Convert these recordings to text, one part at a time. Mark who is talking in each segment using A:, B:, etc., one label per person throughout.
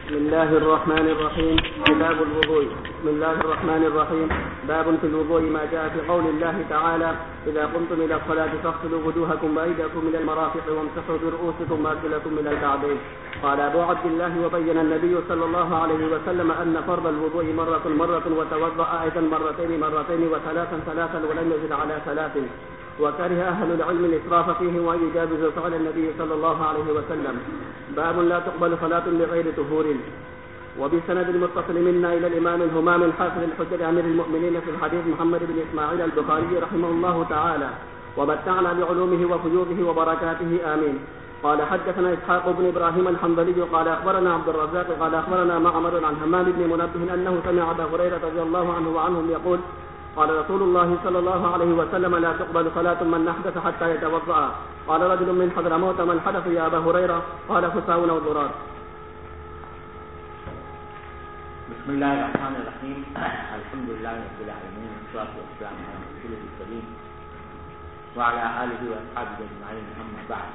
A: بسم الله الرحمن الرحيم. كتاب الوضوء. بسم الله الرحمن الرحيم. باب في الوضوء ما جاء في قول الله تعالى: إذا قمتم إلى الصلاة فاغسلوا وجوهكم وأيديكم إلى المرافق وامسحوا برؤوسكم وأرجلكم إلى الكعبين. قال أبو عبد الله: وبين النبي صلى الله عليه وسلم أن فرض الوضوء مرة وتوضأ أيضا مرتين وثلاثا ولم يزد على 3. وكره أهل العلم الإسراف فيه وأن يجاوزوا فعل النبي صلى الله عليه وسلم. باب لا تقبل صلاة بغير طهور. وبسند المتصل منا إلى الإمام الهمام الحافظ الحجة أمير المؤمنين في الحديث محمد بن إسماعيل البخاري رحمه الله تعالى، ومتعنا بعلومه وفيوضه وبركاته آمين. قال حدثنا إسحاق بن إبراهيم الحنظلي قال أخبرنا عبد الرزاق قال أخبرنا معمر عن همام بن منبه أنه سمع أبا هريرة رضي الله عنه وعنهم يقول: قال رسول الله صلى الله عليه وسلم: لا تقبل صلاة من أحدث حتى يتوضأ. قال رجل من حضرموت: ما الحدث يا أبا هريرة؟ قال: فساء أو ضرار.
B: بسم الله الرحمن الرحيم. الحمد لله رب العالمين والصلاة والسلام على رسوله الكريم وعلى آله وأصحابه أجمعين، أما بعد.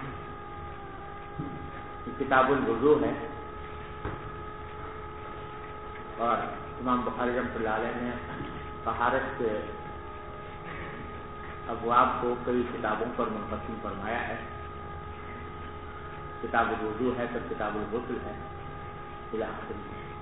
B: کتاب الوضو ہے اور امام بخاری رحمۃ اللہ علیہ نے طہارت کے ابواب کو کئی کتابوں پر منقسم فرمایا ہے. کتاب الوضو ہے، پھر کتاب الغسل ہے، الی آخر.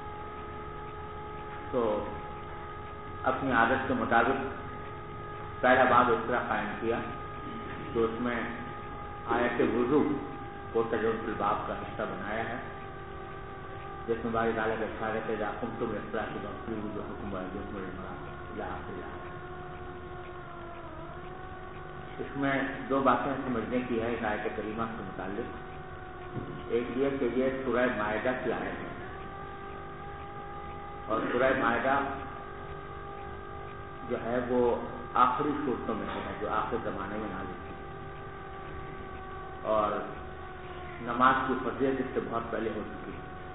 B: تو اپنی عادت کے مطابق پہلا باب اس طرح قائم کیا تو اس میں آیت وضو کو تجربۃ الباب کا حصہ بنایا ہے، جس میں باری تعالیٰ کا اشارہ ہے: اذا قمتم الى الصلاة فاغسلوا وجوهكم وأيديكم إلى المرافق الی آخر. اس میں دو باتیں سمجھنے کی ہے اس آیت کریمہ سے متعلق. ایک یہ کہ یہ سورہ مائدہ کی آیت ہے اور سورہ مائدہ جو ہے وہ آخری صورتوں میں سے ہے جو آخر زمانے میں نازل کی، اور نماز کی فضیلت اس سے بہت پہلے ہو چکی.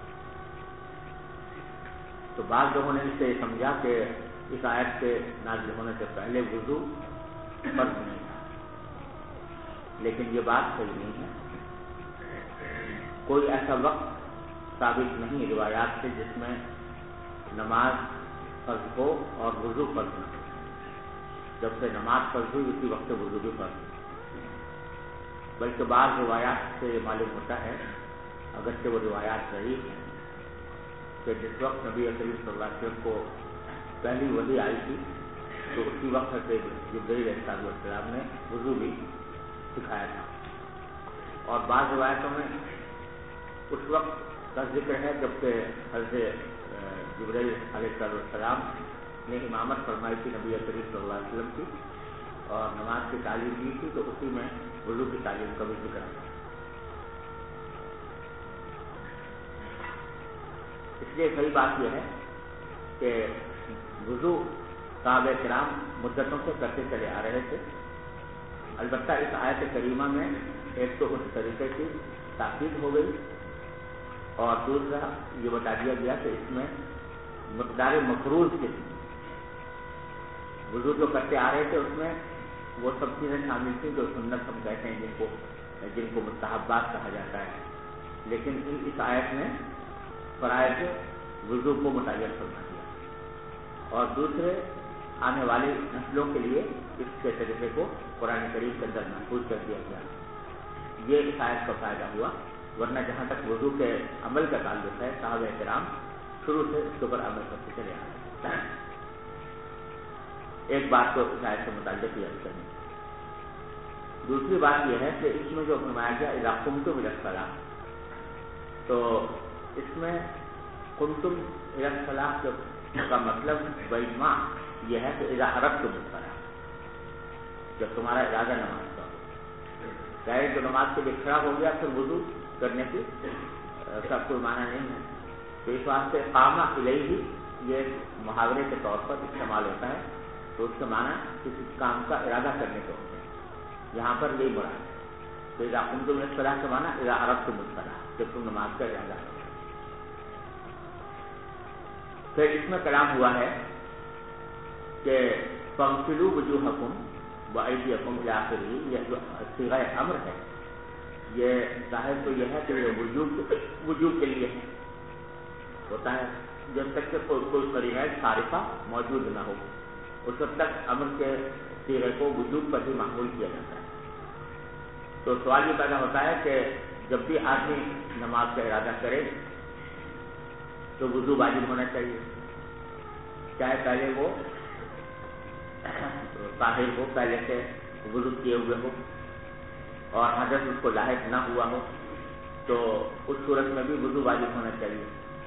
B: تو بعض لوگوں نے اس سے یہ سمجھا کہ اس آیت کے نازل ہونے سے پہلے وضو فرض نہیں تھا، لیکن یہ بات صحیح نہیں ہے. کوئی ایسا وقت ثابت نہیں روایات سے جس میں نماز فرض ہو اور وضو فرض نہ ہو. جب سے نماز فرض ہوئی اسی وقت سے وضو بھی فرض ہو. بلکہ بعض روایات سے یہ معلوم ہوتا ہے، اگرچہ وہ روایات ضعیف ہیں، کہ جس وقت نبی کریم صلی اللہ علیہ وسلم کو پہلی وحی آئی تھی تو اسی وقت جبرائیل علیہ السلام نے وضو بھی سکھایا تھا. اور بعض روایتوں میں اس وقت کا ذکر ہے جبکہ حضرت جبرائیل علیہ السلام نے امامت فرمائی تھی نبی کریم صلی اللہ علیہ وسلم کی اور نماز کی تعلیم دی تھی، تو اسی میں وضو کی تعلیم کا بھی ذکر آتا ہے. اس لیے صحیح بات یہ ہے کہ وضو صحابہ کرام مدتوں سے کرتے چلے آ رہے تھے. البتہ اس آیت کریمہ میں ایک تو اس طریقے کی تاکید ہو گئی اور دوسرا یہ بتا دیا گیا کہ اس میں مقدار مفروض کے وضو جو کرتے آ رہے تھے اس میں وہ سب چیزیں شامل تھیں جو سنت ہم کہتے ہیں جن کو مستحبات کہا جاتا ہے، لیکن اس آیت نے فرائض وضو کو متعین فرما دیا اور دوسرے آنے والی نسلوں کے لیے اس کے طریقے کو قرآن کریم کے اندر محفوظ کر دیا گیا. یہ اس آیت کا فائدہ ہوا، ورنہ جہاں تک وضو کے عمل کا تعلق ہے صحابہ کرام شروع سے اس کے اوپر عمل کرتے چلے آ رہے ہیں. ایک بات تو اس آیت سے متعلق یاد کرنی. دوسری بات یہ ہے کہ اس میں جو فرمایا گیا اذا قمتم الی الصلاۃ، تو اس میں قمتم الی الصلاۃ کا مطلب باجماع یہ ہے کہ اذا اردتم الصلاۃ، جب تمہارا ارادہ نماز کا ہو. چاہے تو نماز کے لیے کھڑا ہو گیا پھر وضو کرنے کی کا کوئی معنی نہیں ہے. تو اس واسطے قام الیہ یہ محاورے کے طور پر استعمال ہوتا ہے، تو اس کا معنی کسی کام کا ارادہ کرنے کے ہوتے ہیں. یہاں پر یہی مراد ہے. تو اذا قمتم الی الصلاۃ کا معنی اذا اردتم الصلاۃ، جب تم نماز کا ارادہ کرو. پھر اس میں کلام ہوا ہے کہ فاغسلوا وجوہکم وایدیکم الی آخرہ، یہ جو صیغہ امر ہے یہ ظاہر تو یہ ہے کہ یہ وجوب کے لیے ہے، ہوتا ہے جب تک کہ کوئی قرینہ صارفہ موجود نہ ہو، اس وقت تک امر کے صیغے کو وجوب پر ہی معمول کیا جاتا ہے۔ تو سوال یہ پیدا ہوتا ہے کہ جب بھی آدمی نماز کا ارادہ کرے تو وضو واجب ہونا چاہیے، چاہے پہلے وہ طاہر ہو، پہلے سے وضو کیے ہوئے ہو اور حدث اس کو لاحق نہ ہوا ہو، تو اس صورت میں بھی وضو واجب ہونا چاہیے۔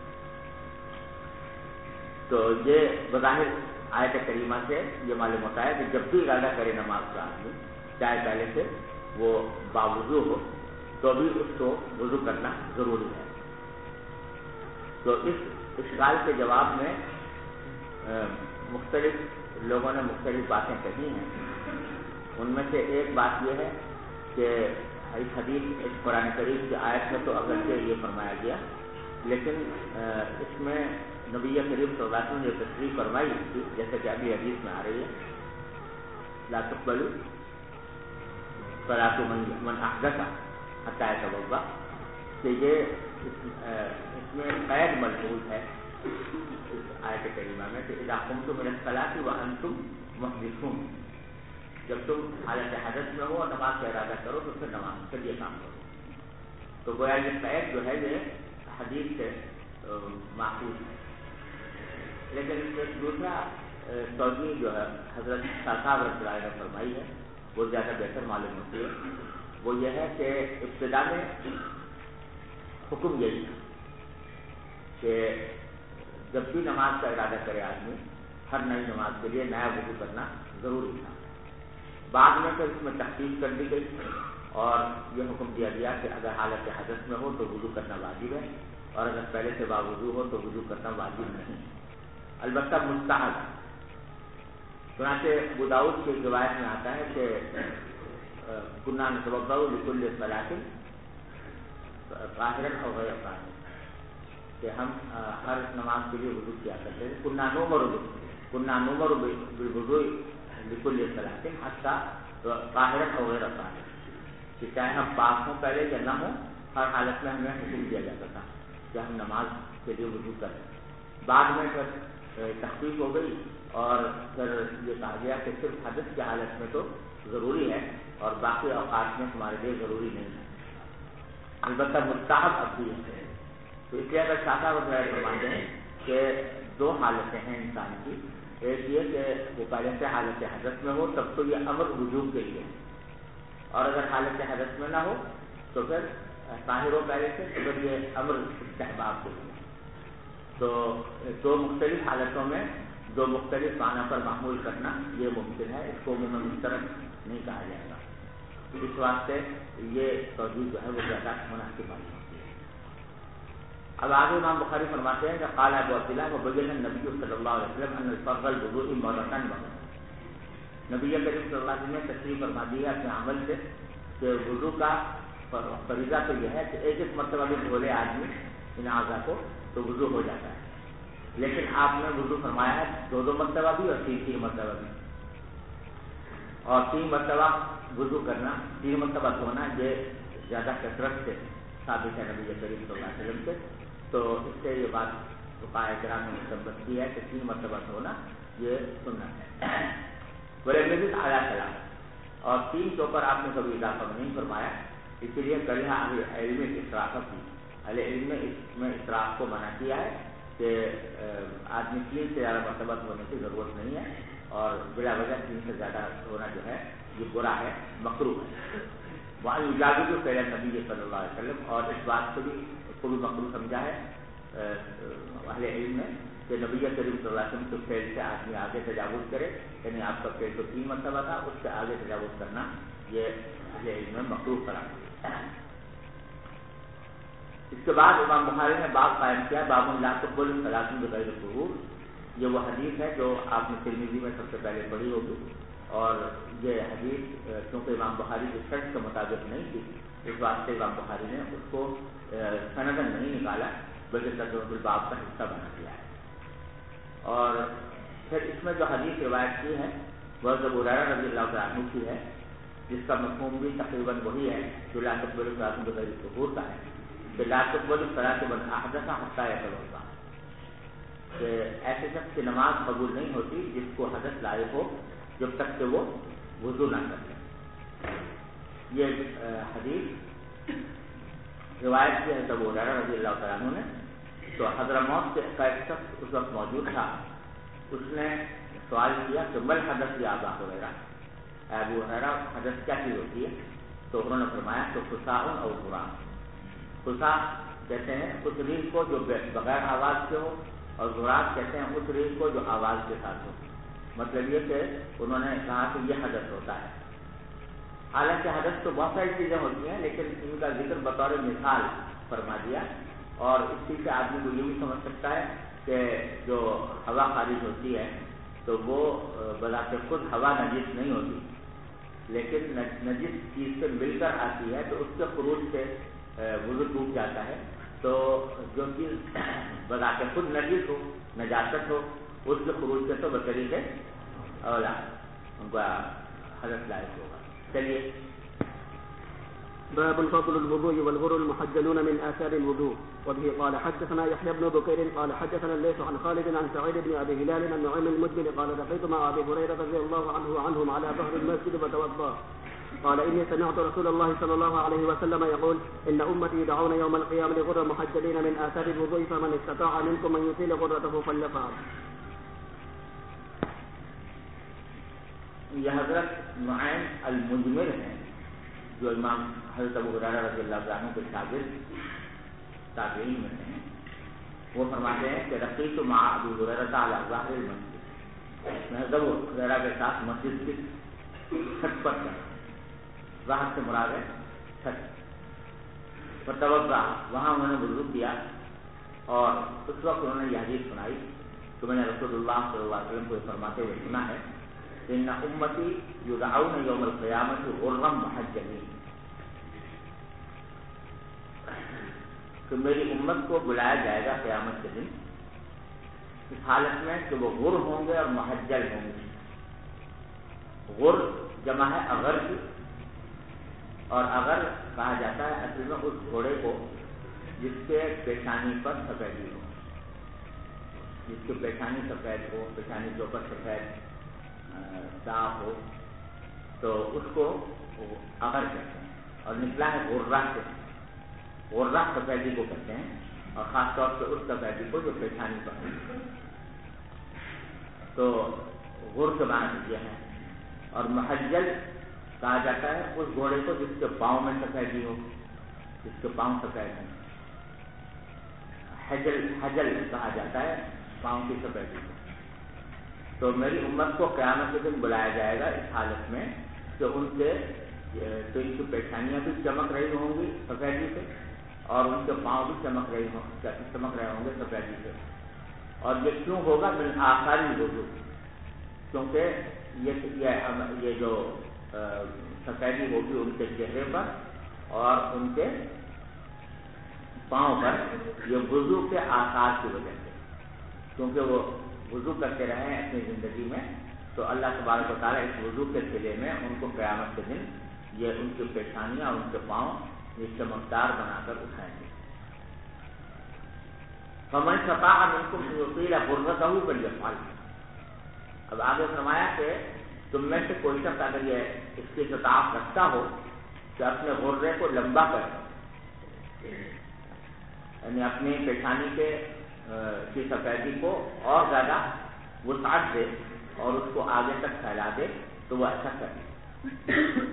B: تو یہ بظاہر آیت کریمہ سے یہ معلوم ہوتا ہے کہ جب بھی ارادہ کرے نماز کا آدمی، چاہے پہلے سے وہ باوضو ہو، تو بھی اس کو وضو کرنا ضروری ہے۔ تو اس اشکال کے جواب میں مختلف لوگوں نے مختلف باتیں کہی ہیں۔ ان میں سے ایک بات یہ ہے کہ اس حدیث اس قرآن کریم کی آیت میں تو اگرچہ یہ فرمایا گیا، لیکن اس میں نبی کریم صلی اللہ علیہ وسلم نے تصریح فرمائی تھی، جیسے کہ ابھی حدیث میں آ رہی ہے، لا تقبل صلاۃ من احدث حتی یتوضا، کہ یہ اس میں قید ملحوظ ہے اس آیت کریمہ میں کہ اذا قمتم الى الصلاۃ وانتم محدثون، جب تم حالت حدث میں ہو اور نماز کا ارادہ کرو تو پھر نماز پھر یہ کام کرو۔ تو گویا یہ قید جو ہے یہ حدیث سے ماخوذ ہے۔ لیکن اس میں دوسرا توجیہ جو ہے حضرت شاہ صاحب رضی اللہ عنہ نے فرمائی ہے، وہ زیادہ بہتر معلوم ہوتی ہے۔ وہ یہ ہے کہ ابتدا میں حکم یہی تھا کہ جب بھی نماز کا ارادہ کرے آدمی، ہر نئی نماز کے لیے نیا وضو کرنا ضروری تھا۔ بعد میں پھر اس میں تخفیف کر دی گئی اور یہ حکم دیا گیا کہ اگر حالت حدث میں ہو تو وضو کرنا واجب ہے، اور اگر پہلے سے باوضو ہو تو وضو کرنا واجب نہیں، البتہ مستحب ہے۔ چنانچہ ابو داؤد کی روایت میں آتا ہے کہ کنا نتوضا لکل صلاۃ طاہرا او غیر طاہر، کہ ہم ہر نماز کے لیے وضو کیا کرتے ہیں۔ کنا نؤمر بالوضوء لکل صلاۃ حتی طاہرا او غیر طاہر، کہ چاہے ہم پاک ہوں پہلے یا نہ ہوں، ہر حالت میں ہمیں حکم دیا جاتا تھا کہ ہم نماز کے لیے وضو کریں۔ بعد میں پھر تخفیف ہو گئی اور پھر یہ کہا گیا کہ صرف حدث کی حالت میں تو ضروری ہے اور باقی اوقات میں ہمارے لیے ضروری نہیں ہے، البتہ مستحب اب بھی ہے۔ تو اس لیے اگر شاہ وغیرہ فرماتے ہیں کہ دو حالتیں ہیں انسان کی، ایک یہ کہ وہ پہلے سے حالت حدث میں ہو تب تو یہ امر وجوب کے لیے ہے، اور اگر حالت حدث میں نہ ہو تو پھر طاہر ہو پہلے سے تو پھر یہ امر استحباب کے لیے۔ تو دو مختلف حالتوں میں دو مختلف معنی پر معمول کرنا یہ ممکن ہے، اس کو عموماً مشترک نہیں کہا جائے گا۔ اس واسطے یہ توجیہ جو ہے وہ زیادہ مناسب والی ہوتی ہے۔ اب آگے امام بخاری فرماتے ہیں کہ قال ابو عبداللہ وبین النبی صلی اللہ علیہ وسلم ان الفرض الوضوء مرتان مرتان، نبی کریم صلی اللہ علیہ وسلم نے تشریح فرما دی ہے اپنے عمل سے کہ وضو کا فریضہ تو یہ ہے کہ ایک ایک مرتبہ بھی دھولے آدمی ان اعضاء کو تو وضو ہو جاتا ہے، لیکن آپ نے وضو فرمایا ہے دو مرتبہ بھی اور تین مرتبہ بھی، اور 3 مرتبہ وضو کرنا، 3 مرتبہ دھونا یہ زیادہ کثرت سے ثابت ہے نبی کریم صلی اللہ علیہ وسلم سے۔ تو اس سے یہ بات فقہاء کرام نے مثبت کی ہے کہ 3 مرتبہ دھونا یہ سنت ہے۔ ولم اعلیٰ کلام، اور 3 کے اوپر آپ نے کبھی اضافہ نہیں فرمایا، اسی لیے کریہ اہل علم اسراف کی، اہل علم نے اس میں اسراف کو منع کیا ہے کہ آدمی 3 سے زیادہ مرتبہ دھونے کی ضرورت نہیں ہے، اور بلا وجہ 3 سے زیادہ دھونا جو ہے یہ برا ہے، مکروہ ہے۔ وہاں اجازت جو پہلے نبی صلی اللہ علیہ وسلم، اور اس بات کو بھی مکروہ سمجھا ہے اہل علم نے کہ نبی کریم صلی اللہ علیہ وسلم کے فعل سے آدمی آگے تجاوز کرے، یعنی آپ کا فعل تو 3 مرتبہ تھا، اس سے آگے تجاوز کرنا یہ اہل علم میں مکروہ قرار دیا۔ اس کے بعد امام بخاری نے باب قائم کیا، باب لا تقبل صلاۃ بغیر طہور، یہ وہ حدیث ہے جو آپ نے ترمذی میں سب سے پہلے پڑھی ہوگی، اور یہ حدیث کیونکہ امام بخاری کی شرط کے مطابق نہیں تھی، اس واسطے امام بخاری نے اس کو سندن نہیں نکالا بلکہ ترجمۃ الباب کا حصہ بنا دیا ہے۔ اور پھر اس میں جو حدیث روایت کی ہے وہ ابو ہریرہ رضی اللہ عنہ کی ہے، جس کا مفہوم بھی تقریباً وہی ہے جو لا تقبل صلاۃ بغیر طہور کا ہے، کہ لا تقبل صلاۃ من احدث حتی یتوضا، کہ ایسے شخص کی نماز قبول نہیں ہوتی جس کو حدث لاحق ہو جب تک کہ وہ وضو نہ کر لے. یہ حدیث روایت کی ہے ابو ہریرہ رضی اللہ تعالیٰ عنہ نے. تو حضرموت کا ایک شخص اس وقت موجود تھا. اس نے سوال کیا کہ مل حدث یا ابا ہریرہ، ابو ہریرہ حدث کیا چیز ہوتی ہے؟ تو انہوں نے فرمایا کہ خساء اور غرام. خساء کہتے ہیں اس ریح کو جو بغیر آواز کے ہو، اور غرام کہتے ہیں اس ریح کو جو آواز کے ساتھ ہو. مطلب یہ کہ انہوں نے کہا کہ یہ حدث ہوتا ہے. حالانکہ حدث تو بہت ساری چیزیں ہوتی ہیں، لیکن ان کا ذکر بطور مثال فرما دیا. اور اس چیز سے آدمی کو یہ بھی سمجھ سکتا ہے کہ جو ہوا خارج ہوتی ہے تو وہ بذات خود ہوا نجس نہیں ہوتی، لیکن نجس چیز سے مل کر آتی ہے تو اس کے خروج سے وضو ٹوٹ جاتا ہے. تو جو چیز بذات خود نجس ہو، نجاست ہو، اس کے خروج سے تو بطریق اولا ان کا حدث لائق ہوگا. چلیے.
A: باب فضل الوضوء والغر المحجلون من آثار الوضوء. وبه قال حدثنا يحيى بن بكير قال حدثنا الليث عن خالد عن سعيد بن ابي هلال عن نعيم المدبر قال لقيت مع ابي هريره رضي الله عنه وعنهم على ظهر المسجد فتوضا. قال اني سمعت رسول الله صلى الله عليه وسلم يقول ان امتي يدعون يوم القيامه غر محجلين من آثار الوضوء فمن استطاع منكم ان يطيل غرته فليفعل.
B: یہ حضرت نعیم المدمر ہیں جو امام حضرت ابو ہریرہ رضی اللہ عنہ کے شاگرد تابعین میں ہیں. وہ فرماتے ہیں کہ رقیت مع ابی ہریرہ علی ظاہر المسجد، میں ابو ہریرہ کے ساتھ مسجد کی چھت پر تھا. ظاہر سے مراد ہے چھت. فتوضا، وہاں انہوں نے وضو کیا اور اس وقت انہوں نے یہ حدیث سنائی تو میں نے رسول اللہ صلی اللہ علیہ وسلم کو فرماتے ہوئے سنا ہے ان امتی یدعون یوم القیامۃ غرا محجلین، کہ میری امت کو بلایا جائے گا قیامت کے دن اس حالت میں کہ وہ غر ہوں گے اور محجل ہوں گے. غر جمع ہے اغر کی، اور اغر کہا جاتا ہے اصل میں اس گھوڑے کو جس کے پیشانی پر سفیدی ہو، جس کی پیشانی سفید ہو، پیشانی کے اوپر سفید داغ ہو، تو اس کو اغر کہتے ہیں. اور نکلا ہے غرہ سے، غرہ سفیدی کو کہتے ہیں، اور خاص طور سے اس سفیدی کو جو پیشانی پر ہے. تو غر کے معنی یہ ہے. اور محجل کہا جاتا ہے اس گھوڑے کو جس کے پاؤں میں سفیدی ہو، جس کے پاؤں سفید ہیں. حجل کہا جاتا ہے پاؤں کی سفیدی کو. تو میری امت کو قیامت کے دن بلایا جائے گا اس حالت میں کہ ان سے تو ان کی پیشانیاں بھی چمک رہی ہوں گی سفیدی سے، اور ان کے پاؤں بھی چمک رہے ہوں گے سفیدی سے. اور یہ کیوں ہوگا؟ من آثار الوضوء، کیونکہ یہ جو سفیدی ہوگی ان کے چہرے پر اور ان کے پاؤں پر، یہ وضو کے آثار کی وجہ سے، کیونکہ وہ وضو کرتے رہے ہیں اپنی زندگی میں، تو اللہ تبارک و تعالیٰ اس وضو کے صلے میں ان کو قیامت کے دن یہ ان کی پیشانیاں اور ان کے پاؤں یہ چمکدار بنا کر اٹھائیں گے. فمن استطاع منکم ان یطیل غرته فلیفعل. اب آگے فرمایا کہ تم میں سے کوئی شخص اگر یہ اس کی استطاعت رکھتا ہو کہ اپنے غرے کو لمبا کرے، یعنی اپنی پیشانی کی سفیدی کو اور زیادہ وسعت دے اور اس کو آگے تک پھیلا دے، تو وہ اچھا کرے.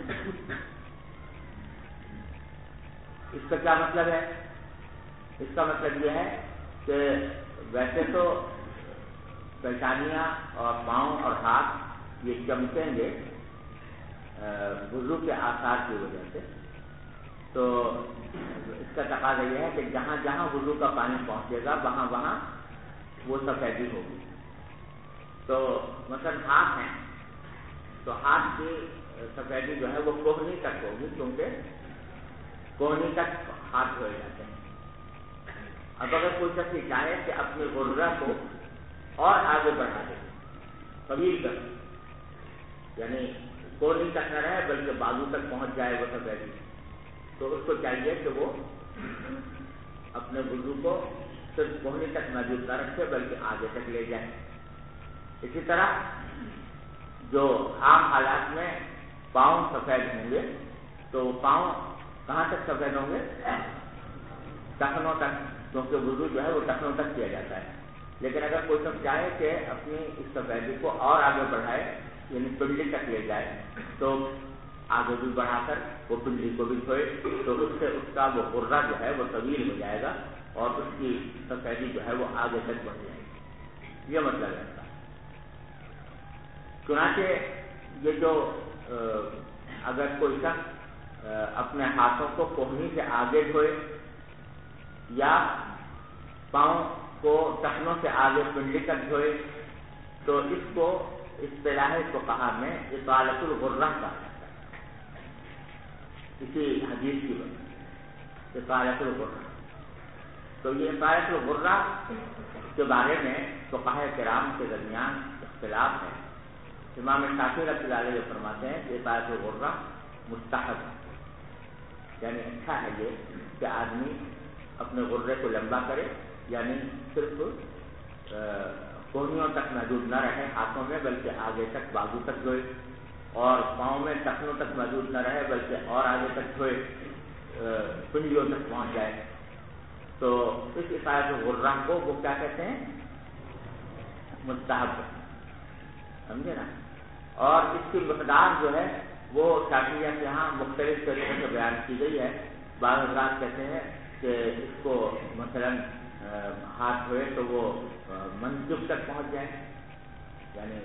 B: اس کا کیا مطلب ہے؟ اس کا مطلب یہ ہے کہ ویسے تو پیشانیاں اور پاؤں اور ہاتھ یہ چمکیں گے وضو کے آثار کی وجہ سے، تو اس کا تقاضا یہ ہے کہ جہاں جہاں وضو کا پانی پہنچے گا وہاں وہاں وہ سفیدی ہوگی. تو مثلا ہاتھ ہیں تو ہاتھ کی سفیدی جو ہے وہ کوہنی تک ہوگی، کیونکہ کوہنی تک ہاتھ دھوئے جاتے ہیں. اب اگر کوئی شخص چاہے کہ اپنے غرہ کو اور آگے بڑھا دے، طویل کر، یعنی کوہنی تک نہ رہے بلکہ بازو تک پہنچ جائے وہ سفیدی، تو اس کو چاہیے کہ وہ اپنے وضو کو صرف کوہنی تک محدود نہ رکھے بلکہ آگے تک لے جائے۔ اسی طرح جو عام حالات میں پاؤں سفید ہوں گے تو پاؤں کہاں تک سفید ہوں گے؟ ٹخنوں تک، کیونکہ وضو جو ہے وہ ٹخنوں تک کیا جاتا ہے۔ لیکن اگر کوئی شخص چاہے کہ اپنی اس سفیدی کو اور آگے بڑھائے، یعنی پنڈلی تک لے جائے، تو آگے بھی بڑھا کر وہ پنڈلی کو بھی دھوئے تو اس سے اس کا وہ غرہ جو ہے وہ طویل ہو جائے گا اور اس کی سفیدی جو ہے وہ آگے تک بڑھ جائے گی۔ یہ مطلب ہے اس کا۔ چنانچہ یہ جو اگر کوئی شخص اپنے ہاتھوں کو کوہنی سے آگے دھوئے یا پاؤں کو ٹخنوں سے آگے پنڈلی تک دھوئے تو اس کو اصطلاح فقہا میں اطالۃ الغرہ کہا جاتا ہے، اسی حدیث کی وجہ اطالۃ الغرہ۔ تو یہ اطالۃ الغرہ کے بارے میں فقہاء کرام کے درمیان اختلاف ہے۔ امام شافعی رحمۃ اللہ علیہ فرماتے ہیں کہ اطالۃ الغرہ مستحب ہے، یعنی اچھا ہے یہ کہ آدمی اپنے غرے کو لمبا کرے، یعنی صرف کوہنیوں تک محدود نہ رہے ہاتھوں میں بلکہ آگے تک بازو تک دھوئے، اور پاؤں میں ٹخنوں تک محدود نہ رہے بلکہ اور آگے تک دھوئے، پنڈلیوں تک پہنچ جائے۔ تو اس اطالۃ الغرہ کو وہ کیا کہتے ہیں؟ مستحب، سمجھے نا؟ اور اس کی مقدار جو ہے وہ شافعیہ کے یہاں مختلف طریقے سے بیان کی گئی ہے۔ بعض حضرات کہتے ہیں کہ اس کو مثلاً ہاتھ دھوئے تو وہ منکب تک پہنچ جائے، یعنی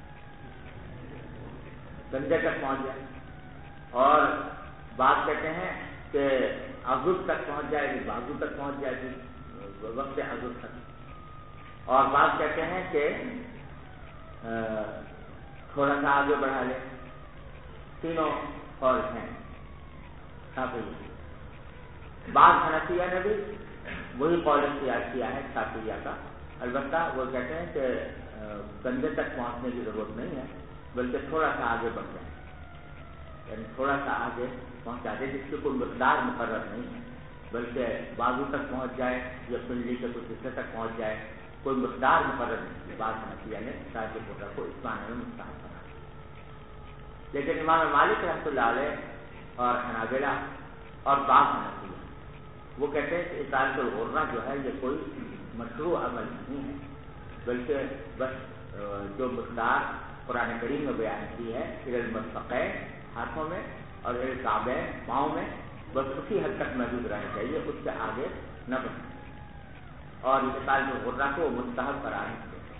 B: کندھے تک پہنچ جائے، اور بعض کہتے ہیں کہ عضد تک پہنچ جائے، بازو تک پہنچ جائے وقت عضد تک، اور بعض کہتے ہیں کہ تھوڑا سا آگے بڑھا لے۔ تینوں قول ہیں شافعی۔ بعض حنفیہ نے بھی وہی قول اختیار کیا ہے شافعیہ کا، البتہ وہ کہتے ہیں کہ کندھے تک پہنچنے کی ضرورت نہیں ہے بلکہ تھوڑا سا آگے بڑھ جائے، یعنی تھوڑا سا آگے پہنچا دے جس کی کوئی مقدار مقرر نہیں ہے، بلکہ بازو تک پہنچ جائے یا پنڈلی کے کچھ حصے تک پہنچ جائے، کوئی مقدار مقرر نہیں ہے۔ بعض حنفیہ نے اطالۃ الغرہ کو اس معنی میں مستحب کرا، لیکن امام مالک رحمۃ اللہ علیہ اور حنابلہ اور بعض حنفیہ وہ کہتے ہیں کہ اطالۃ الغرہ جو ہے یہ کوئی مشروع عمل نہیں ہے، بلکہ بس جو مقدار قرآن کریم میں بیان کی ہے الی المرفقین ہاتھوں میں اور الی الکعبین پاؤں میں، بس اسی حد تک محدود رہنا چاہیے، اس سے آگے نہ بڑھنا، اور اطالۃ الغرہ کو مستحب قرار دیتے ہیں۔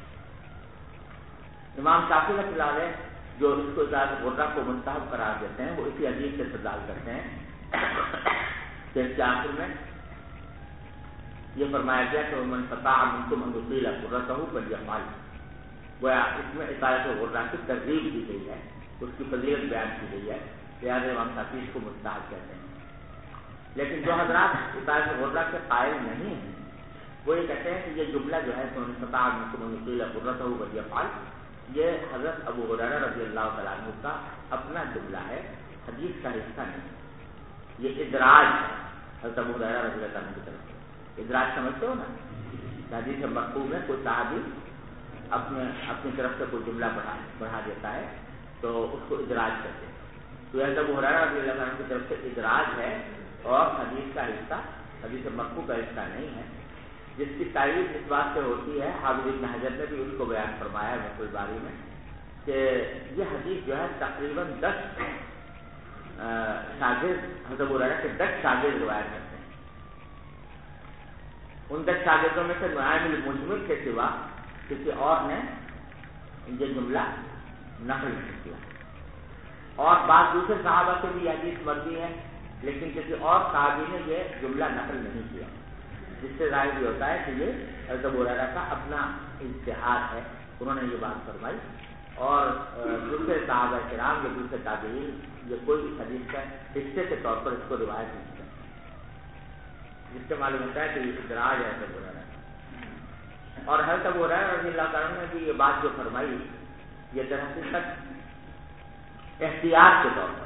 B: امام شافعی رحمۃ اللہ علیہ جو اس کو اطالۃ الغرہ کو مستحب قرار دیتے ہیں وہ اسی حدیث سے استدلال کرتے ہیں کہ اس کے آخر میں یہ فرمایا گیا کہ من استطاع منکم ان یطیل غرتہ فلیفعل، گویا اس میں اطالۃ الغرہ کی ترغیب دی گئی ہے، اس کی فضیلت بیان کی گئی ہے، لہٰذا امام شافعی اس کو مستحب کہتے ہیں۔ لیکن جو حضرات اطالۃ الغرہ کے قائل نہیں ہیں وہ یہ کہتے ہیں کہ یہ جملہ جو ہے من استطاع منکم ان یطیل غرتہ فلیفعل، یہ حضرت ابو ہریرہ رضی اللہ تعالیٰ عنہ کا اپنا جملہ ہے، حدیث کا حصہ نہیں، یہ ادراج ہے حضرت ابو ہریرہ رضی اللہ عنہ کی طرف سے۔ ادراج سمجھتے ہو نا؟ حدیث مرفوع میں کوئی صحابی اپنی طرف سے کوئی جملہ بڑھا دیتا ہے تو اس کو ادراج کہتے ہیں۔ تو حضرت ابو ہریرہ رضی اللہ عنہ کی طرف سے ادراج ہے اور حدیث کا حصہ، حدیث مرفوع کا حصہ نہیں ہے، جس کی تعریف اس بات سے ہوتی ہے، حافظ ابن حجر نے بھی اس کو بیان فرمایا ہے فتح الباری میں، کہ یہ حدیث جو ہے تقریباً 10 شاگرد حضرت ابو ہریرہ کے 10 شاگرد روایت کرتے ہیں، ان 10 شاگردوں میں سے نعیم المجمل کے سوا کسی اور نے یہ جملہ نقل نہیں کیا، اور بعض دوسرے صحابہ سے بھی یہ حدیث مروی ہے لیکن کسی اور صحابی نے یہ جملہ نقل نہیں کیا، جس سے ظاہر یہ ہوتا ہے کہ یہ حضرت ابو ہریرہ کا اپنا اجتہاد ہے، انہوں نے یہ بات فرمائی، اور دوسرے صحابہ کرام یا دوسرے تابعین یہ کوئی اس حدیث کا حصے کے طور پر اس کو روایت نہیں کرتے، جس سے معلوم ہوتا ہے کہ یہ ادراج ہے حضرت ابو ہریرہ۔ اور حضرت ابو ہریرہ رضی اللہ تعالیٰ نے بھی یہ بات جو فرمائی یہ در حقیقت احتیاط کے طور پر،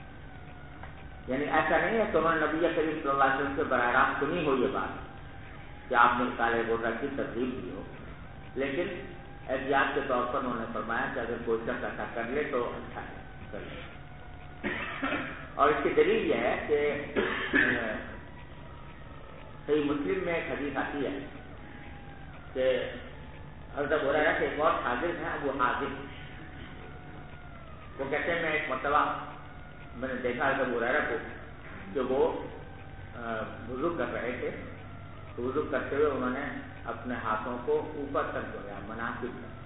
B: یعنی ایسا نہیں ہے کہ انہوں نے نبی کریم صلی اللہ علیہ وسلم سے براہ راست سنی ہو یہ بات، کہ آپ نے کالے غرہ کی ترغیب دی ہو، لیکن احتیاط کے طور پر انہوں نے فرمایا کہ اگر کوئی شخص ایسا کر لے تو اچھا ہے، کر لے۔ اور اس کی دلیل یہ ہے کہ صحیح مسلم میں ایک حدیث آتی ہے کہ حضرت ابو ہریرہ کے ایک اور حاضر ہیں ابو حازم، وہ کہتے ہیں میں ایک مرتبہ میں نے دیکھا حضرت ابو ہریرہ کو کہ وہ وضو کر رہے تھے، تو وضو کرتے ہوئے انہوں نے اپنے ہاتھوں کو اوپر تک دھویا، مناکب تک۔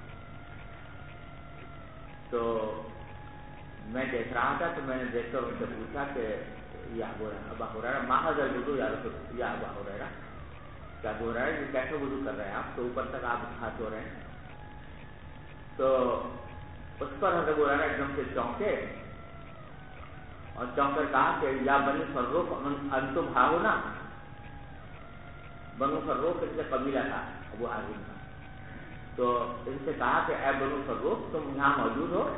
B: تو میں دیکھ رہا تھا تو میں نے دیکھ کر ان سے پوچھا کہ یا ابا ہریرہ ما ھذا الوضوء یا ابا ہریرہ، کیا ابو ہریرہ یہ کیسے وضو کر رہے ہیں آپ، تو اوپر تک آپ ہاتھ دھو رہے ہیں؟ تو اس پر حضرت ابو ہریرہ ایک دم سے چونکے اور چونک کر کہا کہ یا بنی فروخ انتم ہاؤنا، بنو فروخ اس سے قبیلہ تھا ابو حازم کا، تو ان سے کہا کہ اے بنو فروخ تم یہاں موجود ہو،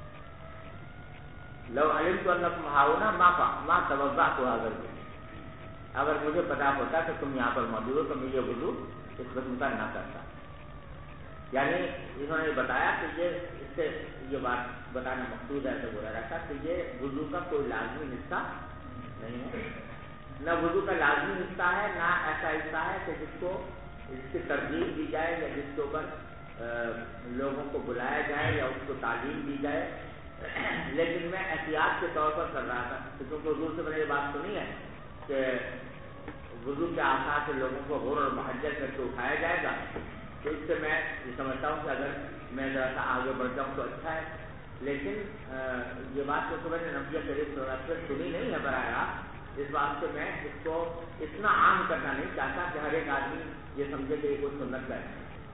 B: لو علمت انکم ہاؤنا ما توضأت هذا الوضوء، اگر مجھے پتا ہوتا کہ تم یہاں پر موجود ہو تو میں یہ وضو اس قسم کا نہ کرتا۔ یعنی انہوں نے بتایا کہ اس سے یہ بات بتانا مقصود ہے ابو ہریرہ کا کہ یہ وضو کا کوئی لازمی حصہ نہیں ہے، نہ وضو کا لازمی حصہ ہے، نہ ایسا حصہ ہے کہ جس کی ترغیب دی جائے یا جس کے اوپر لوگوں کو بلایا جائے یا اس کو تعلیم دی جائے، لیکن میں احتیاط کے طور پر کر رہا تھا، کیونکہ حضور سے میں نے یہ بات سنی ہے کہ وضو کے آثار سے لوگوں کو غور اور محجر کر کے اٹھایا جائے گا، تو اس سے میں یہ سمجھتا ہوں کہ اگر میں ذرا سا آگے بڑھ جاؤں تو اچھا ہے، لیکن یہ بات تو میں نے نبی کریم صلی اللہ علیہ وسلم سنی نہیں ہے براہ راست، اس بات سے میں اس کو اتنا عام کرنا نہیں چاہتا کہ ہر ایک آدمی یہ سمجھے کہ یہ کوئی سنت ہے۔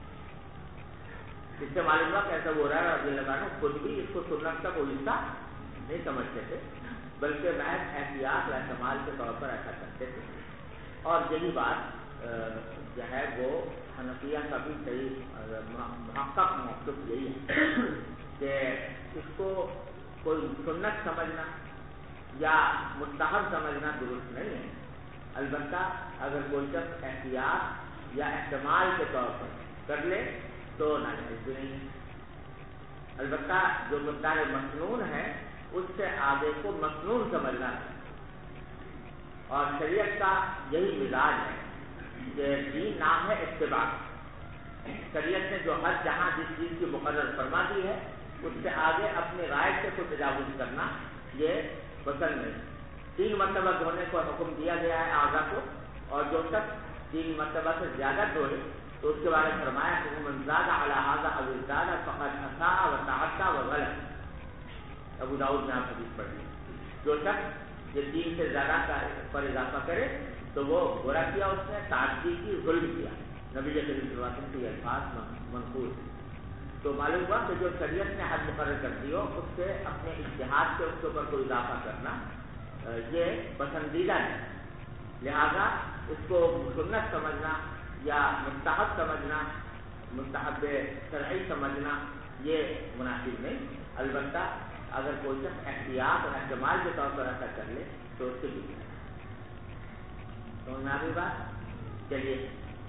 B: اس سے معلوم ہوا کیسا ہو رہا ہے رضی اللہ عنہ خود بھی اس کو سنت کا کوئی حصہ نہیں سمجھتے تھے، بلکہ محض احتیاط و احتمال کے طور پر ایسا کرتے تھے، اور یہی بات جو ہے وہ حنفیہ کا بھی صحیح محقق موقف یہی ہے کہ اس کو کوئی سنت سمجھنا یا مستحب سمجھنا درست نہیں ہے، البتہ اگر کوئی شخص احتیاط یا احتمال کے طور پر کر لے تو ناجائز بھی نہیں ہے، البتہ جو مقدار مسنون ہے اس سے آگے کو مسنون سمجھنا ہے، اور شریعت کا یہی مزاج ہے کہ دین نام ہے اتباع، شریعت نے جو ہر جہاں جس چیز کی مقرر فرما دی ہے اس سے آگے اپنے رائے سے کوئی تجاوز کرنا یہ پسند نہیں۔ 3 مرتبہ دھونے کو حکم دیا گیا ہے اعضاء کو، اور جو شخص 3 مرتبہ سے زیادہ دھوئے تو اس کے بارے میں فرمایا کہ من زاد علی ھذا او ازداد فقد اساء وتعدى وغلط، ابو داؤد نے آپ حدیث پڑھی، جو شخص یہ 3 سے زیادہ پر اضافہ کرے تو وہ برا کیا، اس نے تعدی کی، ظلم کیا، نبی کریم صلی اللہ علیہ وسلم کے الفاظ منقول۔ تو معلوم ہوا کہ جو شریعت نے حد مقرر کر دی ہو اس سے اپنے اجتہاد سے اس کے اوپر کوئی اضافہ کرنا یہ پسندیدہ ہے، لہذا اس کو سنت سمجھنا یا مستحب سمجھنا، مستحب شرعی سمجھنا یہ مناسب نہیں، البتہ اگر کوئی شخص احتیاط اور احتمال کے طور پر ایسا کر لے تو اس کے لیے سمجھنا بھی بات۔ چلیے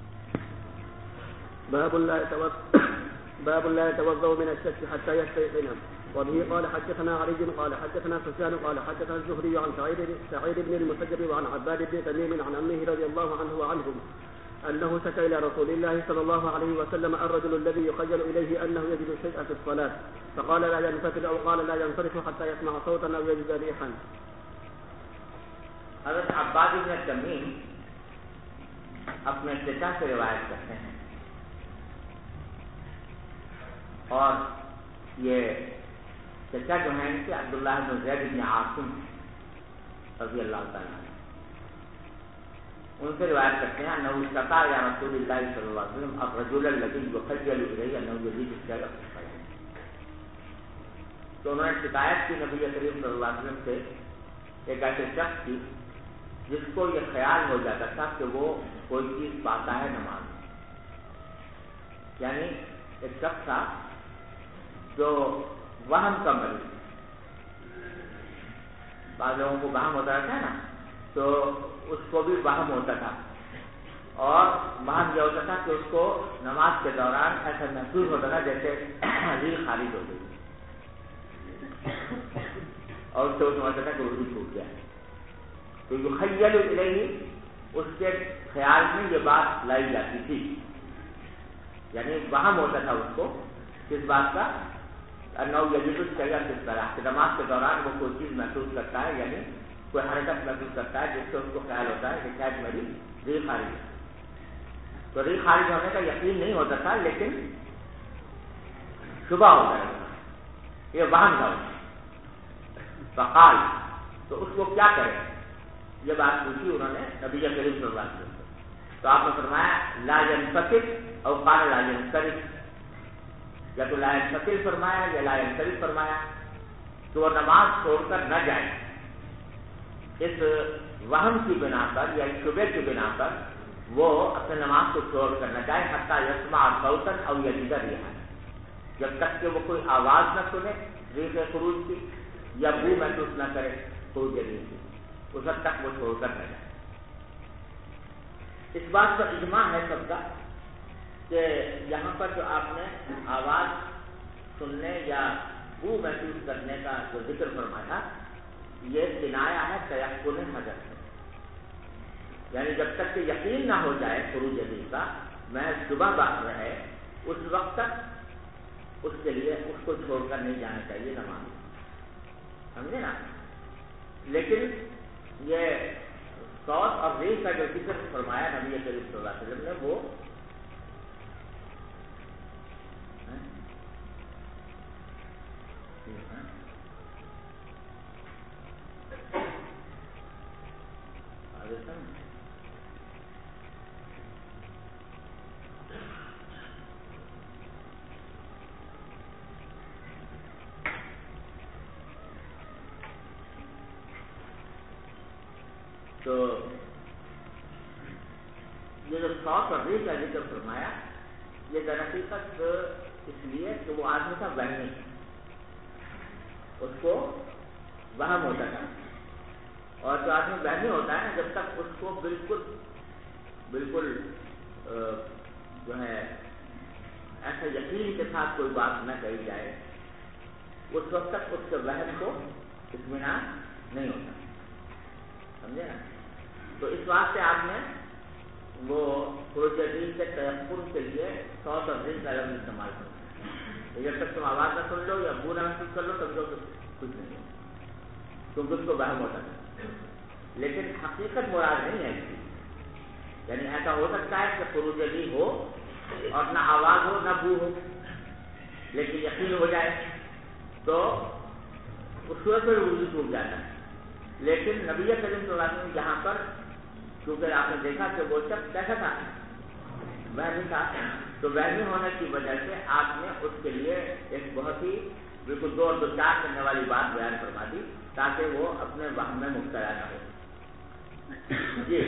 A: باب لا يتوضأ من الشك حتى يستيقن، وبه قال حدثنا علي قال حدثنا سفيان قال حدثنا الزهري عن سعيد بن المسيب وعن عباد بن تميم عن عمه رضي الله عنه وعنهم أنه شكى إلى رسول الله صلى الله عليه وسلم الرجل الذي يخجل إليه أنه يجد شيئا في الصلاة، فقال لا ينفتل أو قال لا ينصرف حتى يسمع صوتا أو يجد ريحا۔
B: حضرت عباد بن تمیم اپنے چچا سے روایت کرتے ہیں، اور یہ چچا جو ہیں کہ عبداللہ بن زید بن عاصم رضی اللہ تعالیٰ عنہ، ان سے روایت کرتے ہیں انہو اشتکا یا رسول اللہ صلی اللہ علیہ وسلم الرجل الذی یخجل الیہ انہو یجد الشیء فی الصلاۃ، تو انہوں نے شکایت کی نبی کریم صلی اللہ علیہ وسلم سے ایک ایسے شخص کی جس کو یہ خیال ہو جاتا تھا کہ وہ کوئی چیز پاتا ہے نماز، یعنی ایک شخص تھا جو وہم کا مریض، بعض لوگوں کو وہم ہوتا رہتا ہے نا، تو اس کو بھی وہم ہوتا تھا اور وہاں یہ ہوتا تھا کہ اس کو نماز کے دوران ایسا محسوس ہوتا تھا جیسے ریل خارج ہو گئی اور اس سے وہ سمجھتا تھا کہ وضو ٹوٹ گیا ہے. تو یخیل الیہ اس کے خیال میں یہ بات لائی جاتی تھی، یعنی وہم ہوتا تھا اس کو کس بات کا، انہو یجد الشیء فی الصلاۃ، کہ نماز کے دوران وہ کوئی چیز محسوس کرتا ہے، یعنی کوئی حرکت محسوس کرتا ہے جس سے اس کو خیال ہوتا ہے کہ شاید میری ریح خارج ہے. تو ریح خارج ہونے کا یقین نہیں ہوتا تھا لیکن شبہ ہوتا ہے، یہ وہم تھا. فقال، تو اس کو کیا کرے، یہ بات پوچھی انہوں نے نبی کریم صلی اللہ علیہ وسلم سے. تو آپ نے فرمایا لا ينفتل او قال لا ينصرف، یا تو لا ينفتل فرمایا یا لا ينصرف فرمایا، تو وہ نماز چھوڑ کر نہ جائے اس وہم کی بنا پر یا اس شبے کی بنا پر، وہ اپنے نماز کو چھوڑ کر نہ جائے حتی یسمع صوتا او یجد ریحا، جب تک کہ وہ کوئی آواز نہ سنے ریح خروج کی یا بو محسوس نہ کرے خروج ریح کی، اس وقت تک وہ چھوڑ کر نہ جائے. اس بات پر اجماع ہے سب کا کہ یہاں پر جو آپ نے آواز سننے یا بو محسوس کرنے کا جو ذکر فرمایا یہ کنایا ہے تیقن حدث سے، یعنی جب تک کہ یقین نہ ہو جائے خروج ریح کا، محض شبہ بات رہے، اس وقت تک اس کے لیے اس کو چھوڑ کر نہیں جانا چاہیے نماز، سمجھے نا. لیکن یہ صوت اور ریح کا جو ذکر فرمایا نبی کریم صلی اللہ علیہ وسلم نے وہ تو یہ جو صوت اور ریح کا ذکر فرمایا یہ در حقیقت اس لیے کہ وہ آدمی تھا وہمی، اس کو وہم ہوتا تھا، اور جو آدمی وہمی ہوتا ہے جب تک اس کو بالکل جو ہے ایسا یقین کے ساتھ کوئی بات نہ کہی جائے اس وقت تک اس کے وہم کو اطمینان نہیں ہوتا، سمجھے نا. تو اس واسطے آپ نے وہ خروج ریح کے تیقن کے لیے صوت اور ریح کا لفظ استعمال کرنا، جب تک تم آواز نہ سن لو یا بو نہ محسوس کر لو سمجھو کہ کچھ نہیں ہے، کیونکہ اس کو وہم ہوتا ہے. لیکن حقیقت مراد نہیں ہے اس کی، یعنی ایسا ہو سکتا ہے کہ خروج ریح ہو اور نہ آواز ہو نہ بو ہو لیکن یقین ہو جائے تو اس صورت میں وضو ٹوٹ جاتا ہے. لیکن نبی کریم صلی اللہ علیہ وسلم یہاں پر کیونکہ آپ نے دیکھا کہ وہ شخص کیسا تھا، وہمی تھا، تو وہمی ہونے کی وجہ سے آپ نے اس کے لیے ایک بہت ہی بالکل دو اور دو چار کرنے والی بات بیان فرما دی تاکہ وہ اپنے وہم میں مبتلا نہ ہو. جی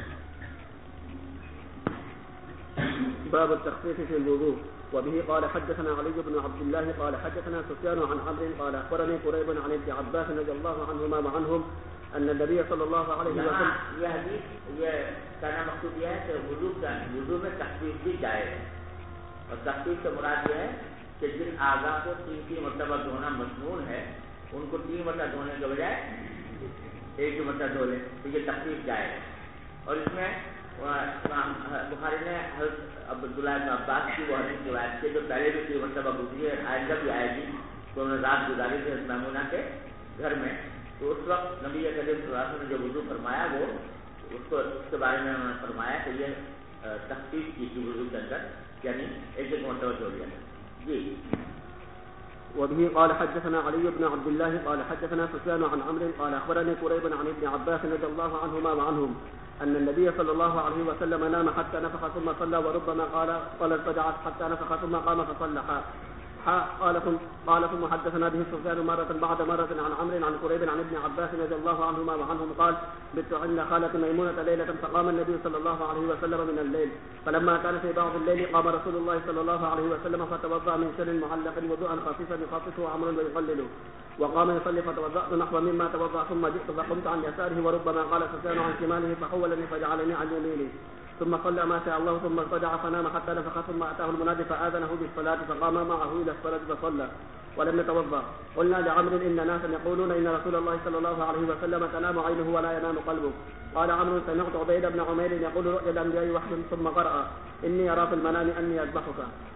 A: باب التخفيف في الوضوء. وبه قال حدثنا علي بن عبد الله قال حدثنا سفيان عن عمرو قال اخبرني قريب عن ابن عباس رضي الله عنهما وعنهم ان النبي صلى الله عليه وسلم.
B: یہ حدیث یہ کہنا مقصود یہ ہے کہ وضو میں تخفیف بھی جائز ہے، اور تخفیف سے مراد یہ ہے کہ جن اعضاء کو 3 مرتبہ دھونا مسنون ہے ان کو 3 مرتبہ دھونے کے بجائے 1 مرتبہ دھو لیں، تو یہ تخفیف جائز ہے. اور اس میں بخاری نے حضرت عبداللہ بن عباس کی وہ حدیث روایت کی جو پہلے بھی 3 مرتبہ گزری ہے، آئندہ بھی آئے گی، تو انہوں نے رات گزاری تھی میمونہ کے گھر میں. تو اس وقت نبی کریم صلی اللہ علیہ وسلم نے جو وضو فرمایا وہ اس کے بارے میں انہوں نے فرمایا کہ یہ تخفیف کی تھی وضو کے اندر، یعنی 1 مرتبہ دھو لیا. جی
A: وبه قال حدثنا علي بن عبد الله قال حدثنا سفيان عن عمرو قال اخبرني قريب عن ابن عباس رضي الله عنهما وعنهم ان النبي صلى الله عليه وسلم نام حتى نفخ ثم صلى وربما قال ارتجع حتى نفخ ثم قام فصلى. قال ثم حدثنا به سفيان مرة بعد مرة عن عمرو عن قريب عن ابن عباس رضي الله عنهما وعنهم قال بت عند خالة ميمونة ليلة فقام النبي صلى الله عليه وسلم من الليل فلما كان في بعض الليل قام رسول الله صلى الله عليه وسلم فتوضأ من شر معلق وضوءا خفيفا يخففه عمرو ويقلله وقام يصلي فتوضأت نحو مما توضأ ثم جئت فقمت عن يساره وربما قال سفيان عن شماله فحولني فجعلني عن يمينه. ثم صلى ما شاء الله ثم ارتجع فنام حتى نفخ ثم أتاه المنادي فآذنه بالصلاة فقام معه إلى الصلاة فصلى ولم يتوضأ. قلنا لعمرو إن ناسا يقولون إن رسول الله صلى الله عليه وسلم تنام عينه ولا ينام قلبه. قال عمرو سمعت عبيد بن عمير يقول رؤيا الأنبياء وحي ثم قرأ إني أرى في المنام أني أذبحك.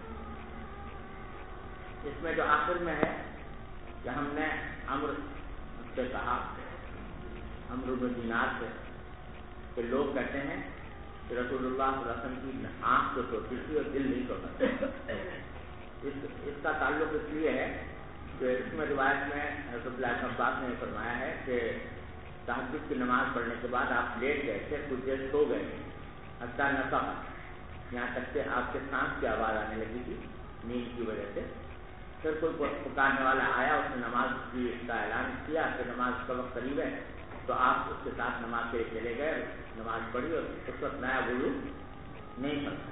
B: اس میں جو آخر میں ہے کہ ہم نے عمرو سے کہا، عمرو بن دینار سے، کہ لوگ کہتے ہیں کہ رسول اللہ صلی اللہ علیہ وسلم کی آنکھ تو سوتی تھی اور دل نہیں سوتا تھا۔ اس کا تعلق اس لیے ہے کہ اس میں روایت میں حضرت عبداللہ بن عباس نے فرمایا ہے کہ تہجد کی نماز پڑھنے کے بعد آپ لیٹ گئے تھے، کچھ دیر سو گئے تھے، حتیٰ نفخ، یہاں تک کہ آپ کے سانس کی آواز آنے لگی تھی نیند کی وجہ سے۔ پھر کوئی پکارنے والا آیا، اس نے نماز کا اعلان کیا کہ نماز کا وقت قریب ہے، تو آپ اس کے ساتھ نماز کے لیے چلے گئے، نماز پڑھی اور اس وقت نیا وضو نہیں پڑتا،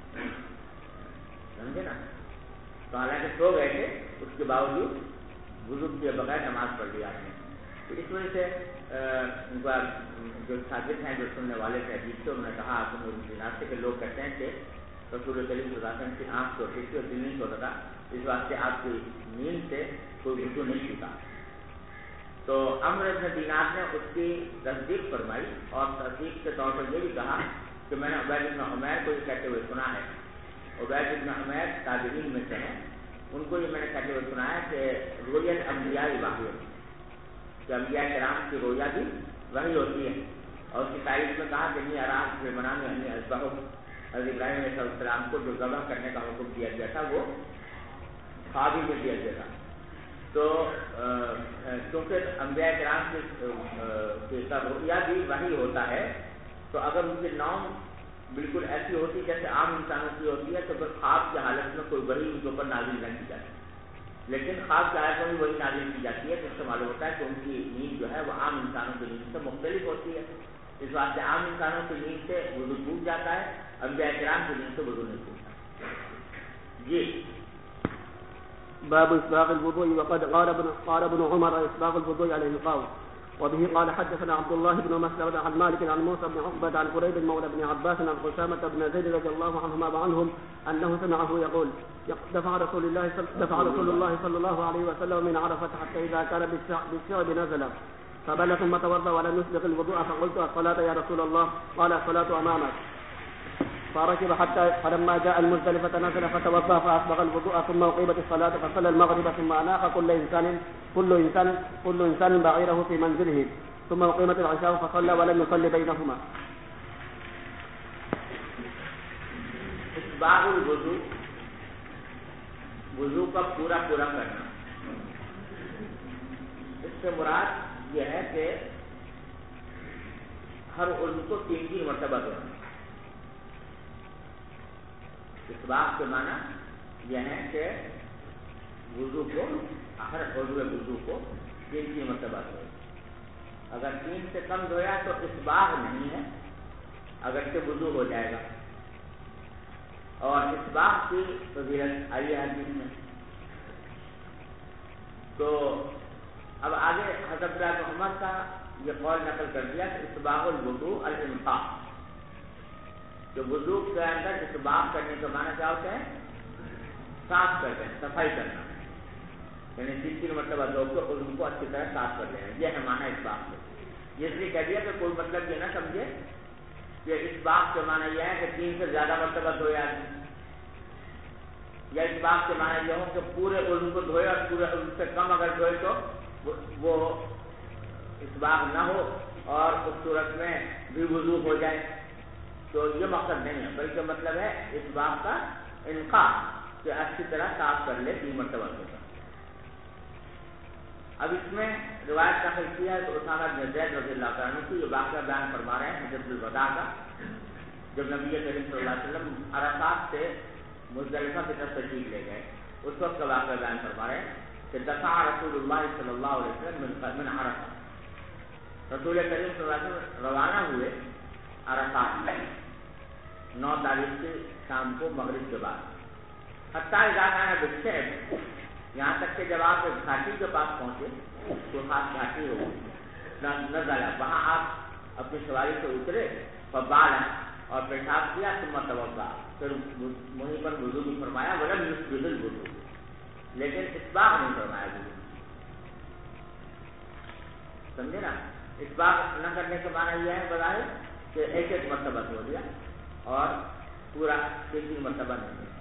B: سمجھے نا؟ تو حالانکہ سو گئے تھے، اس کے باوجود وضو کیے بغیر نماز پڑھ لی آپ نے۔ تو اس وجہ سے ان کا جو شاگرد ہیں، جو سننے والے تھے حدیث سے، انہوں نے کہا آپ نے دینار سے کہ لوگ کہتے ہیں کہ رسول کریم صلی اللہ علیہ وسلم کی آنکھ سوتی تھی اور دل نہیں سوتا تھا، اس واسطے آپ کی نیند سے کوئی وضو نہیں چھوٹا۔ تو عمرو بن دینار نے اس کی تصدیق فرمائی اور تصدیق کے طور پر یہ بھی کہا کہ میں نے عبید بن عمیر کو یہ کہتے ہوئے سنا ہے۔ عبید بن عمیر تابعین میں سے ہیں، ان کو یہ میں نے کہتے ہوئے سنا ہے کہ رؤیت انبیاء وحی ہوتی ہے، کہ انبیاء کرام کی رویا بھی وحی ہوتی ہے۔ اور اس کی تعریف میں کہا کہ نہیں آرام سے منامی ہمیں اذبحہ، حضرت ابراہیم علیہ السلام کو جو ذبح کرنے کا حکم دیا گیا تھا وہ خواب ہی میں دیا گیا تھا۔ تو کیونکہ انبیاء کرام کی رؤیا بھی وحی ہوتا ہے، تو اگر ان کی نوم بالکل ایسی ہوتی جیسے عام انسانوں کی ہوتی ہے تو پھر خواب کی حالت میں کوئی وحی ان کے اوپر نازل نہیں کی جاتی، لیکن خواب کی حالت میں بھی وہی نازل کی جاتی ہے، تو اس سے معلوم ہوتا ہے کہ ان کی نیند جو ہے وہ عام انسانوں کی نیند سے مختلف ہوتی ہے۔ اس واسطے عام انسانوں کی نیند سے وضو ٹوٹ جاتا ہے، انبیاء کرام کی نیند سے وضو نہیں ٹوٹتا۔ جی
A: باب إسباغ الوضوء. وقد قال ابن عمر إسباغ الوضوء على النقاو. وبه قال حدثنا عبد الله بن مسلمة عن مالك عن موسى بن عقبة عن قريب مولى بن عباس عن قسامة بن زيد رضي الله عنهما وعنهم أنه سمعه يقول دفع رسول الله صلى الله عليه وسلم من عرفة حتى إذا كان بالشعب نزل فبل ثم توضأ ولم يسبق الوضوء فقلت الصلاة يا رسول الله؟ قال الصلاة أمامك. فركب حتى فلما جاء المزدلفة نزل فتوضأ فأسبغ الوضوء ثم أقيمت الصلاة فصلى المغرب ثم أناخ كل إنسان بعيره في منزله ثم أقيمت العشاء فصلى ولم يصلي بينهما.
B: اسباغ الوضوء، وضو کا پورا کرنا، اس سے مراد یہ ہے کہ ہر عضو کو 3 مرتبہ دھونا۔ اسباغ کے معنی یہ ہے کہ وضو کو، ہر عضو وضو کو 3 مرتبہ دھوئے۔ اگر 3 سے کم دھویا تو اسباغ نہیں ہے، اگرچہ وضو ہو جائے گا۔ اور اسباغ کی فضیلت آئی ہے حدیث میں۔ تو اب آگے حضرت عبداللہ بن عمر کا یہ قول نقل کر دیا کہ اسباغ الوضوء الانفاق، کہ وضو کے اندر اسباغ کرنے کا معنی کیا ہوتا ہے؟ صاف کر دینا، صفائی کرنا، یعنی 3 مرتبہ دھو کے عضو کو اچھی طرح صاف کر لینا، یہ ہے معنی اسباغ کا۔ یہ اس لیے کہہ دیا کہ کوئی مطلب یہ نہ سمجھے کہ اسباغ کے معنی یہ ہے کہ 3 سے زیادہ مرتبہ دھویا، یا اسباغ کے معنی یہ ہو کہ پورے عضو کو دھوئے اور پورے عضو سے کم اگر دھوئے تو وہ اسباغ نہ ہو اور اس صورت میں بھی وضو ہو جائے، تو یہ مقصد نہیں ہے، بلکہ مطلب ہے اسباغ کا انقاء، کہ اچھی طرح صاف کر لے 3 مرتبہ دھونا۔ اب اس میں روایت نقل کیا ہے تو اسامہ بن زید رضی اللہ عنہ کی یہ واقعہ بیان فرما رہے ہیں حجۃ الوداع کا، جب نبی کریم صلی اللہ علیہ وسلم عرفات سے مزدلفہ کی طرف تشریف لے گئے، اس وقت کا واقعہ بیان فرما رہے ہیں کہ دفع رسول اللہ صلی اللہ علیہ وسلم من عرفہ، رسول کریم صلی اللہ علیہ وسلم روانہ ہوئے عرفات میں 9 تاریخ کی شام کو مغرب کے بعد، حتیٰ اذا کان بالشعب، یہاں تک کہ جب آپ گھاٹی کے پاس پہنچے تو خاص گھاٹی ہو نزلہ، وہاں آپ اپنی سواری سے اترے، فبال، اور پیشاب کیا ثم توضا، پھر وہیں پر وضو بھی فرمایا، ولم یسبغ الوضو، لیکن اسباغ نہیں فرمایا وضو، سمجھے نا؟ اسباغ نہ کرنے کے معنی یہ ہے بظاہر کہ ایک ایک مرتبہ دھو دیا اور پورا 3 مرتبہ نہیں دیا۔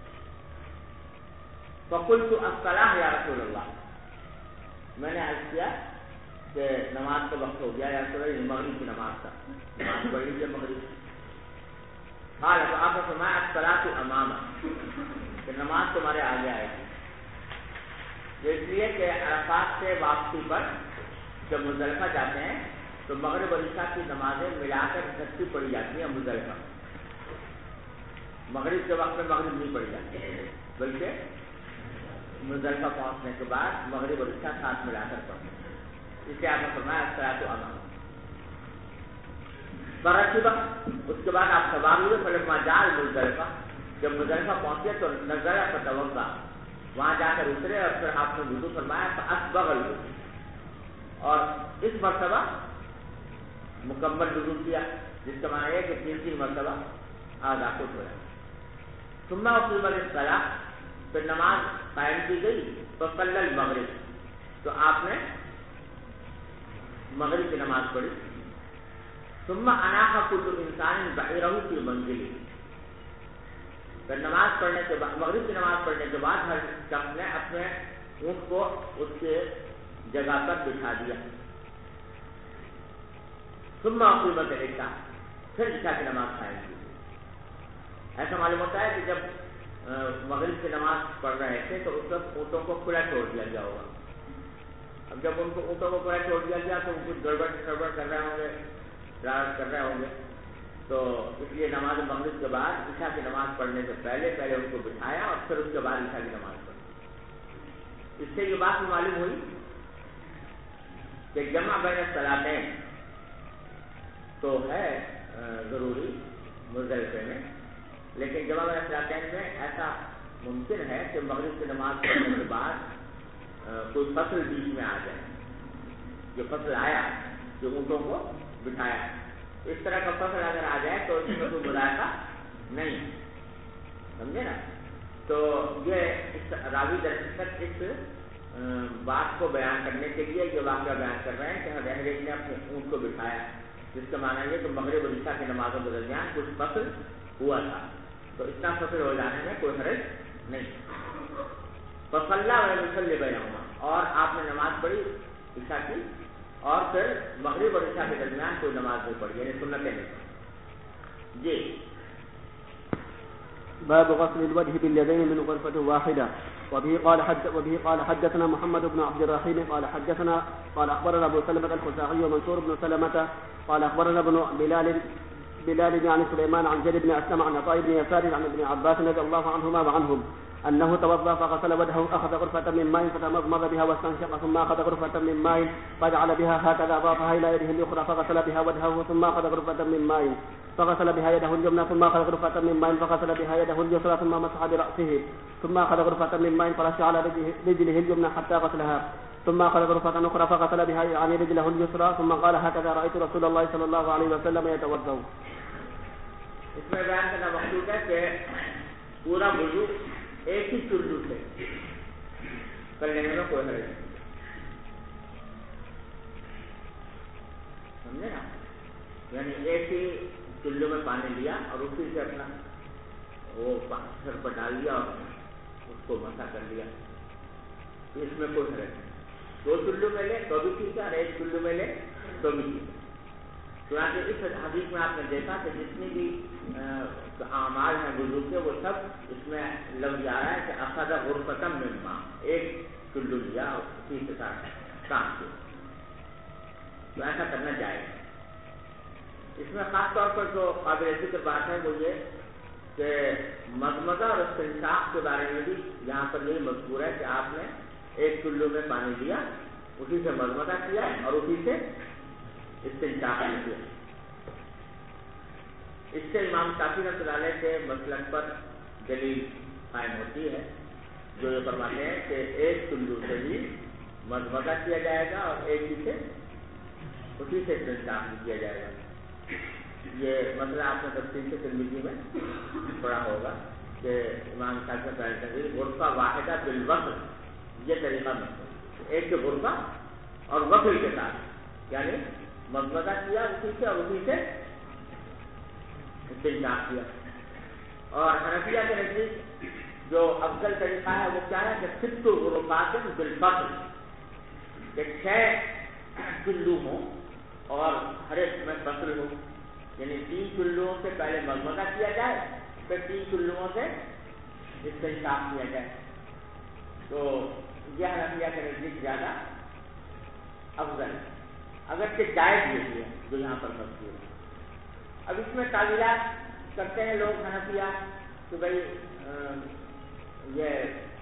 B: فقلت الصلاۃ یا رسول اللہ، میں نے عرض کیا کہ نماز کا وقت ہو گیا یا رسول اللہ، مغرب کی نماز کا، نماز پڑھ لیجیے مغرب۔ قال آپ نے فرمایا الصلاۃ امامک، کہ نماز تمہارے آگے آئے گی، اس لیے کہ عرفات سے واپسی پر جب مزدلفہ جاتے ہیں تو مغرب اور عشاء کی نمازیں ملا کر اکٹھی پڑھی جاتی ہیں مزدلفہ، مغرب کے وقت میں مغرب نہیں پڑھی جاتی بلکہ مزدلفہ پہنچنے کے بعد مغرب اور عشاء ساتھ ملا کر پڑھتے ہیں، اس لیے آپ نے فرمایا الصلاۃ امامک۔ فرکب، اس کے بعد آپ سوار ہوئے، فلما جاء مزدلفہ، جب مزدلفہ پہنچے تو نزل فتوضا، وہاں جا کر اترے اور پھر آپ نے وضو فرمایا، فاسبغ الوضو، اور اس مرتبہ مکمل وضو کیا، جس کا معنی ہے کہ 3 مرتبہ آدھا کو دھویا۔ ثم اقیمت الصلاۃ، پھر نماز قائم کی گئی، فصلی المغرب، تو آپ نے مغرب کی نماز پڑھی۔ ثم اناخ كل انسان بعیرہ فی منزلہ، پھر نماز پڑھنے کے بعد، مغرب کی نماز پڑھنے کے بعد ہر شخص نے اپنے اونٹ کو اس کے جگہ پر بٹھا دیا۔ ثم اقیمت العشاء، پھر عشاء کی نماز قائم کی۔ ایسا معلوم ہوتا ہے کہ جب مغرب کی نماز پڑھ رہے تھے تو اس وقت اونٹوں کو کھلا چھوڑ دیا گیا ہوگا، اب جب ان کو اونٹوں کو کھلا چھوڑ دیا گیا تو کچھ گڑبڑ کر رہے ہوں گے، شرارت کر رہے ہوں گے، تو اس لیے نماز مغرب کے بعد عشاء کی نماز پڑھنے سے پہلے ان کو بٹھایا اور پھر اس کے بعد عشاء کی نماز پڑھی۔ اس سے یہ بات معلوم ہوئی کہ جمع بین الصلاتین تو ہے ضروری مزدلفے میں، لیکن جمع بین الصلاتین میں ایسا ممکن ہے کہ مغرب کی نماز پڑھنے کے بعد کوئی فصل بیچ میں آ جائے، جو فصل آیا جو اونٹوں کو بٹھایا، اس طرح کا فصل اگر آ جائے تو اس میں کوئی مذائقہ نہیں، سمجھے نا؟ تو یہ اس راوی درحقیقت اس بات کو بیان کرنے کے لیے یہ واقعہ بیان کر رہے ہیں کہ ہر ایک نے اپنے اونٹ کو بٹھایا، جس کا معنی ہے کہ مغرب اور عشاء کی نمازوں کے درمیان کچھ فصل ہوا تھا، تو اتنا فصل ہو جانے میں کوئی حرج نہیں۔ فصلی ولم یصلی بینہما، اور آپ نے نماز پڑھی عشاء کی اور پھر مغرب اور عشاء کے درمیان کوئی نماز نہیں پڑھی، یعنی سنتیں نہیں پڑھی۔ جی
A: باب غسل الوجه باليدين من غرفة واحدة. وبه قال حدثنا محمد بن عبد الرحيم قال أخبرنا أبو سلمة الخزاعي ومنصور بن سلمة قال أخبرنا ابن بلال يعني سليمان عن زيد بن أسلم عن عطاء بن يسار عن ابن عباس رضي الله عنهما وعنهم أنه توضأ فغسل وجهه، أخذ غرفة من ماء فتمضمض بها واستنشق، ثم أخذ غرفة من ماء فجعل بها هكذا أضافها إلى يده اليسرى فغسل بها وجهه، ثم أخذ غرفة من ماء فغسل بها يده اليمنى، ثم أخذ غرفة من ماء فغسل بها يده اليسرى، ثم مسح برأسه، ثم أخذ غرفة من ماء فرش على رجله اليمنى حتى غسلها، ثم أخذ غرفة أخرى فغسل بها عن رجله اليسرى، ثم قال هكذا رأيت رسول الله صلى الله عليه وسلم يتوضأ.
B: اس میں بیان کرنا مقصود ہے کہ پورا وضو ایک ہی چلو سے کر لینے میں کوئی حرج نہیں، سمجھے نا؟ یعنی ایک ہی چلو میں پانی لیا اور اسی سے اپنا وہ سر پر ڈال دیا اور اس کو مسح کر لیا، اس میں کوئی حرج نہیں۔ 2 چلو میں لے تو بھی ٹھیک ہے اور 1 چلو میں لے تو بھی ٹھیک ہے۔ چنانچہ اس حدیث میں آپ نے دیکھا کہ جتنی بھی اعمال ہیں وضو کے وہ سب اس میں لفظ آ رہا ہے کہ اخذ غرفۃ من ماء، 1 چلو لیا اور اسی کے ساتھ کام کیا، تو ایسا کرنا جائے گا۔ اس میں خاص طور پر جو قابل ذکر بات ہے وہ یہ کہ مضمضہ اور استنشاق کے بارے میں بھی یہاں پر یہی مذکور ہے کہ آپ نے 1 چلو میں پانی لیا، اسی سے مضمضہ کیا اور اسی سے استنشاق کیا۔ اس سے امام شافعی رحمۃ اللہ علیہ کے مسلک پر دلیل قائم ہوتی ہے، جو یہ فرماتے ہیں کہ 1 چلو سے بھی مضمضہ کیا جائے گا اور ایک ہی سے اسی سے استنشاق بھی کیا جائے گا۔ یہ مسئلہ آپ نے تفصیل سے ترمذی میں پڑھا ہوگا کہ امام صاحب نے بیان کر دی غرفہ واحدہ بالوصل، یہ طریقہ مطلب ایک کے غرفہ اور وصل کے ساتھ، یعنی مضمضہ کیا اسی سے اور اسی سے استنشاق کیا. اور حنفیہ کے نزدیک جو افضل طریقہ ہے وہ کیا ہے کہ 6 غرفات بالفصل، کہ 6 چلو ہوں اور ہر ایک میں فصل ہو، یعنی 3 چلوؤں سے پہلے مضمضہ کیا جائے پھر 3 چلوؤں سے استنشاق کیا جائے. تو یہ حنفیہ کے نزدیک زیادہ افضل ہے، اگرچہ جائز یہ ہے جو یہاں پر مذکور ہے. اب اس میں تعویلات کرتے ہیں لوگ حنفیہ کہ بھائی یہ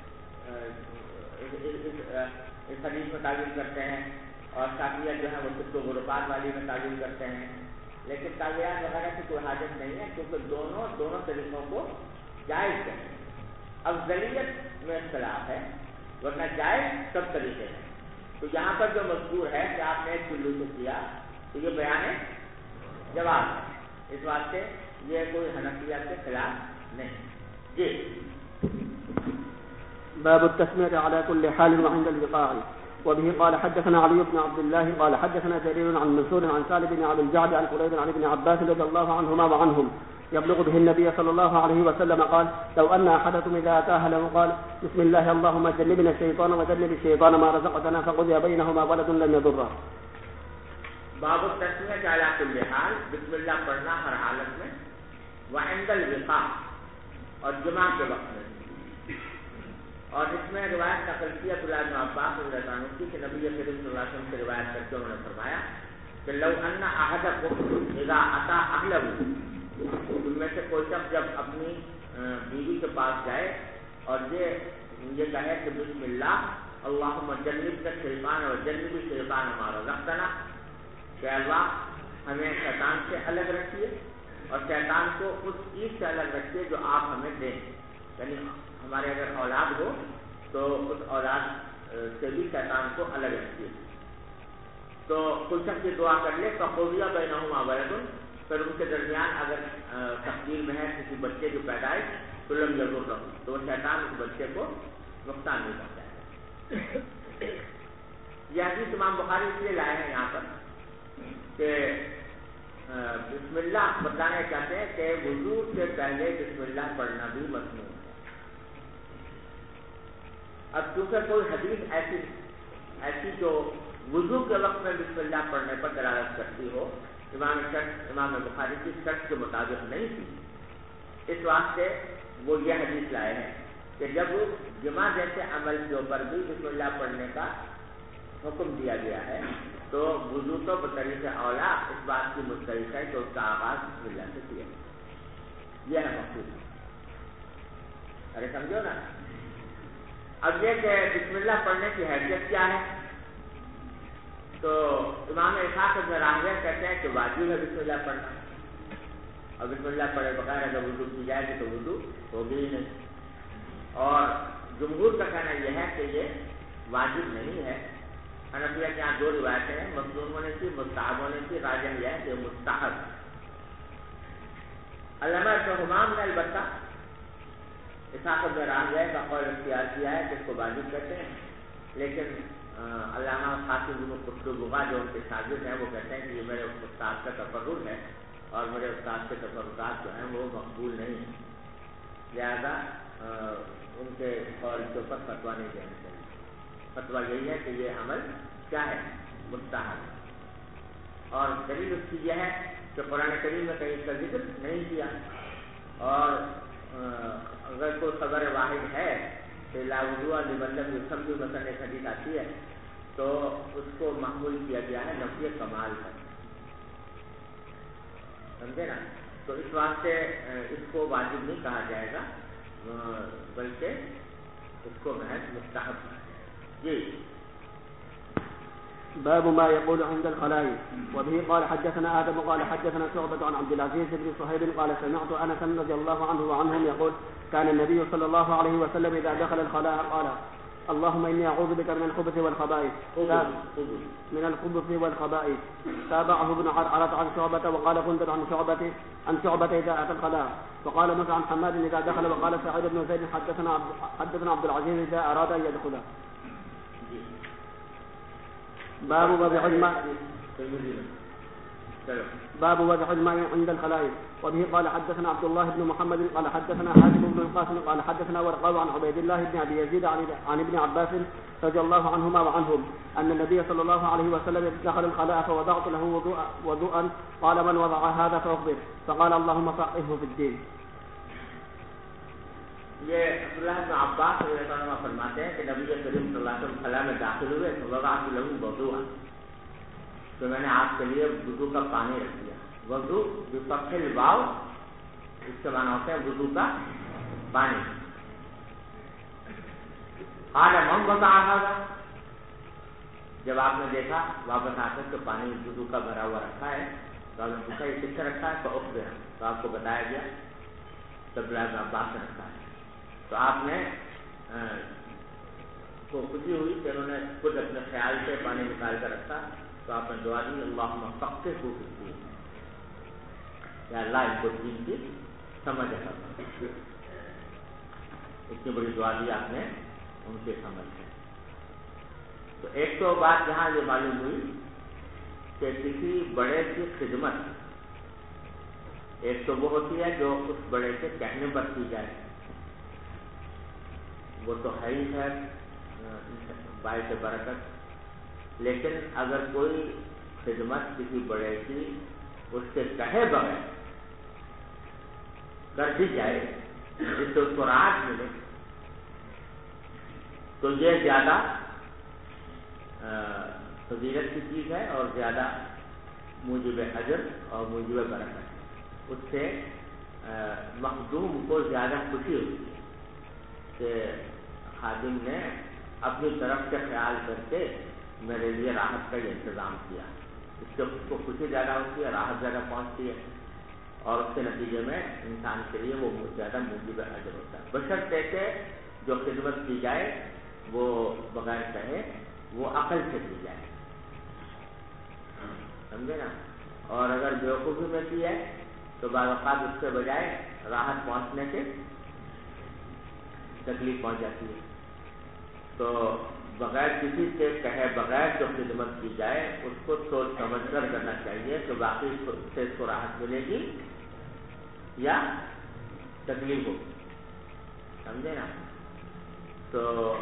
B: اس حدیث میں تعویل کرتے ہیں، اور شافعیہ جو ہے وہ 6 غرفات والی میں تعویل کرتے ہیں. لیکن تعویلات وغیرہ کی کوئی حاجت نہیں ہے کیونکہ دونوں طریقوں کو جائز کریں. افضلیت میں اختلاف ہے ورنہ جائز سب طریقے ہیں. تو یہاں پر جو مذکور ہے کہ آپ نے ایک چلو سے کیا تو یہ بیان جواب ہے، اس واسطے یہ کوئی حنفیہ کے خلاف نہیں. جی
A: باب التسمية على كل حال وعند الوقاع. وبه قال حدثنا علي بن عبد الله قال حدثنا جرير عن منصور عن سالم بن عبد الجعد عن قريب عن ابن عباس رضي الله عنهما وعنهم يبلغ به النبي صلى الله عليه وسلم قال لو أن أحدكم إذا أتى أهله قال بسم الله اللهم جنبنا الشيطان وجنب الشيطان ما رزقتنا فقضي بينهما ولد لم يضره.
B: باب التسمیہ علی کل حال، بسم اللہ پڑھنا ہر حالت میں، وعند الوقاع اور جمعہ کے وقت میں. اور اس میں روایت نقل کی عبداللہ بن عباس رضی اللہ عنہ کی کہ نبی کریم صلی اللہ علیہ وسلم سے روایت کر کے انہوں نے فرمایا کہ لو ان احدکم اذا اتی اہلہ، ان میں سے کوئی شخص جب اپنی بیوی کے پاس جائے اور یہ کہے کہ بسم اللہ اللہم جنبنا الشیطان وجنب الشیطان ما رزقتنا، کہ اللہ ہمیں شیطان سے الگ رکھیے اور شیطان کو اس چیز سے الگ رکھیے جو آپ ہمیں دیں. یعنی ہمارے اگر اولاد ہو تو اس اولاد سے بھی شیطان کو الگ رکھیے. تو کوئی شخص یہ دعا کر لے فقضی بینہما ولد، پھر ان کے درمیان اگر تقدیر میں ہے کسی بچے کی پیدائش تو لم یضرہ، تو وہ شیطان اس بچے کو نقصان نہیں پہنچائے گا. یہ حدیث امام بخاری اس لیے لائے ہیں یہاں پر کہ بسم اللہ بتانا چاہتے ہیں کہ وضو سے پہلے بسم اللہ پڑھنا بھی مسنون ہے. اب چونکہ کوئی حدیث ایسی جو وضو کے وقت میں بسم اللہ پڑھنے پر دلالت کرتی ہو امام بخاری کی شرط کے مطابق نہیں تھی، اس واسطے وہ یہ حدیث لائے ہیں کہ جب جمعہ جیسے عمل کے اوپر بھی بسم اللہ پڑھنے کا حکم دیا گیا ہے تو وضو تو بطریق اولا اس بات کی مستحق ہے کہ اس کا آغاز بسم اللہ سے کیا. یہ ہے مقصود. ارے سمجھو نا. اب یہ کہ بسم اللہ پڑھنے کی حیثیت کیا ہے، تو امام اسحاق بن راہویہ کہتے ہیں کہ واجب ہے بسم اللہ پڑھنا، اور بسم اللہ پڑھے بغیر اگر وضو کی جائے گی تو وضو ہوگی ہی نہیں. اور جمہور کا کہنا یہ ہے کہ یہ واجب نہیں ہے. حنفیہ کے یہاں 2 روایتیں ہیں، مسنون ہونے کی، مستحب ہونے کی. راجح یہ ہے کہ مستحب. علامہ ابن حمام نے البتہ اسحاق بن راہویہ کا قول اختیار کیا ہے کہ اس کو واجب کہتے ہیں، لیکن علامہ قاسم بن قطب جو ان کے شاگرد ہیں وہ کہتے ہیں کہ یہ میرے استاد کا تفرد ہے اور میرے استاد کے تفردات جو ہیں وہ مقبول نہیں ہیں، لہذا ان کے قول کے اوپر فتویٰ نہیں دینا چاہیے. فتویٰ یہی ہے کہ یہ عمل کیا ہے، مستحب. اور دلیل اس کی یہ ہے کہ قرآن کریم میں کہیں اس کا ذکر نہیں کیا، اور اگر کوئی خبر واحد ہے کہ لا وضوء لمن لم يصلي مثلا ایک حدیث آتی ہے تو اس کو محمول کیا گیا ہے نفی کمال پر، سمجھے نا. تو اس واسطے اس کو واجب نہیں کہا جائے گا بلکہ اس کو محض مستحب کہا جائے گا. جی
A: باب ما يقول عند الخلاء. وبه قال حدثنا آدم قال حدثنا شعبة عن عبد العزيز بن صهيب قال سمعت أنس رضي الله عنه وعنهم يقول كان النبي صلى الله عليه وسلم إذا دخل الخلاء قال اللهم إني أعوذ بك من الخبث والخبائث من الخبث والخبائث. تابعه ابن عرعرة عن شعبة وقال كنت عن شعبة إذا أتى الخلاء. وقال موسى عن حماد إذا دخل. وقال سعيد بن زيد حدثنا عبد العزيز إذا أراد أن يدخل. باب وضع الماء عند الخلائق. وبه قال حدثنا عبد الله بن محمد قال حدثنا حاتم بن القاسم قال حدثنا ورقاء عن عبيد الله بن ابي يزيد عن ابن عباس رضي الله عنهما وعنهم ان النبي صلى الله عليه وسلم دخل الخلاء فوضعت له وضوءا قال من وضع هذا فاخبر فقال اللهم فقهه في الدين.
B: یہ عبداللہ بن عباس رضی اللہ عنہ فرماتے ہیں کہ نبی کریم صلی اللہ علیہ وسلم خلا میں داخل ہوئے تو وضعت له وضوءا، تو میں نے آپ کے لیے وضو کا پانی رکھ دیا. وضو بفتح الواو اس کا معنی ہوتا ہے وضو کا پانی. قال من وضع هذا، جب آپ نے دیکھا واپس آ کر تو پانی وضو کا بھرا ہوا رکھا ہے تو آپ نے پوچھا یہ کس سے رکھا ہے؟ تو اخبر، تو آپ کو بتایا گیا تو عبداللہ بن عباس سے رکھا ہے. تو آپ نے کو خوشی ہوئی کہ انہوں نے خود اپنے خیال سے پانی نکال کر رکھا، تو آپ نے دعا دی اللہم فقہہ فی الدین، یا اللہ ان کو دین کی سمجھ ہے. اتنی بڑی دعا دی آپ نے ان کے سمجھ ہے. تو ایک تو بات یہاں یہ معلوم ہوئی کہ کسی بڑے کی خدمت ایک تو وہ ہوتی ہے جو اس بڑے کے کہنے پر کی جائے، وہ تو ہے ہی ہے باعث برکت. لیکن اگر کوئی خدمت کسی بڑے کی اس سے کہے بغیر کر دی جائے جس سے اس کو راحت ملے تو یہ زیادہ فضیلت کی چیز ہے اور زیادہ موجب اجر اور موجب برکت ہے. اس سے مخدوم کو زیادہ خوشی ہوتی ہے کہ خادم نے اپنی طرف سے خیال کر کے میرے لیے راحت کا یہ انتظام کیا. اس سے اس کو خوشی زیادہ ہوتی ہے، راحت زیادہ پہنچتی ہے اور اس کے نتیجے میں انسان کے لیے وہ زیادہ موجب اجر ہوتا ہے. بشرطے کہ جو خدمت کی جائے وہ بغیر کہے وہ عقل سے کی جائے، سمجھے نا. اور اگر بیوقوفی میں کی ہے تو بعض اوقات اس کے بجائے راحت پہنچنے سے تکلیف پہنچ جاتی ہے. تو بغیر کسی سے کہے بغیر جو خدمت کی جائے اس کو سوچ سمجھ کر کرنا چاہیے کہ باقی سے اس کو راحت ملے گی یا تکلیف ہوگی، سمجھے نا. تو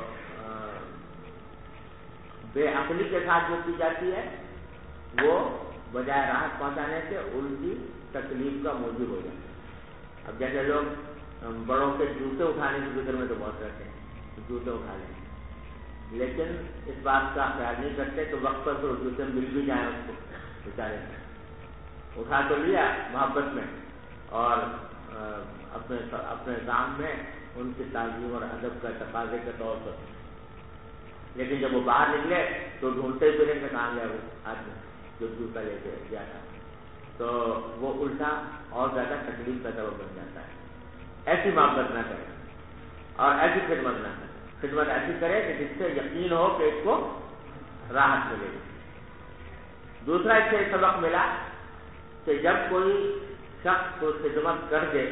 B: بے عقلی کے ساتھ جو کی جاتی ہے وہ بجائے راحت پہنچانے سے الٹی تکلیف کا موجب ہو جاتا ہے. اب جیسے لوگ بڑوں کے جوتے اٹھانے کی فکر میں تو بہت رہتے ہیں، جوتے اٹھا لیں لیکن اس بات کا خیال نہیں کرتے تو وقت پر تو جوتے مل بھی جائیں اس کو بیچارے. اٹھا تو لیا محبت میں اور اپنے کام میں ان کی تعظیم اور ادب کا تقاضے کے طور پر، لیکن جب وہ باہر نکلے تو ڈھونڈتے پھریں کہ کہاں گیا وہ آدمی جو جوتا لے کے گیا تھا، تو وہ الٹا اور زیادہ تکلیف کا سبب بن جاتا ہے. ایسی محبت نہ کرے اور ایسی خدمت نہ کرے. خدمت ایسی کرے کہ جس سے یقین ہو کہ اس کو راحت ملے گی. دوسرا اس سے سبق ملا کہ جب کوئی شخص کو خدمت کر دے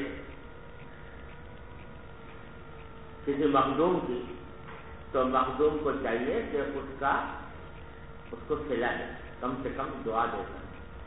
B: کسی مخدوم کی تو مخدوم کو چاہیے کہ اس کو کھلائے، کم سے کم دعا دے سکے.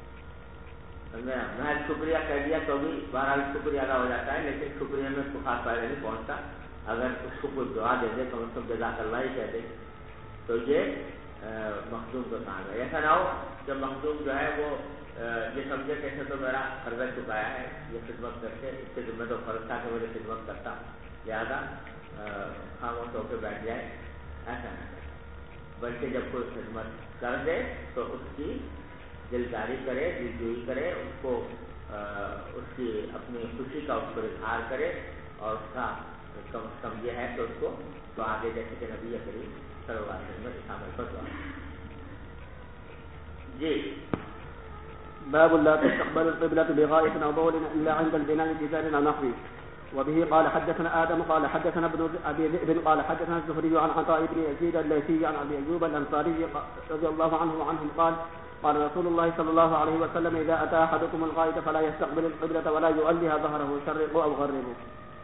B: میں شکریہ کہہ دیا تو بھی بہرحال شکریہ ادا ہو جاتا ہے، لیکن شکریہ میں اس کو خاص فائدہ نہیں پہنچتا. اگر اس کو کوئی دعا دے دے کم از کم جزاک اللہ ہی کہہ دے تو یہ مخدوم کا کام ہے. ایسا نہ ہو کہ مخدوم جو ہے وہ یہ سمجھے کہ ایسے تو میرا قرضہ چکایا ہے یہ خدمت کر کے، اس کے ذمہ تو فرض تھا کہ میری خدمت کرتا، لہٰذا خاموش ہو کے بیٹھ جائے. ایسا نہ کرے، بلکہ جب کوئی خدمت کر دے تو اس کی دلداری کرے، دلجوئی کرے، اس کو اس کی اپنی خوشی کا اس پر اظہار کرے اور اس کا کم از کم یہ ہے کہ اس کو تو آگے جیسے کہ نبی کریم صلی اللہ علیہ وسلم شامل پر دعا. جی
A: باب لا تستقبل القبلة بغائط أو بول إلا عند البناء بجدار أو نحوه. وبه قال حدثنا آدم قال حدثنا ابن أبي ذئب قال حدثنا الزهري عن عطاء بن يزيد الليثي عن أبي أيوب الأنصاري رضي الله عنه وعنهم قال قال رسول الله صلى الله عليه وسلم إذا أتى أحدكم الغائط فلا يستقبل القبلة ولا يؤلها ظهره شرقوا أو غربوا.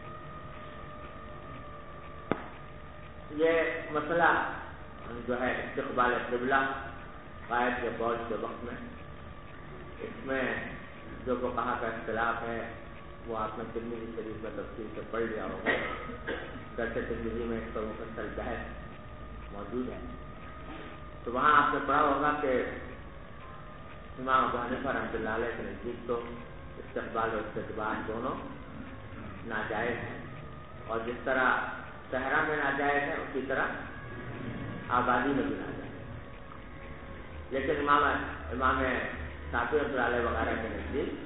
B: یہ مسئلہ جو ہے استقبال قبلہ غائط کے فوج کے وقت میں، اس میں جو فقہا کا اختلاف ہے وہ آپ نے ترمذی شریف میں تفصیل سے پڑھ لیا ہوگا. درس ترمذی میں اس پر مفصل بحث موجود ہے. تو وہاں آپ نے پڑھا ہوگا کہ امام ابو حنیفہ رحمۃ اللہ علیہ کے نزدیک تو استقبال اور استقبال دونوں ناجائز ہیں، اور جس طرح صحرا میں ناجائز ہے اسی طرح آبادی میں بھی ناجائز ہے. لیکن امام شافعی رحمۃ اللہ علیہ وغیرہ کے نزدیک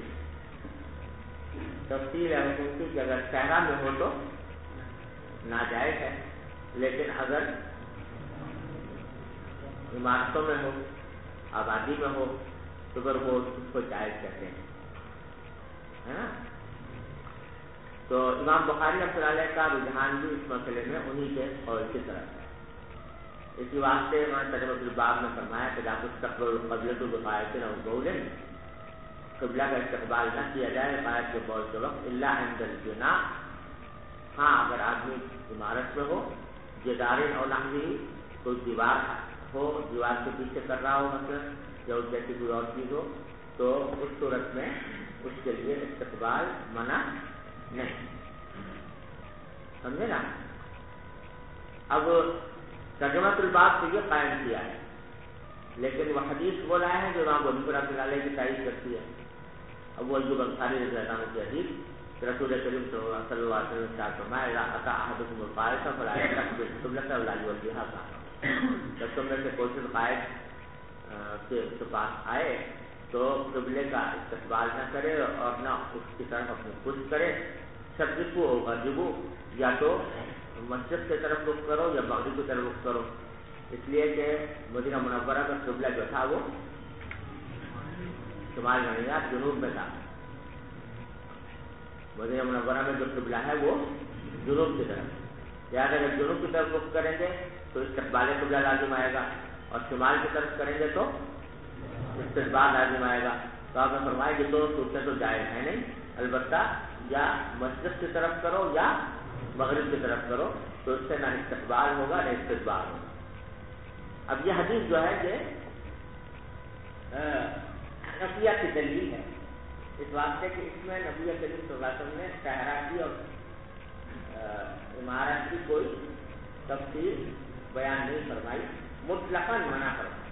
B: تفصیل ہے حکم کی کہ اگر صحرا میں ہو تو ناجائز ہے، لیکن اگر عمارتوں میں ہو، آبادی میں ہو تو پھر وہ اس کو جائز کہتے ہیں، ہے نا. تو امام بخاری رحمۃ اللہ علیہ کا رجحان بھی اس مسئلے میں انہی کے قول کی طرف ہے. اسی واسطے انہوں نے ترجمۃ الباب میں فرمایا کہ لا تستقبل القبلۃ بغائط او بول، قبلہ کا استقبال نہ کیا جائے غائط کے بول کے وقت الا عند البناء. ہاں اگر آدمی عمارت میں ہو، جدار اور نحوی کوئی دیوار ہو، دیوار کے پیچھے کر رہا ہو مثلا، یا اس جیسی کوئی اور چیز ہو، تو اس صورت میں اس کے لیے استقبال منع نہیں. سمجھے نا. اب ترجمۃ الباب سے یہ قائم کیا ہے، لیکن وہ حدیث وہ لائے ہیں جو امام ابو رحمۃ اللہ علیہ کی تائید کرتی ہے. ابو ایوب انصاری رضی اللہ عنہ کی حدیث رسول کریم صلی اللہ علیہ وسلم نے فرمایا اذا اتى احدكم الغائط فلا يستقبل القبلة ولا يوليها ظهره. جب تم میں سے کوئی شخص غائط کے پاس آئے تو قبلے کا استقبال نہ کرے اور نہ اس کی طرف اپنے خود کرے. شرقو ہو غربو، یا تو مسجد کی طرف رخ کرو یا مغرب کی طرف رخ کرو، اس لیے کہ مدینہ منورہ کا قبلہ جو تھا وہ شمال میں نہیں تھا، جنوب میں تھا. مدینہ منورہ میں جو قبلہ ہے وہ جنوب کی طرف. لہٰذا اگر جنوب کی طرف رخ کریں گے تو استقبال قبلہ لازم آئے گا، اور شمال کی طرف کریں گے تو استقبال لازم آئے گا. تو آپ نے فرمایا کہ دو صورتیں تو جائز ہیں نہیں، البتہ یا مسجد کی طرف کرو یا مغرب کی طرف کرو، تو اس سے نہ استقبال ہوگا نہ استقبال ہوگا. اب یہ حدیث جو ہے کہ نفیہ کی دلیل ہے، اس واسطے کہ اس میں نبی کریم صلی اللہ علیہ وسلم نے صحرا کی اور عمارت کی کوئی تفصیل بیان نہیں فرمائی، مطلقاً منع فرمائی.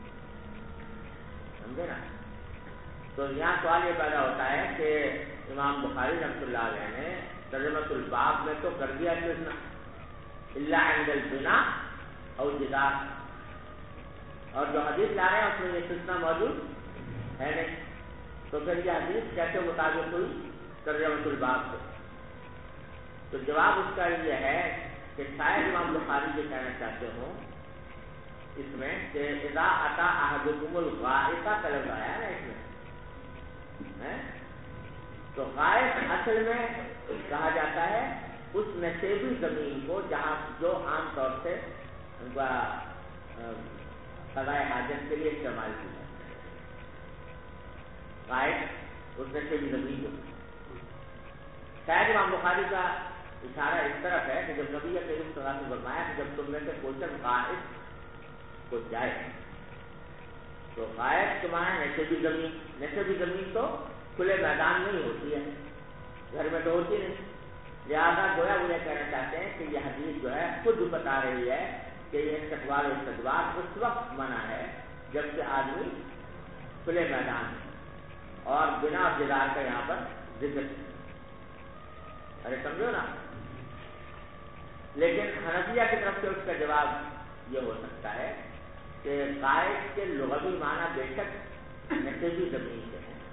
B: سمجھے نا. تو یہاں سوال یہ پیدا ہوتا ہے کہ امام بخاری رحمۃ اللہ علیہ نے ترجمۃ الباب میں تو کر دیا الا عند البناء او جدار، اور جو حدیث لا رہے ہیں اس میں یہ استثناء موجود ہے نہیں. تو پھر یہ حدیث کیسے مطابق ہوئی ترجمۃ الباب سے؟ تو جواب اس کا یہ ہے کہ شاید امام بخاری یہ کہنا چاہتے ہوں اس میں کہ اذا اتی احدکم الغائط کا لفظ آیا نا اس میں، تو غائط اصل میں کہا جاتا ہے اس نشیبی زمین کو جہاں جو عام طور سے قضائے حاجت کے لیے استعمال کی جاتی ہے. غائط اس نشیبی زمین کو. شاید امام بخاری کا اشارہ اس طرف ہے کہ جب نبی کریم صلی اللہ علیہ وسلم نے فرمایا کہ جب تم میں سے کوئی شخص غائط کو جائے تو غائط تمہارا نشیبی زمین، نشیبی زمین تو کھلے میدان میں ہی ہوتی ہے، گھر میں تو ہوتی نہیں. لہٰذا گویا وہ یہ کہنا چاہتے ہیں کہ یہ حدیث جو ہے خود بتا رہی ہے کہ یہ استقبال و استقبال اس وقت منع ہے جب کہ آدمی کھلے میدان میں، اور بنا جدار کا یہاں پر ذکر. ارے سمجھو نا. لیکن حنفیہ کی طرف سے اس کا جواب یہ ہو سکتا ہے کہ غائط کے لغوی معنی بے شک نشیبی زمین کے ہیں،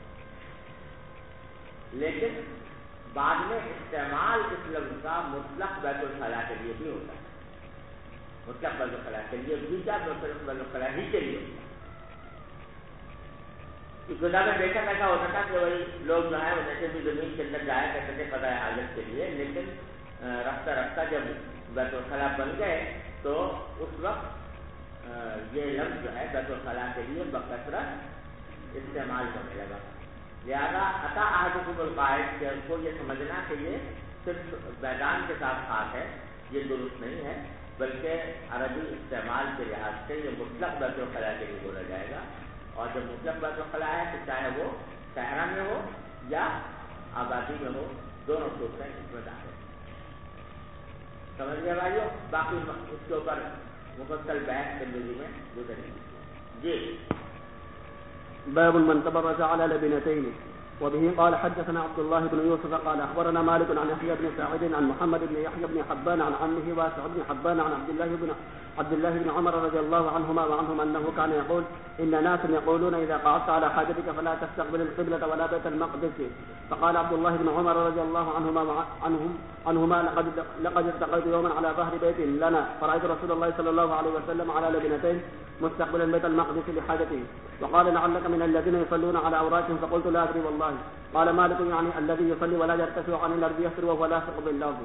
B: لیکن بعد میں استعمال اس لفظ کا مطلق بیت الخلاء کے لیے بھی ہوتا ہے. مطلق بیت الخلاء کے لیے بھی کیا، بیت الخلاء ہی کے لیے ہوتا ہے. ابتدا میں بے شک ایسا ہوتا تھا کہ وہی لوگ جو ہے وہ جیسے بھی زمین کے اندر جایا کرتے تھے قضاء حاجت کے لیے، لیکن رفتہ رفتہ جب بیت الخلاء بن گئے تو اس وقت یہ لفظ جو ہے بیت الخلاء کے لیے بکثرت استعمال ہونے لگا۔ لہذا اتا احدکم القاعد کہ ان کو یہ سمجھنا کہ یہ صرف میدان کے ساتھ خاص ہے، یہ درست نہیں ہے، بلکہ عربی استعمال کے لحاظ سے یہ مطلق بیت الخلاء کے لیے بولا جائے گا، اور جب مطلق بیت الخلاء ہے تو چاہے وہ صحرا میں ہو یا آبادی میں ہو، دونوں صورتیں اس میں داخل۔ سمجھ گئے بھائیو؟ باقی اس کے اوپر مفصل بحث زندگی میں گزرے گی۔ جی
A: باب من تبرز على لبنتين. وبه قال حدثنا عبد الله بن يوسف قال اخبرنا مالك عن يحيى بن سعيد عن محمد بن يحيى بن حبان عن عمه واسع بن حبان عن عبد الله بن عمر رضي الله عنهما وعنهم انه كان يقول ان ناس يقولون اذا قعدت على حاجتك فلا تستقبل القبلة ولا بيت المقدس. فقال عبد الله بن عمر رضي الله عنهما لقد التقيت يوما على ظهر بيت لنا فرأيت رسول الله صلى الله عليه وسلم على لبنتين مستقبلا بيت المقدس لحاجته، وقال لعلك من الذين يصلون على اوراقهم، فقلت لا ادري والله. قال مالك يعني الذي يصلي ولا يرتفع عن الارض يسر وهو لاصق بالارض.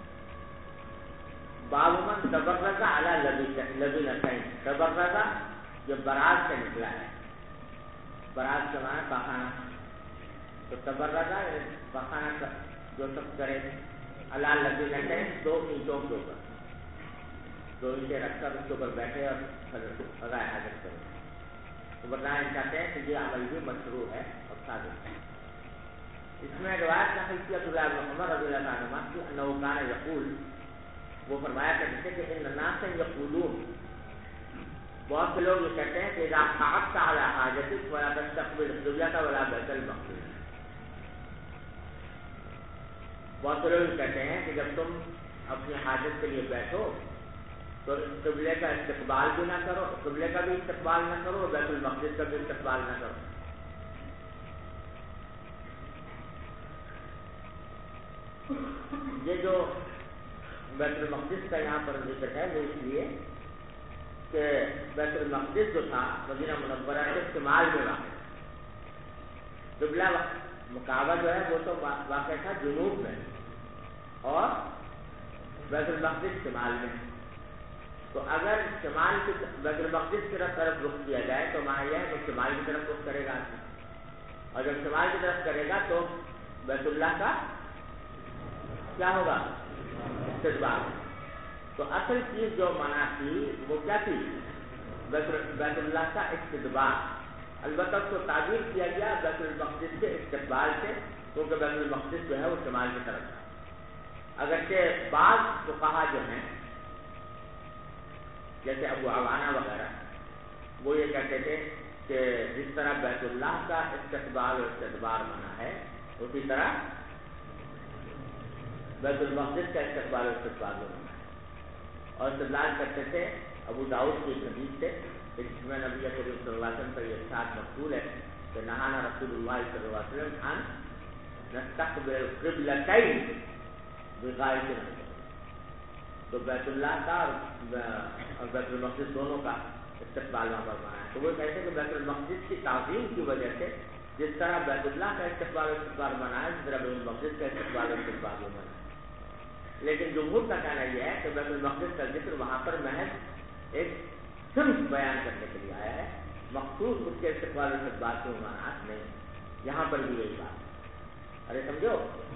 B: باب من تبرز على لبنتين. تبرز جو براز سے نکلا ہے، براز کے معنی پخانا، تو تبرز پخانا جو سب کرے على لبنتين، دو اینٹوں کے اوپر، دو اینٹیں رکھ کر اس کے اوپر بیٹھے اور قضاء حاجت کرے، تو بتانا چاہتے ہیں کہ یہ عمل بھی مشروع ہے اور ثابت ہے۔ اس میں روایت نقل کی عبداللہ بن عمر رضی اللہ عنہما کہ انه كان یقول، وہ فرمایا کرتے تھے کہ ان الناس یقولون، بہت سے لوگ یہ کہتے ہیں کہ اذا قعدت على حاجتك فلا تستقبل القبلة ولا بیت المقدس۔ بہت سے لوگ یہ کہتے ہیں کہ جب تم اپنی حاجت کے لیے بیٹھو تو قبلے کا استقبال بھی نہ کرو، قبلے کا بھی استقبال نہ کرو، بیت المقدس کا بھی استقبال نہ کرو۔ یہ جو بیت المقدس کا یہاں پر ذکر ہے وہ اس لیے کہ بیت المقدس جو تھا مدینہ منورہ کے شمال میں واقع، قبلہ کعبہ جو ہے وہ تو واقع تھا جنوب میں اور بیت المقدس شمال میں۔ تو اگر شمال کی بیت المقدس کی طرف رخ کیا جائے تو معنی یہ ہے کہ شمال کی طرف رخ کرے گا، اور جب شمال کی طرف کرے گا تو بیت اللہ کا کیا ہوگا؟ استقبال۔ تو اصل چیز جو منع تھی وہ کیا تھی؟ بیت اللہ کا استقبال۔ البتہ اس کو تعبیر کیا گیا بیت المقدس کے استقبال سے، کیونکہ بیت المقدس جو ہے وہ شمال کی طرف تھا۔ اگرچہ بعض فقہا جو ہیں جیسے ابو عوانہ وغیرہ وہ یہ کہتے تھے کہ جس طرح بیت اللہ کا استقبال و استدبار منع ہے اسی طرح بیت المقدس کا استقبال و استدبار منع ہے، اور استدلال کرتے تھے ابو داؤد کی حدیث سے جس میں نبی کریم صلی اللہ علیہ وسلم کا یہ ارشاد مقبول ہے کہ نہانا رسول اللہ صلی اللہ علیہ وسلم عن نستقبل القبلتین بغائب النظر، تو بیت اللہ کا اور بیت المقدس دونوں کا استقبال وہاں پر منع ہے۔ تو وہ کہتے ہیں کہ بیت المقدس کی تعظیم کی وجہ سے جس طرح بیت اللہ کا استقبال منع ہے، اس طرح بیت المقدس کا استقبال منع ہے۔ لیکن جمہور کا کہنا یہ ہے کہ بیت المقدس کا ذکر وہاں پر محض ایک صنف بیان کرنے کے لیے آیا ہے، مخصوص اس کے استقبال کے معنات نہیں۔ یہاں پر بھی یہی بات، ارے سمجھو۔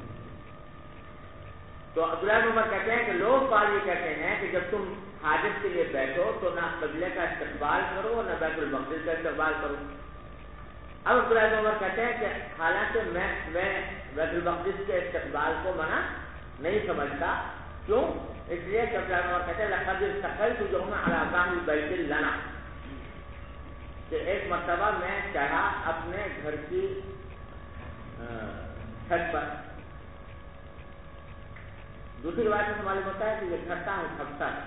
B: تو عبداللہ بن عمر کہتے ہیں کہ لوگ بعض یہ کہتے ہیں کہ جب تم حاجت کے لیے بیٹھو تو نہ قبلے کا استقبال کرو نہ بیت المقدس کا استقبال کرو۔ اب عبداللہ بن عمر کہتے ہیں کہ حالانکہ میں بیت المقدس کے استقبال کو منع نہیں سمجھتا، کیوں؟ اس لیے کہ عبداللہ بن عمر کہتے ہیں لقد استقلت یوما علی ظہر بیت لنا، کہ ایک مرتبہ میں چڑھا اپنے گھر کی چھت پر۔ دوسری روایت میں معلوم ہوتا ہے کہ یہ گھٹا ہے کھپتا ہے۔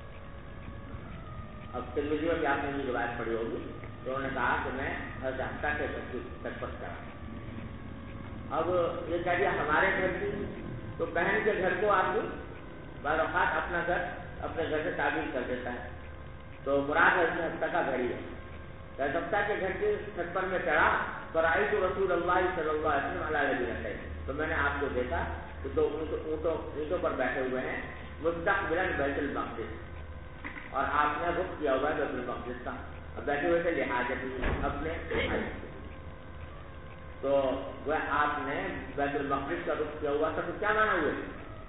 B: اب ترمذی میں آپ نے یہ روایت پڑھی ہوگی تو انہوں نے کہا کہ میں حضرت حفصہ کے گھر کی چھت پر چڑھا۔ اب یہ کہہ دیا ہمارے گھر کی، تو بہن کے گھر کو آدمی بعض اوقات اپنے گھر سے تعبیر کر دیتا ہے، تو مراد حضرت حفصہ کا گھر ہی ہے۔ دفتر کے گھر کے چھت پر میں چڑھا تو رأیت رسول اللہ صلی اللہ علیہ وسلم علی لبنتین، تو میں نے آپ کو دیکھا کہ دو اونٹوں پر بیٹھے ہوئے ہیں، مستقبلا بیت المقدس، اور آپ نے رخ کیا ہوا ہے بیت المقدس کا، اور بیٹھے ہوئے تھے لحاظتی اپنے حاجت، تو وہ آپ نے بیت المقدس کا رخ کیا ہوا تھا، تو کیا مانا ہوئے؟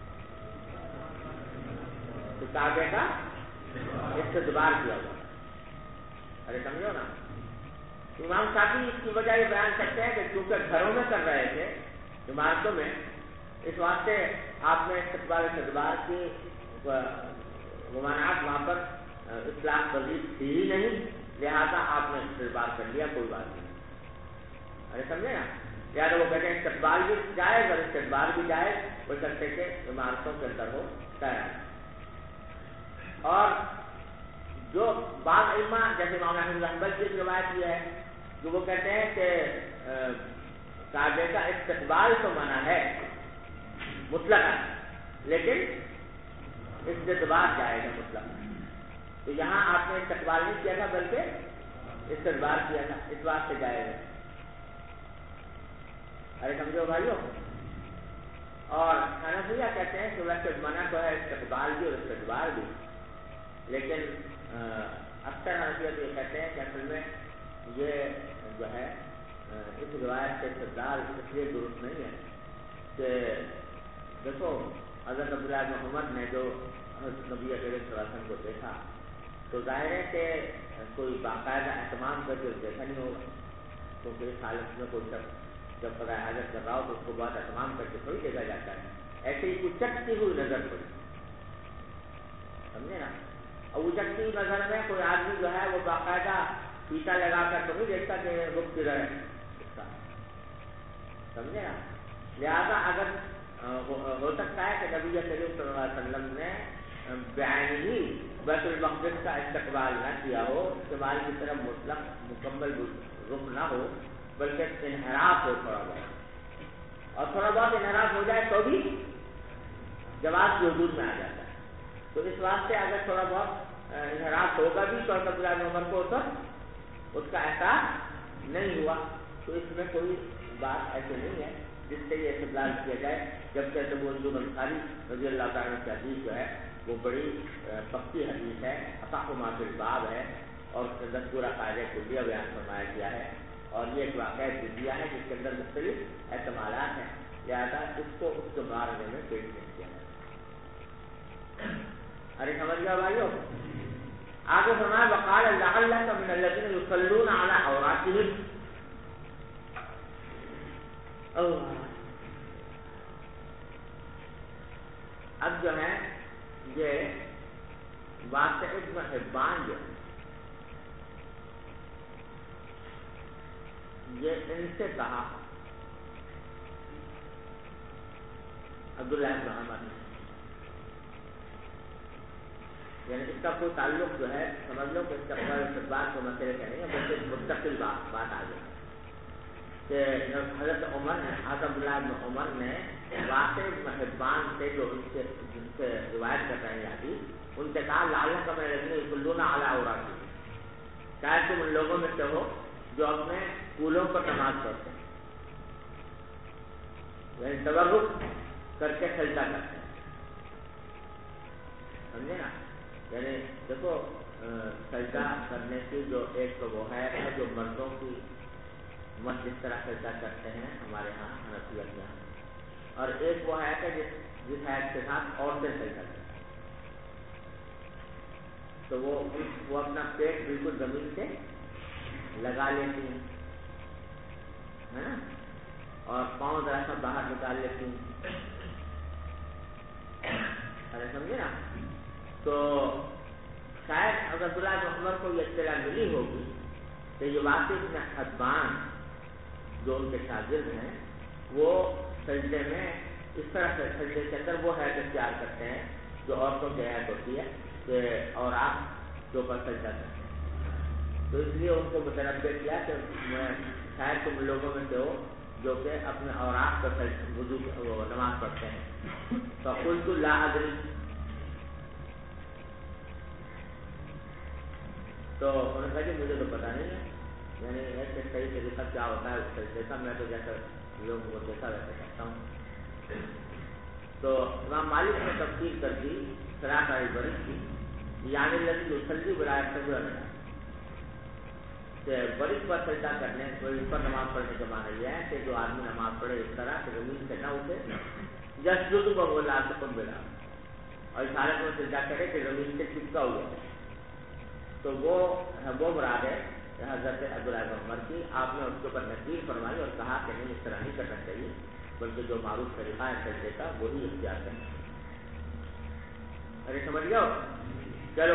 B: تو کعبے کا استقبال کیا ہوا، ارے سمجھو نا۔ امام شافعی اس کی وجہ یہ بیان کرتے ہیں کہ چونکہ گھروں میں کر رہے تھے، عمارتوں میں، اس واسطے آپ نے استقبال کی ممانعات وہاں پر اصلاح پذیر تھی ہی نہیں، لہذا آپ نے استقبال کر لیا، کوئی بات نہیں، ارے سمجھے نا۔ لہٰذا وہ کہتے ہیں استقبال بھی جائز اور استقبال بھی جائز، وہ کرتے کہ عمارتوں کے اندر ہو تیار۔ اور جو بعض علماء جیسے امام احمد بن حنبل کی روایت یہ ہے کہ وہ کہتے ہیں کہ کعبے کا استقبال تو منع ہے مطلقاً، لیکن استدبار جائے گا مطلقاً، تو یہاں آپ نے استقبال نہیں کیا تھا بلکہ استدبار کیا تھا، اس بات سے جائے گا، ارے سمجھو بھائیو۔ اور حنفیہ کہتے ہیں کہ ویسے منع تو ہے استقبال بھی اور استدبار بھی، لیکن اکثر حنفیہ تو یہ کہتے ہیں کہ اصل میں یہ جو ہے اس روایت سے استدلال اس لیے درست نہیں ہے کہ دیکھو حضرت عبداللہ بن عمر نے جو حضرت نبی کریم صلی اللہ علیہ وسلم کو دیکھا تو ظاہر ہے کہ کوئی باقاعدہ اہتمام کر کے دیکھا نہیں ہوگا، کیونکہ اس حالت میں کوئی شخص جب قضاء حاجت کر رہا ہو تو اس کو بہت اہتمام کر کے تھوڑی دیکھا جاتا ہے، ایسے ہی کچھ چکتی ہوئی نظر پڑی، سمجھے نا۔ اور اچکتی ہوئی نظر میں کوئی آدمی جو ہے وہ باقاعدہ پیتا لگا کر تو نہیں دیکھتا کہ رک کی رہے، سمجھے نا۔ لہذا اگر ہو سکتا ہے کہ نبی کریم صلی اللہ علیہ وسلم نے بعین ہی بیت المقدس کا استقبال نہ کیا ہو، استقبال کی طرف مطلق مکمل رخ نہ ہو، بلکہ انحراف ہو تھوڑا بہت، اور تھوڑا بہت انحراف ہو جائے تو بھی جواز کی حدود میں آ جاتا ہے، تو اس واسطے اگر تھوڑا بہت انحراف ہوگا بھی تو عبداللہ بن عمر کو تو اس کا احساس نہیں ہوا، تو اس میں کوئی بات ایسی نہیں ہے جس سے یہ استدلال کیا جائے، جبکہ ابو ایوب انصاری رضی اللہ تعالیٰ عنہ کی حدیث جو ہے وہ بڑی پکی حدیث ہے، اصح ما فی الباب ہے، اور اس کے اندر پورا قاعدہ کلیہ بیان فرمایا گیا ہے، اور یہ ایک واقعہ جزیہ ہے جس کے اندر مختلف احتمالات ہیں، لہذا اس کو اس کے بارے میں پیش نہیں کیا ہے۔ ارے سمجھ گیا بھائیو۔ آگے فرمایا وقال لعلک من الذین یصلون علی عوراتہم، اب جو ہے یہ واسطہ ابن حبان جو ہے یہ ان سے کہا عبداللہ بن عمر نے، یعنی اس کا کوئی تعلق جو ہے سمجھ لو کہ استقبال کو مسئلے کا نہیں ہے، بلکہ مستقل بات آ گئی کہ حضرت عمر نے عبداللہ بن عمر نے واسطہ ابن حبان سے جو جن سے روایت کر رہے ہیں حدیث، ان سے کہا لعلک من الذین یصلون علی عوراتہم، شاید تم ان لوگوں میں سے ہو جو اپنے پھولوں پر نماز پڑھتے ہیں، یعنی تبرک کر کے سجدہ کرتے ہیں، سمجھے نا۔ یعنی دیکھو سجدہ کرنے کی جو ایک تو وہ ہے جو مردوں کی مرد جس طرح سجدہ کرتے ہیں ہمارے ہاں حنفیہ کے یہاں، اور ایک وہ ہے کہ جس حیث کے ساتھ عورتیں سجدہ کرتے ہیں، تو وہ اپنا پیٹ بالکل زمین سے لگا لیتی ہیں، ہے نا، اور پاؤں ذرا سا باہر نکال لیتی ہیں، ارے سمجھے نا۔ تو شاید اگر عبداللہ بن عمر کو یہ اطلاع ملی ہوگی کہ یہ واقعی ابن حبان جو ان کے شاگرد ہیں وہ سجدے میں اس طرح سے سجدے کے اندر وہ حیت اختیار کرتے ہیں جو عورتوں کی حیت ہوتی ہے کہ اور آپ جو پر سجدہ کرتے ہیں، تو اس لیے ان کو متنبع کیا کہ میں شاید تم لوگوں میں سے ہو جو کہ اپنے اوراق پر وضو نماز پڑھتے ہیں، تو قلت لا ادری، تو انہوں نے کہا کہ مجھے تو پتا نہیں ہے، یعنی ایسے صحیح طریقہ کیا ہوتا ہے اس طریقے کا میں تو جیسا لوگوں کو دیکھا ویسے کرتا ہوں. تو امام مالک نے تفصیل کر دی صلاۃ البرد کی، یعنی الذی یصلی بلا یستبر منها، کہ برد پر سجدہ کرنے برد پر نماز پڑھنے کے معنی یہ ہے کہ جو آدمی نماز پڑھے اس طرح کہ زمین سے نہ اٹھے، یسجد وهو لاصق بالارض، اور اشارے میں سجدہ کرے کہ زمین سے چپکا ہوا ہے. تو وہ مراد ہے حضرت عبداللہ بن عمر کی. آپ نے اس کے اوپر نصیحت فرمائی اور کہا کہ نہیں اس طرح نہیں کرنا چاہیے، بلکہ جو معروف طریقہ ہے سجدے کا وہی اختیار کرنا چاہیے. ارے سمجھ گئے ہو؟ چلو.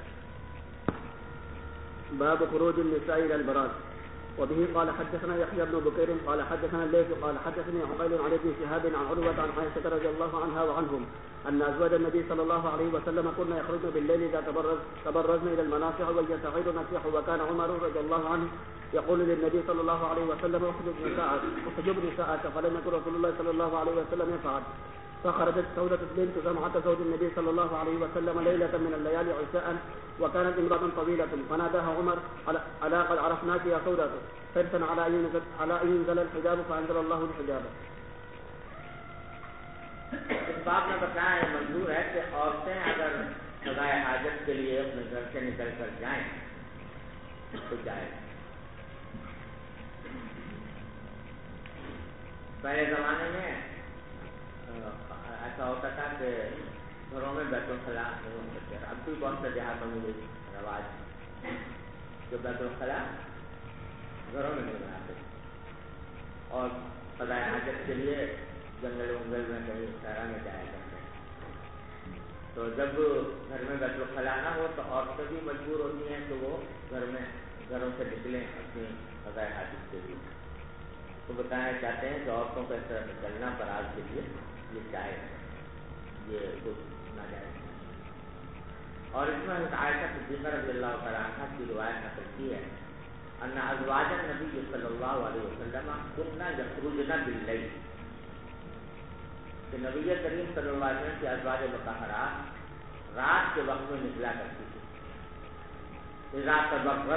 A: باب خروج النساء الى البراز. وبه قال حدثنا يحيى بن بكير قال حدثنا الليث قال حدثني عقيل عن ابن شهاب عن عروة عن عائشة رضي الله عنها وعنهم أن أزواج النبي صلى الله عليه وسلم كنا يخرجن بالليل إذا تبرزن إلى المناصع ويستعير نسيح. وكان عمر رضي الله عنه يقول للنبي صلى الله عليه وسلم احجب نساءك، فلم يكن رسول الله صلى الله عليه وسلم يفعل. فخرجت سودة بنت زمعة زوج النبي صلى الله عليه وسلم ليلة من الليالي عشاء، وكانت امرأة طويلة، فناداها عمر ألا قد عرفناك يا سودة، حرصا على أن ينزل الحجاب، فأنزل الله الحجاب.
B: اس بات میں بتایا ہے منظور ہے کہ عورتیں اگر قضائے حاجت کے لیے اپنے گھر سے نکل کر جائیں تو جائے. پہلے زمانے میں ایسا ہوتا تھا کہ گھروں میں بیت الخلا نہیں ہو سکتے. اب بھی بہت سے دیہاتوں میں رواج جو بیت الخلا گھروں میں نہیں بناتے اور قضائے حاجت کے لیے جنگل ونگل میں کہیں شہرہ میں جایا کرتے ہیں. تو جب گھر میں بیت الخلا نہ ہو تو عورتیں بھی مجبور ہوتی ہیں کہ وہ گھروں سے نکلیں اپنی قضائے حاجت کے لیے. تو بتانا چاہتے ہیں کہ عورتوں کا اس طرح نکلنا براز کے لیے یہ جائز ہے، یہ کچھ ناجائز ہے. اور اس میں عائشہ صدیقہ رضی اللہ تعالیٰ عنہ کی روایت نقل کی ہے ان ازواج النبی صلی اللہ علیہ وسلم كنا يخرجن باللیل، کہ نبی کریم صلی اللہ علیہ وسلم کی ازواج مطہرات رات کے وقت میں نکلا کرتی تھی. رات کا وقت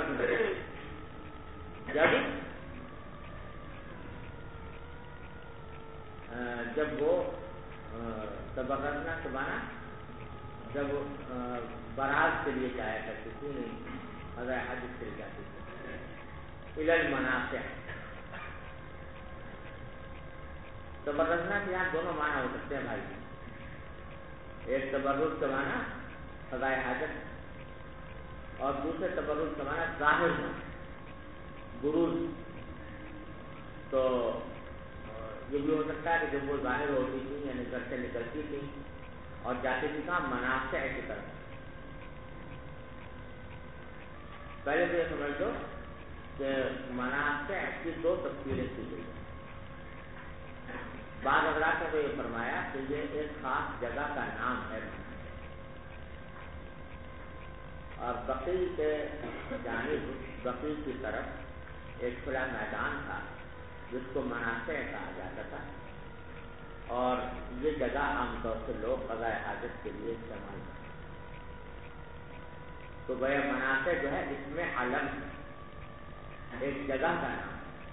B: جب وہ تبرزنا کے معنی جب براز کے لیے جایا کرتی تھی، قضائے حاجت کے لیے جاتی تھی. الی المناصع، تبرزنا کے یہاں دونوں معنی ہو سکتے ہیں بھائی. ایک تبرز کا معنی قضائے حاجت اور دوسرے تبرز کا معنی ظاہر ہونا، بروز. تو یہ بھی ہو سکتا ہے کہ جب وہ ظاہر ہوتی تھی یعنی گھر سے نکلتی تھی اور جاتی تھی کہاں مناصع کی طرف. پہلے تو یہ سمجھ لو کہ مناصع کی دو تفصیلیں کی گئی. بعض حضرات نے تو یہ فرمایا کہ یہ ایک خاص جگہ کا نام ہے، اور بقیع کے جانب بقیع کی طرف ایک کھلا میدان تھا جس کو مناصع کہا جاتا تھا، اور یہ جگہ عام طور سے لوگ قضائے حاجت کے لیے استعمال کرتے ہیں. تو بھائی مناصع جو ہے اس میں علم ایک جگہ کا نام،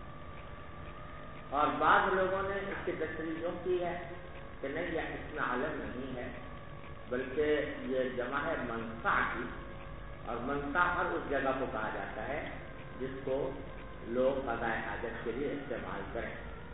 B: اور بعض لوگوں نے اس کی تشریح یوں کی ہے کہ نہیں یہ اس میں علم نہیں ہے بلکہ یہ جمع ہے منصع کی، اور منصع ہر اس جگہ کو کہا جاتا ہے جس کو لوگ قضائے حاجت کے لیے استعمال کریں.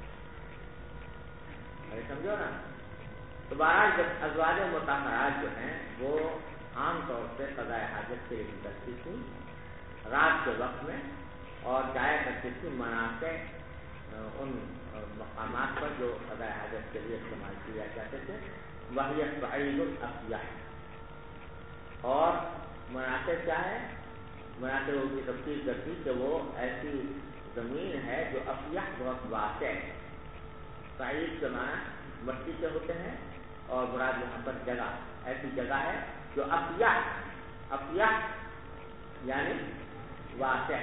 B: سمجھو نا؟ تو بہرحال جب ازواج مطہرات جو ہیں وہ عام طور سے قضائے حاجت کے لیے نکلتی تھی رات کے وقت میں اور جایا کرتی تھی مناصع ان مقامات پر جو قضائے حاجت کے لیے استعمال کیا جاتے تھے. وہی بعید الافیہ، اور مناصع کیا ہے؟ مناصع کی تفصیل کرتی کہ وہ ایسی زمین ہے جو افیہ بہت واسع ہے. سعید کے معنی مٹی کے ہوتے ہیں اور مراد یہاں پر جگہ، ایسی جگہ ہے جو افیہ یعنی واسع،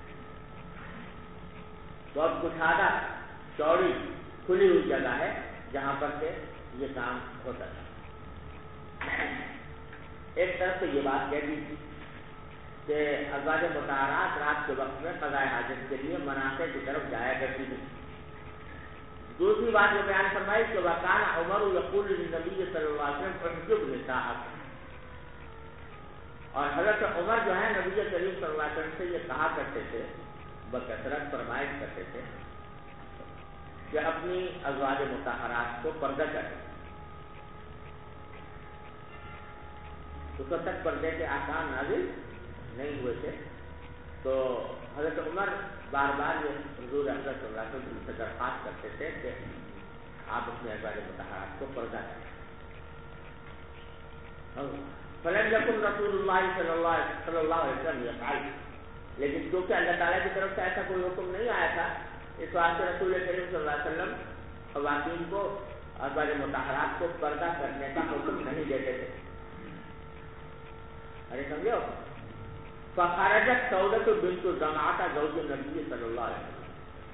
B: بہت کشادہ چوڑی کھلی ہوئی جگہ ہے جہاں پر سے یہ کام ہوتا تھا. ایک طرف سے یہ بات کہہ دی تھی کہ ازواج مطہرات رات کے وقت میں قضاء حاجت کے لیے مناقع کی طرف جایا کرتی تھی۔ دوسری بات یہ بیان فرمائی کہ وکان عمر یقول للنبی صلی اللہ علیہ وسلم احجب نساءک، اور حضرت عمر جو ہے نبی کریم صلی اللہ علیہ وسلم سے یہ کہا کرتے تھے، بکثرت فرمائش کرتے تھے کہ اپنی ازواج مطہرات کو پردہ کریں۔ اس وقت تک پردے کے احکام نازل نہیں ہوئے تھے، تو حضرت عمر بار بار یہ حضور اکرم صلی اللہ علیہ وسلم سے درخواست کرتے تھے کہ آپ اپنے ازواج مطہرات کو پردہ کریں۔ فلم یکن رسول اللہ صلی اللہ علیہ وسلم یفعل، لیکن کیونکہ اللہ تعالیٰ کی طرف سے ایسا کوئی حکم نہیں آیا تھا، اس واسطے رسول کریم صلی اللہ علیہ وسلم خواتین کو ازواج مطہرات کو پردہ کرنے کا حکم نہیں دیتے تھے۔ ارے سمجھو، فخرجت سودۃ بنت زمعہ زوج النبی صلی اللہ علیہ وسلم،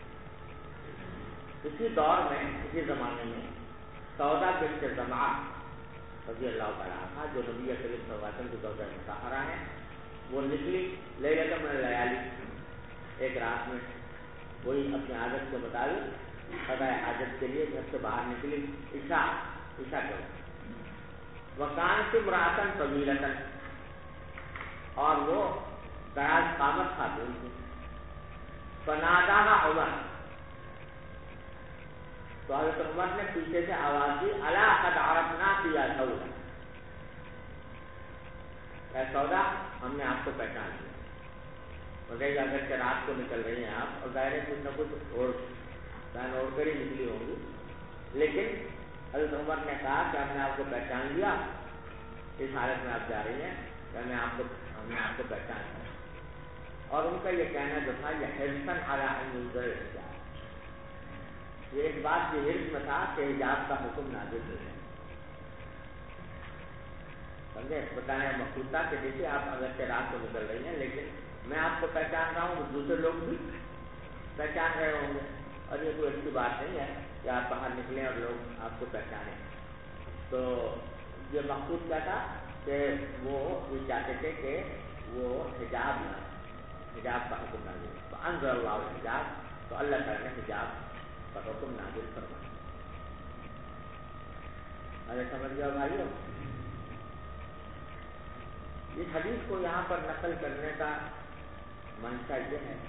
B: اسی دور میں اسی زمانے میں سودا بنت زمعہ رضی اللہ تعالیٰ عنہا جو نبی کریم صلی اللہ علیہ وسلم کی زوجہ مطہرہ ہیں، وہ نکلی لیلۃ من اللیالی، ایک رات میں وہی اپنی عادت کے مطابق قضاء حاجت کے لیے گھر سے باہر نکلی عشاء کے وقت۔ وکانت امرأۃ طویلۃ، اور وہ دراز قامت خاتون تھی۔ فناداها عمر، تو حضرت عمر نے پیچھے سے آواز دی، الا قد عرفناک یا سودا، اے سودا ہم نے آپ کو پہچان لیا۔ وغیرہ اگر کہ رات کو نکل رہی ہیں آپ، اور ظاہر ہے کچھ نہ کچھ اوڑھ کر ہی نکلی ہوں گی، لیکن حضرت عمر نے کہا کہ ہم نے آپ کو پہچان لیا، اس حالت میں آپ جا رہی ہیں کہ ہم نے آپ کو پہچان لیا۔ اور ان کا یہ کہنا جو تھا یہ حرصاً علی ان ينزل الحجاب، یہ اس بات کی حرص میں تھا کہ حجاب کا حکم نازل ہو جائے۔ سمجھے؟ بتایا مقصود تھا کہ دیکھیے آپ اگرچہ رات کو نکل رہی ہیں، لیکن میں آپ کو پہچان رہا ہوں، دوسرے لوگ بھی پہچان رہے ہوں گے، اور یہ کوئی اچھی بات نہیں ہے کہ آپ باہر نکلیں اور لوگ آپ کو پہچانیں۔ تو یہ مقصود کیا تھا کہ وہ یہ چاہتے تھے کہ وہ حجاب کا حکم نازل، فانزل اللہ الحجاب، تو اللہ تعالیٰ نے حجاب کا حکم نازل فرمایا۔ ارے سمجھ گیا بھائیو، اس حدیث کو یہاں پر نقل کرنے کا منشا یہ ہے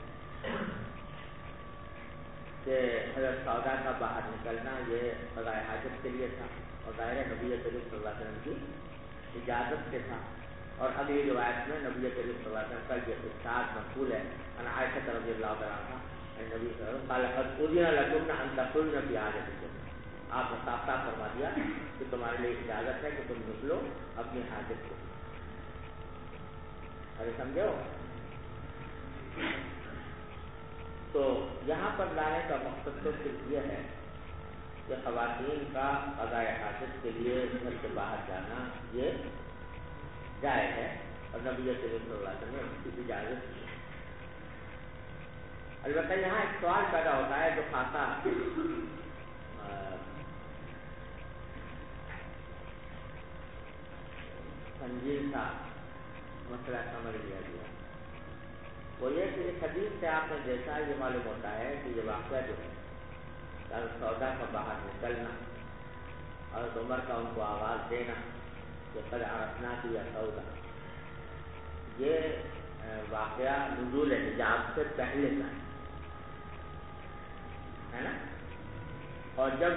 B: کہ حضرت سودا کا باہر نکلنا یہ قضاء حاجت کے لیے تھا، اور ظاہر نبی کریم صلی اللہ علیہ وسلم کی اجازت سے تھا۔ اور اگلی روایت میں نبی کریم صلی اللہ علیہ وسلم کا یہ ارشاد منقول ہے، ان عائشہ رضی اللہ تعالیٰ عنہا نبی صلی اللہ علیہ وسلم قال قد اذن لكم ان تخرجن في حاجتكم، آپ نے صاف صاف فرما دیا کہ تمہارے لیے اجازت ہے کہ تم نکلو اپنی حاجت کو۔ ارے سمجھو، تو یہاں پر لانے کا مقصد تو صرف یہ ہے کہ خواتین کا قضاء حاجت کے لیے گھر سے باہر جانا یہ جائز ہے، اور نبی کریم صلی اللہ علیہ وسلم نے اس کی اجازت دی۔ البتہ یہاں ایک سوال پیدا ہوتا ہے جو خاصا سنجیدہ تھا مسئلہ سمجھ لیا گیا، وہ یہ کہ اس حدیث سے آپ نے دیکھا یہ معلوم ہوتا ہے کہ یہ واقعہ جو ہے حضرت سودا کا باہر نکلنا اور عمر کا ان کو آواز دینا کہ قد عرفناک یا سودا، یہ واقعہ نزول حجاب سے پہلے کا ہے نا، اور جب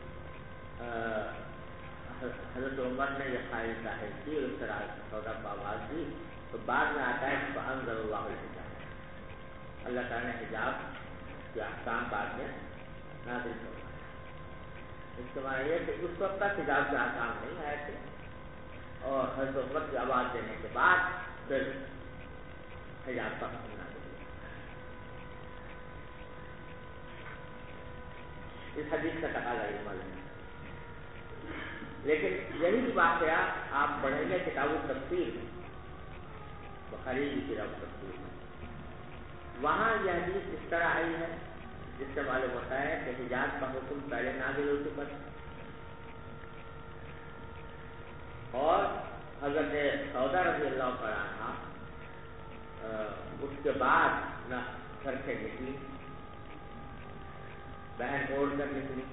B: حضرت عمر نے یہ خواہش ظاہر کی اور اس طرح سودا کو آواز دی، تو بعد میں آتا ہے کہ فانزل اللہ الحجاب، اللہ تعالیٰ نے حجاب کے احکام بعد میں نازل فرمائے۔ اس کا معنی یہ کہ اس وقت تک حجاب کے احکام نہیں آئے تھے، اور حضرت عمر کی آواز دینے کے بعد پھر حجاب کا حکم نازل ہوا۔ اس حدیث کا تقاضا یہ معلوم ہے، لیکن یہی واقعہ آپ پڑھیں گے کتاب التفسیر میں، بخاری کی کتاب التفسیر میں، وہاں یہ حدیث اس طرح آئی ہے جس سے معلوم ہوتا ہے کہ حجاب کا حکم پہلے نازل ہو چکا تھا، اور حضرت سودا رضی اللہ عنہا اس کے بعد نہ گھر سے نکلی، بہن اوڑھ کر نکلی،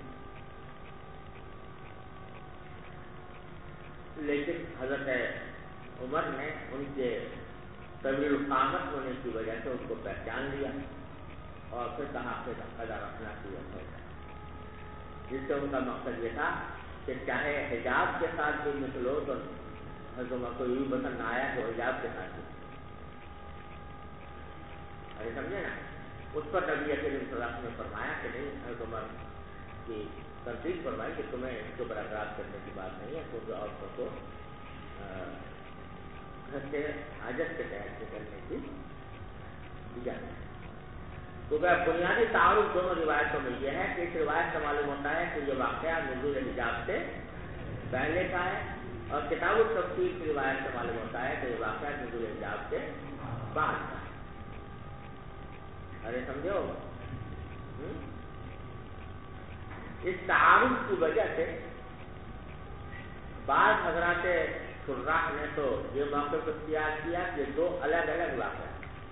B: لیکن حضرت عمر نے ان کے طویل قامت ہونے کی وجہ سے ان کو پہچان لیا اور پھر کہا کہ قضا رکھنا چاہیے، جس سے ان کا مقصد یہ تھا کہ چاہے حجاب کے ساتھ بھی نکلو تو حضرت عمر کو یوں پسند آیا کہ حجاب کے ساتھ بھی، ارے سمجھے نا؟ اس پر نبی کریم صلی اللہ علیہ وسلم نے فرمایا کہ نہیں، حضرت عمر کی ترتیب فرمائی کہ تمہیں اس کے برقرار کرنے کی بات نہیں ہے، کیونکہ عورتوں کو گھر سے حاجت کے تحت نکلنے کی اجازت ہے۔ تو بنیادی تعارف دونوں روایتوں میں یہ ہے کہ اس روایت سے معلوم ہوتا ہے کہ یہ واقعہ نزول حجاب سے پہلے کا ہے، اور کتاب التفسیر کی روایت سے معلوم ہوتا ہے کہ یہ واقعہ نزول حجاب سے بعد کا ہے۔ ارے سمجھو، اس تعارف کی وجہ سے بعض حضرات شراح نے تو یہ موقف اختیار کیا کہ دو الگ الگ واقعہ،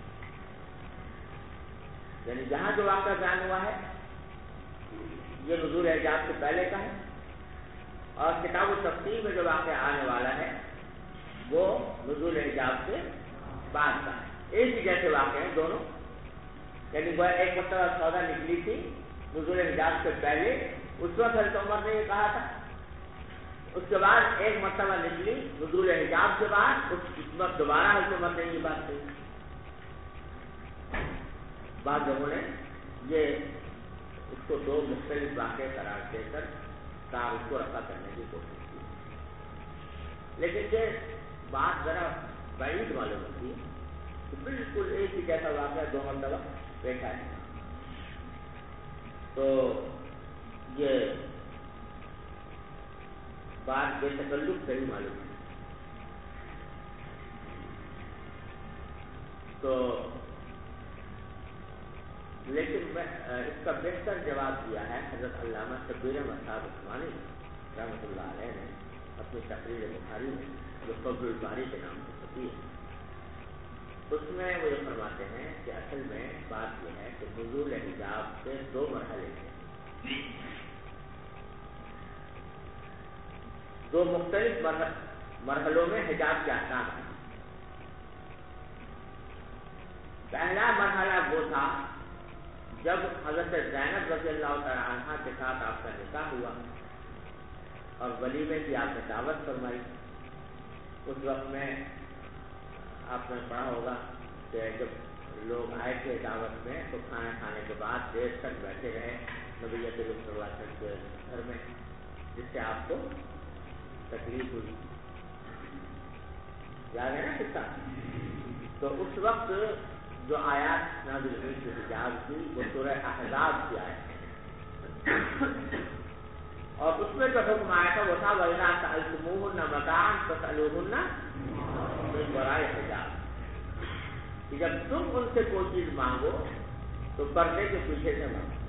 B: یعنی جہاں جو واقعہ بیان ہوا ہے یہ نزول حجاب سے پہلے کا ہے، اور کتاب التفسیر میں جو واقعہ آنے والا ہے وہ نزول حجاب سے بعد کا ہے۔ ایک ہی جیسے واقعے ہیں دونوں، یعنی وہ ایک مرتبہ سودا نکلی تھی نزول حجاب سے پہلے، اس وقت حضرت عمر نے یہ کہا تھا، اس کے بعد ایک مرتبہ نکلی نزول حجاب کے بعد، اس وقت دوبارہ حضرت عمر نے یہ بات کہی۔ بعض لوگوں نے یہ اس کو دو مختلف واقعے قرار دے کر تعارف کو رفع کرنے کی کوشش کی، لیکن یہ بات ذرا بعید معلوم ہوتی ہے کہ بالکل ایک ہی جیسا واقعہ دو مرتبہ بیٹھا ہے، تو یہ بات بے تکلف صحیح معلوم ہے۔ تو لیکن اس کا بہتر جواب دیا ہے حضرت علامہ شبیر احمد صاحب عثمانی رحمۃ اللہ علیہ نے اپنی تقریر بخاری میں، جو فضل الباری کے نام سے چھپی ہے، اس میں وہ یہ فرماتے ہیں کہ اصل میں بات یہ ہے کہ نزول حجاب کے دو مرحلے ہیں، دو مختلف مرحلوں میں حجاب کے احکام ہیں۔ پہلا مرحلہ وہ تھا جب حضرت زینب رضی اللہ تعالی عنہا کے ساتھ آپ کا نکاح ہوا اور ولیمے کی آپ نے دعوت فرمائی۔ اس وقت میں آپ نے پڑھا ہوگا کہ جب لوگ آئے تھے دعوت میں تو کھانا کھانے کے بعد دیر تک بیٹھے رہے نبی کریم صلی اللہ علیہ وسلم کے گھر میں، جس سے آپ کو تکلیف ہوئی، یاد ہے نا قصہ؟ تو اس وقت جو آیات نازل ہوئی تھی حجاب کی وہ سورہ احزاب کی آیت، اور اس میں جو حکم آیا تھا وہ تھا وَإِذَا سَأَلْتُمُوهُنَّ مَتَاعًا فَاسْأَلُوهُنَّ مِنْ وَرَاءِ حِجَابٍ، کہ جب تم ان سے کوئی چیز مانگو تو پردے کے پیچھے سے مانگو۔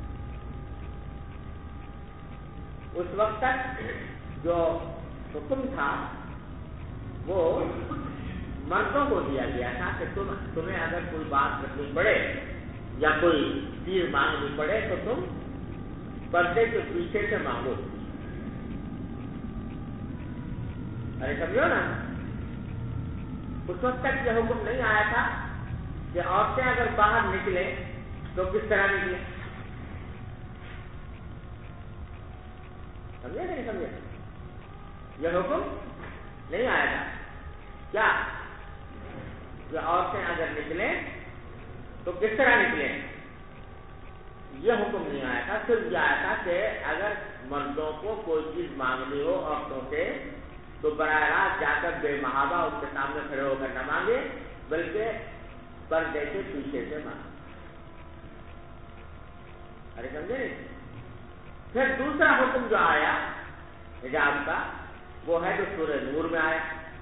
B: اس وقت تک جو حکم تھا وہ مردوں کو دیا گیا تھا کہ تمہیں اگر کوئی بات کرنی پڑے یا کوئی چیز مانگنی پڑے تو تم پردے کے پیچھے سے مانگو۔ ارے سمجھو نا، اس وقت تک یہ حکم نہیں آیا تھا کہ عورتیں اگر باہر نکلیں تو کس طرح نکلیں، سمجھے نہیں سمجھے؟ یہ حکم نہیں آیا تھا کیا کہ عورتیں اگر نکلیں تو کس طرح نکلیں، یہ حکم نہیں آیا تھا۔ صرف یہ آیا تھا کہ اگر مردوں کو کوئی چیز مانگنی ہو عورتوں سے تو براہ راست جا کر بے محابہ اس کے سامنے کھڑے ہو کر نہ مانگے بلکہ پردے کے پیچھے سے مانگے۔ ارے سمجھے نہیں؟ پھر دوسرا حکم جو آیا حجاب کا وہ ہے جو سورہ نور میں آیا،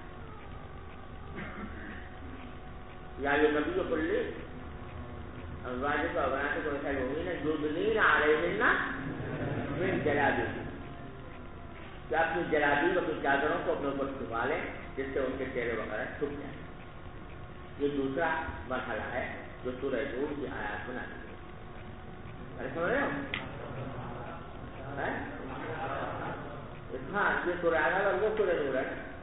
B: یا یہ نبی کلی ازواجک و بناتک ونساء المؤمنین یدنین علیہن من جلابیبہن، کہ اپنی جلابیب اپنی چادروں کو اپنے اوپر چھپا لیں جس سے ان کے چہرے وغیرہ چھپ جائیں۔ یہ دوسرا مرحلہ ہے جو سورہ نور کی آیات میں نازل ہوئی. سمجھ رہے ہو؟ ہاں یہ سورہ آغاز اور وہ سورہ نور ہے،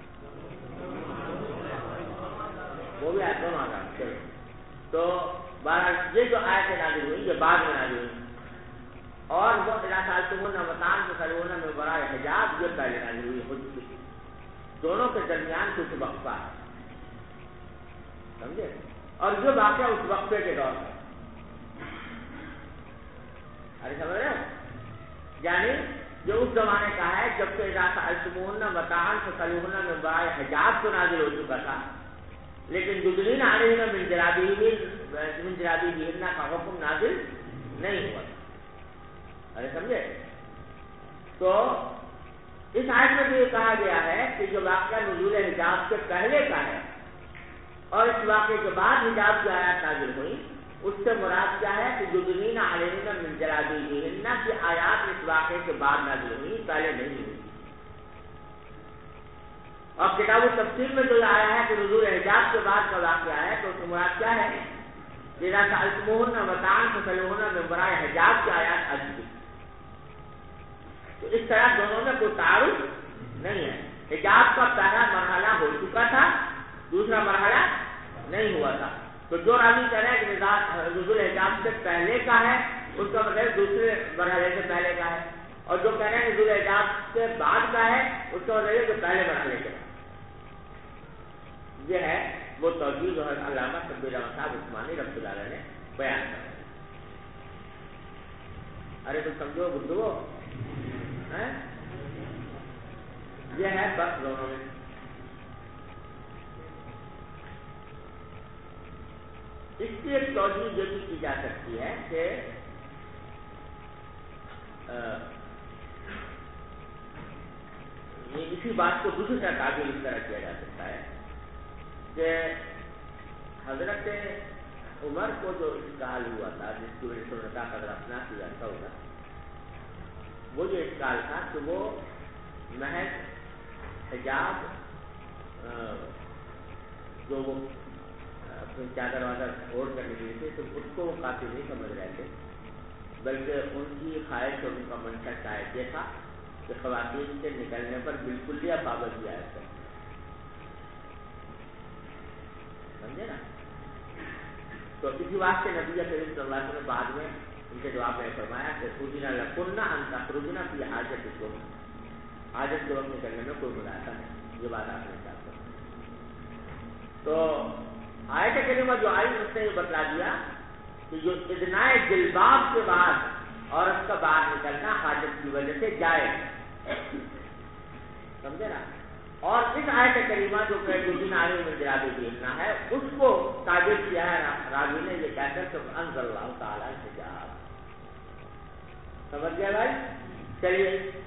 B: وہ بھی آیت دونوں آغاز. چلو تو بہرحال یہ جو آیت نازل ہوئی یہ بعد میں نازل ہوئی، اور وہ سألتموهن متاعا فاسألوهن من وراء حجاب یہ پہلے نازل ہوئی. دونوں کے درمیان کچھ وقفہ ہے، سمجھے؟ اور جو واقعہ اس وقفے کے دور میں، ارے سمجھ رہے ہو؟ یعنی جو اس زمانے کا ہے جب کہ اذا سألتموهن متاعا فاسألوهن من وراء حجاب تو نازل ہو چکا تھا، لیکن یدنین علیہن من جلابیبہن کا حکم نازل نہیں ہوا تھا. ارے سمجھے؟ تو اس آیت میں بھی یہ کہا گیا ہے کہ جو واقعہ نزول حجاب سے پہلے کا ہے اور اس واقعے کے بعد حجاب کی آیات نازل ہوئی، اس سے مراد کیا ہے کہ یدنین علیہن من جلابیبہن کی آیات اس واقعے کے بعد نازل ہوئی، پہلے نہیں ہوئی. اور کتاب التفسیر میں جو آیا ہے کہ نزول حجاب کے بعد کا واقعہ ہے تو اس سے مراد کیا ہے؟ اذا سألتموهن متاعا فاسألوهن من وراء حجاب کی آیات آ چکی. تو اس طرح دونوں میں کوئی تعارف نہیں ہے. حجاب کا پہلا مرحلہ ہو چکا تھا، دوسرا مرحلہ نہیں ہوا تھا. تو جو راوی کہہ رہے ہیں کہ نزول حجاب سے پہلے کا ہے اس کا مطلب دوسرے مرحلے سے پہلے کا ہے، اور جو کہہ رہے ہیں نزول حجاب سے بعد کا ہے اس کا مطلب ہے کہ پہلے مرحلے کا. یہ ہے وہ توجیہ جو ہے علامہ شبیر احمد صاحب عثمانی رحمۃ اللہ علیہ نے بیان کیا. ارے تم سمجھو بدھو، یہ ہے فرق دونوں میں. اس کی ایک توجیہ یہ بھی کی جا سکتی ہے کہ اسی بات کو دوسری طرح تعبیر اس طرح کیا جا سکتا ہے کہ حضرت عمر کو جو اشکال ہوا تھا جس کی وجہ سے نکاح کا رفنا کیا ہوگا، وہ جو اشکال تھا کہ وہ محض حجاب جو وہ اپنی چادر وادر اوڑھ کر نکلی تھی تو اس کو وہ کافی نہیں سمجھ رہے تھے، بلکہ ان کی خواہش اور ان کا منشا شاید یہ تھا کہ خواتین کے نکلنے پر بالکل ہی پابندی عائد کریں. سمجھے نا؟ تو اسی واسطے نبی کریم صلی اللہ علیہ وسلم نے بعد میں ان کے جواب میں فرمایا کہ خرجنا لکنہ ان تخرجنا فی حاجتکم، حاجت کے وقت نکلنے میں کوئی مناسبت نہیں. یہ بات آپ نے کیا کہا. تو آیت کریمہ جو آئی اس نے یہ بتلا دیا کہ جو ادنائے جلباب کے بعد عورت کا باہر نکلنا حاجت کی وجہ سے جائے، سمجھے نا؟ اور اس آیت کریمہ جو کہ دن آنے میں جرابی دیکھنا ہے اس کو تعبیر کیا ہے راوی نے یہ کہہ کر کہ انزل اللہ تعالیٰ حجاب. سمجھ گیا بھائی؟ چلیے.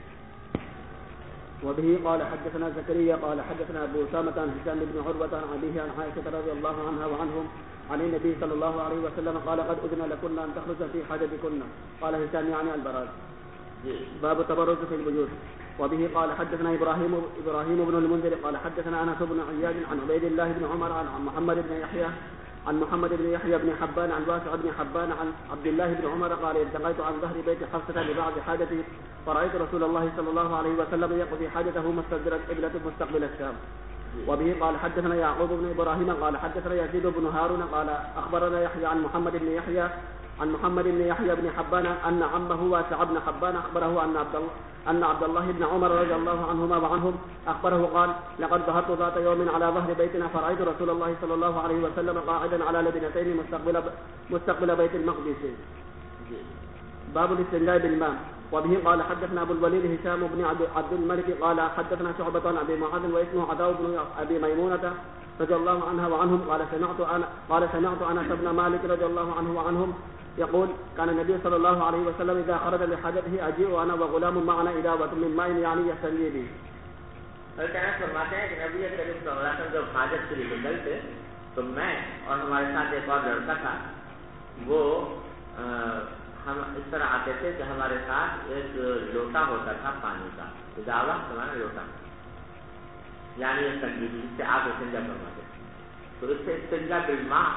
A: وبه قال حدثنا زكريا قال حدثنا ابو اسامه عن هشام بن عروه عن ابيه عن عائشه رضي الله عنها وعنهم عن النبي صلى الله عليه وسلم قال قد اذن لكن ان تخرجن في حاجتكن. قال هشام يعني البراء. باب التبرج في البيوت. وبه قال حدثنا ابراهيم بن المنذر قال حدثنا انس بن عياض عن عبيد الله بن عمر عن محمد بن يحيى بن حبان عن واسع بن حبان عن عبد الله بن عمر قال التقيت عن ظهر بيت حفصة لبعض حاجتي فرأيت رسول الله صلى الله عليه وسلم يقضي حاجته مستدبر القبلة مستقبل الشام. وبه قال حدثنا يعقوب بن ابراهيم قال حدثنا يزيد بن هارون قال اخبرنا يحيى عن محمد بن يحيى بن حبان ان عمه واسع بن حبان اخبره ان عبد الله بن عمر رضي الله عنهما وعنهم اخبره قال لقد ظهرت ذات يوم على ظهر بيتنا فرأيت رسول الله صلى الله عليه وسلم قاعدا على لبنتين مستقبل بيت المقدس. باب الاستنجاء بالماء. وبه قال حدثنا ابو الوليد هشام بن عبد الملك قال حدثنا شعبة عن ابي معاذ واسمه عداء بن ابي ميمونة رضي الله عنها وعنهم قال سمعت انس بن مالك رضي الله عنه وعنهم يقول كان النبي صلى الله عليه وسلم اذا خرج لحاجته اجيء انا وغلام معنا اداوة من ماء يعني يستنجي به.
B: فرماتے ہیں کہ نبی کریم صلی اللہ علیہ وسلم جب حاجت کے لیے نکلتے تو میں اور ہمارے ساتھ ایک اور لڑکا تھا، وہ ہم اس طرح آتے تھے کہ ہمارے ساتھ ایک لوٹا ہوتا تھا پانی کا، اداوہ ہمارا لوٹا، یعنی یہ سنجیدی جس سے آپ استنجا فرماتے. تو اس سے استنجا بالماء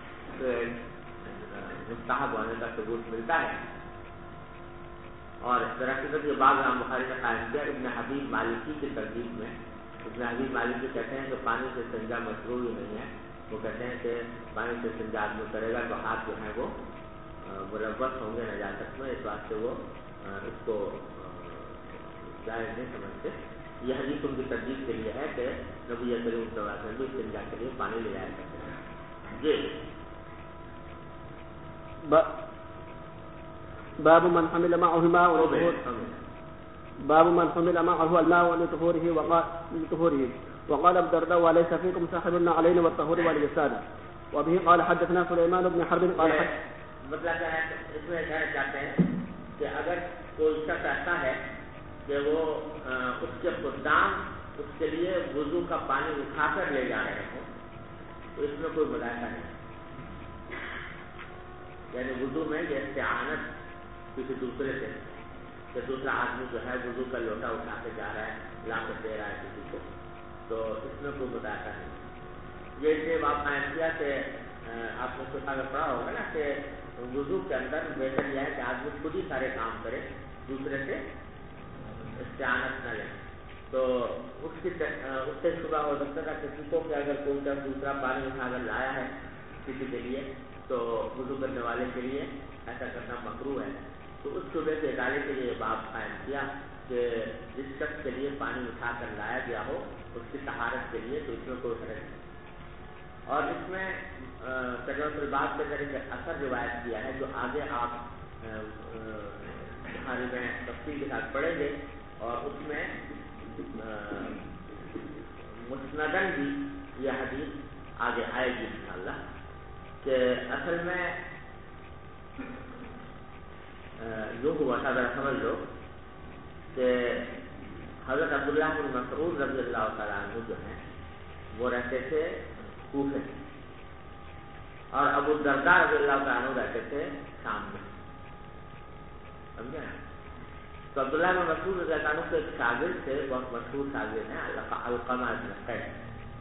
B: مستحب ہونے کا ثبوت ملتا ہے. اور درحقیقت یہ بات امام بخاری نے قائم کیا ابن حبیب مالکی کی ترغیب میں. ابن حبیب مالکی کہتے ہیں کہ پانی سے استنجا مشروع ہی نہیں ہے. وہ کہتے ہیں کہ پانی سے استنجا آدمی کرے گا تو ہاتھ جو ہیں وہ ملوث ہوں گے نجاست میں، اس واسطے وہ اس کو جائز نہیں سمجھتے. یہ حدیث ان کی ترغیب کے لیے ہے کہ نبی کریم صلی اللہ علیہ وسلم بھی استنجا کے لیے پانی لے جایا کرتے ہیں. جی
A: باب من حمل معه الماء باب من حمل معه الماء لطهوره وقال ابو الدرداء وليس فيكم صاحب النعلين والطهور والوسادة. وبه قال حدثنا سليمان بن حرب قال
B: مطلب کیا ہے اس میں کہنا چاہتے ہیں کہ اگر کوئی شخص ایسا ہے کہ وہ اس کے خدام اس کے لیے وضو کا پانی اٹھا کر لے جا رہے ہوں تو اس میں کوئی مذائقہ نہیں. یعنی وضو میں یہ استعانت کسی دوسرے سے کہ دوسرا آدمی جو ہے وضو کا لوٹا اٹھا کے جا رہا ہے لا کر دے رہا ہے کسی کو، تو اس میں کوئی مذائقہ نہیں. یہ سے آپ قائم کیا کہ آپ نے کچھ اگر پڑھا ہوگا نا کہ وضو کے اندر بہتر یہ ہے کہ آدمی خود ہی سارے کام کرے، دوسرے سے استعانت نہ لے. تو اس سے صبح ہو سکتا تھا کسی کو کہ اگر کوئی جب دوسرا پانی اٹھا کر لایا ہے کسی کے لیے تو وضو کرنے والے کے لیے ایسا کرنا مکروہ ہے. تو اس صبح سے ادارے کے لیے باب قائم کیا کہ جس شخص کے لیے پانی اٹھا کر لایا گیا ہو اس کی طہارت کے لیے تو اس میں کوئی حرج نہیں. اور اس میں تجربۃ الباب کے ذریعے اثر روایت کیا ہے جو آگے آپ بخاری میں تفصیل کے ساتھ پڑھیں گے، اور اس میں مسندن بھی یہ حدیث آگے آئے گی انشاءاللہ کہ اصل میں جو ہوا تھا ذرا سمجھ لو کہ حضرت عبداللہ بن مسعود رضی اللہ تعالیٰ عنہ جو ہیں وہ رہتے تھے کوفے میں، اور ابو الدرداء رضی اللہ تعالیٰ عنہ رہتے تھے شام میں. سمجھے نا؟ تو عبداللہ بن مسعود رضی اللہ عنہ کے ایک شاگرد تھے، بہت مشہور شاگرد ہیں علقمہ بن قیس،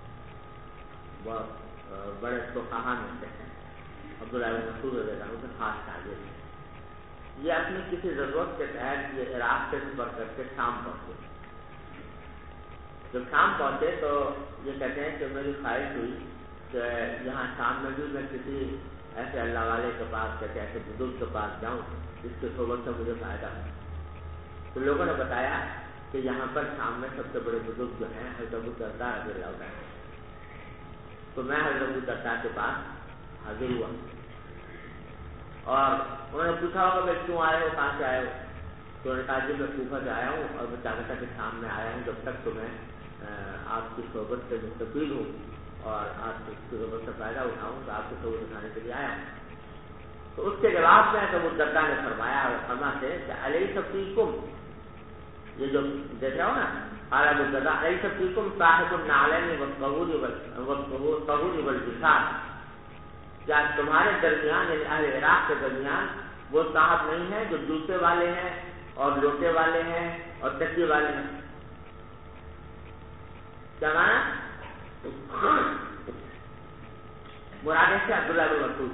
B: بہت بڑے فقہاء میں سے ہیں. عبداللہ بن مسعود رضی اللہ عنہ کے خاص شاگرد ہیں. یہ اپنی کسی ضرورت کے تحت یہ عراق سے سفر کر کے شام پہنچے. جب شام پہنچے تو یہ کہتے ہیں کہ میری خواہش ہوئی کہ یہاں شام میں بھی میں کسی ایسے اللہ والے کے پاس کہتے ایسے بزرگ کے پاس جاؤں جس کے صحبت سے مجھے فائدہ ہو. تو لوگوں نے بتایا کہ یہاں پر شام میں سب سے بڑے بزرگ جو ہیں حضرت ابو الدرداء رضی اللہ عنہ. تو میں حضرت ابو الدرداء کے پاس حاضر ہوا اور انہوں نے پوچھا ہوگا کہ کیوں آئے ہو، کہاں سے آئے ہو؟ تو انہوں نے کہا جی میں کوفہ سے آیا ہوں اور میں چاہتا کہ شام میں آیا ہوں جب تک تو میں آپ کی صحبت سے مستفید ہوں اور آپ کی صحبت سے فائدہ اٹھاؤں تو آپ کی صحبت اٹھانے کے لیے آیا ہوں. تو اس کے جواب میں ابو الدرداء نے فرمایا علقمہ سے کہ الیس فیکم، یہ جو دیکھ رہا ہوں نا قال ابو الدرداء الیس فیکم صاحب النعلین والطہور والوساد، کیا تمہارے درمیان یعنی اہل عراق کے درمیان وہ صاحب نہیں ہیں جو جوتے والے ہیں اور لوٹے والے ہیں اور تکیے والے ہیں؟ کیا مانا؟ مراد سے عبداللہ بن مسعود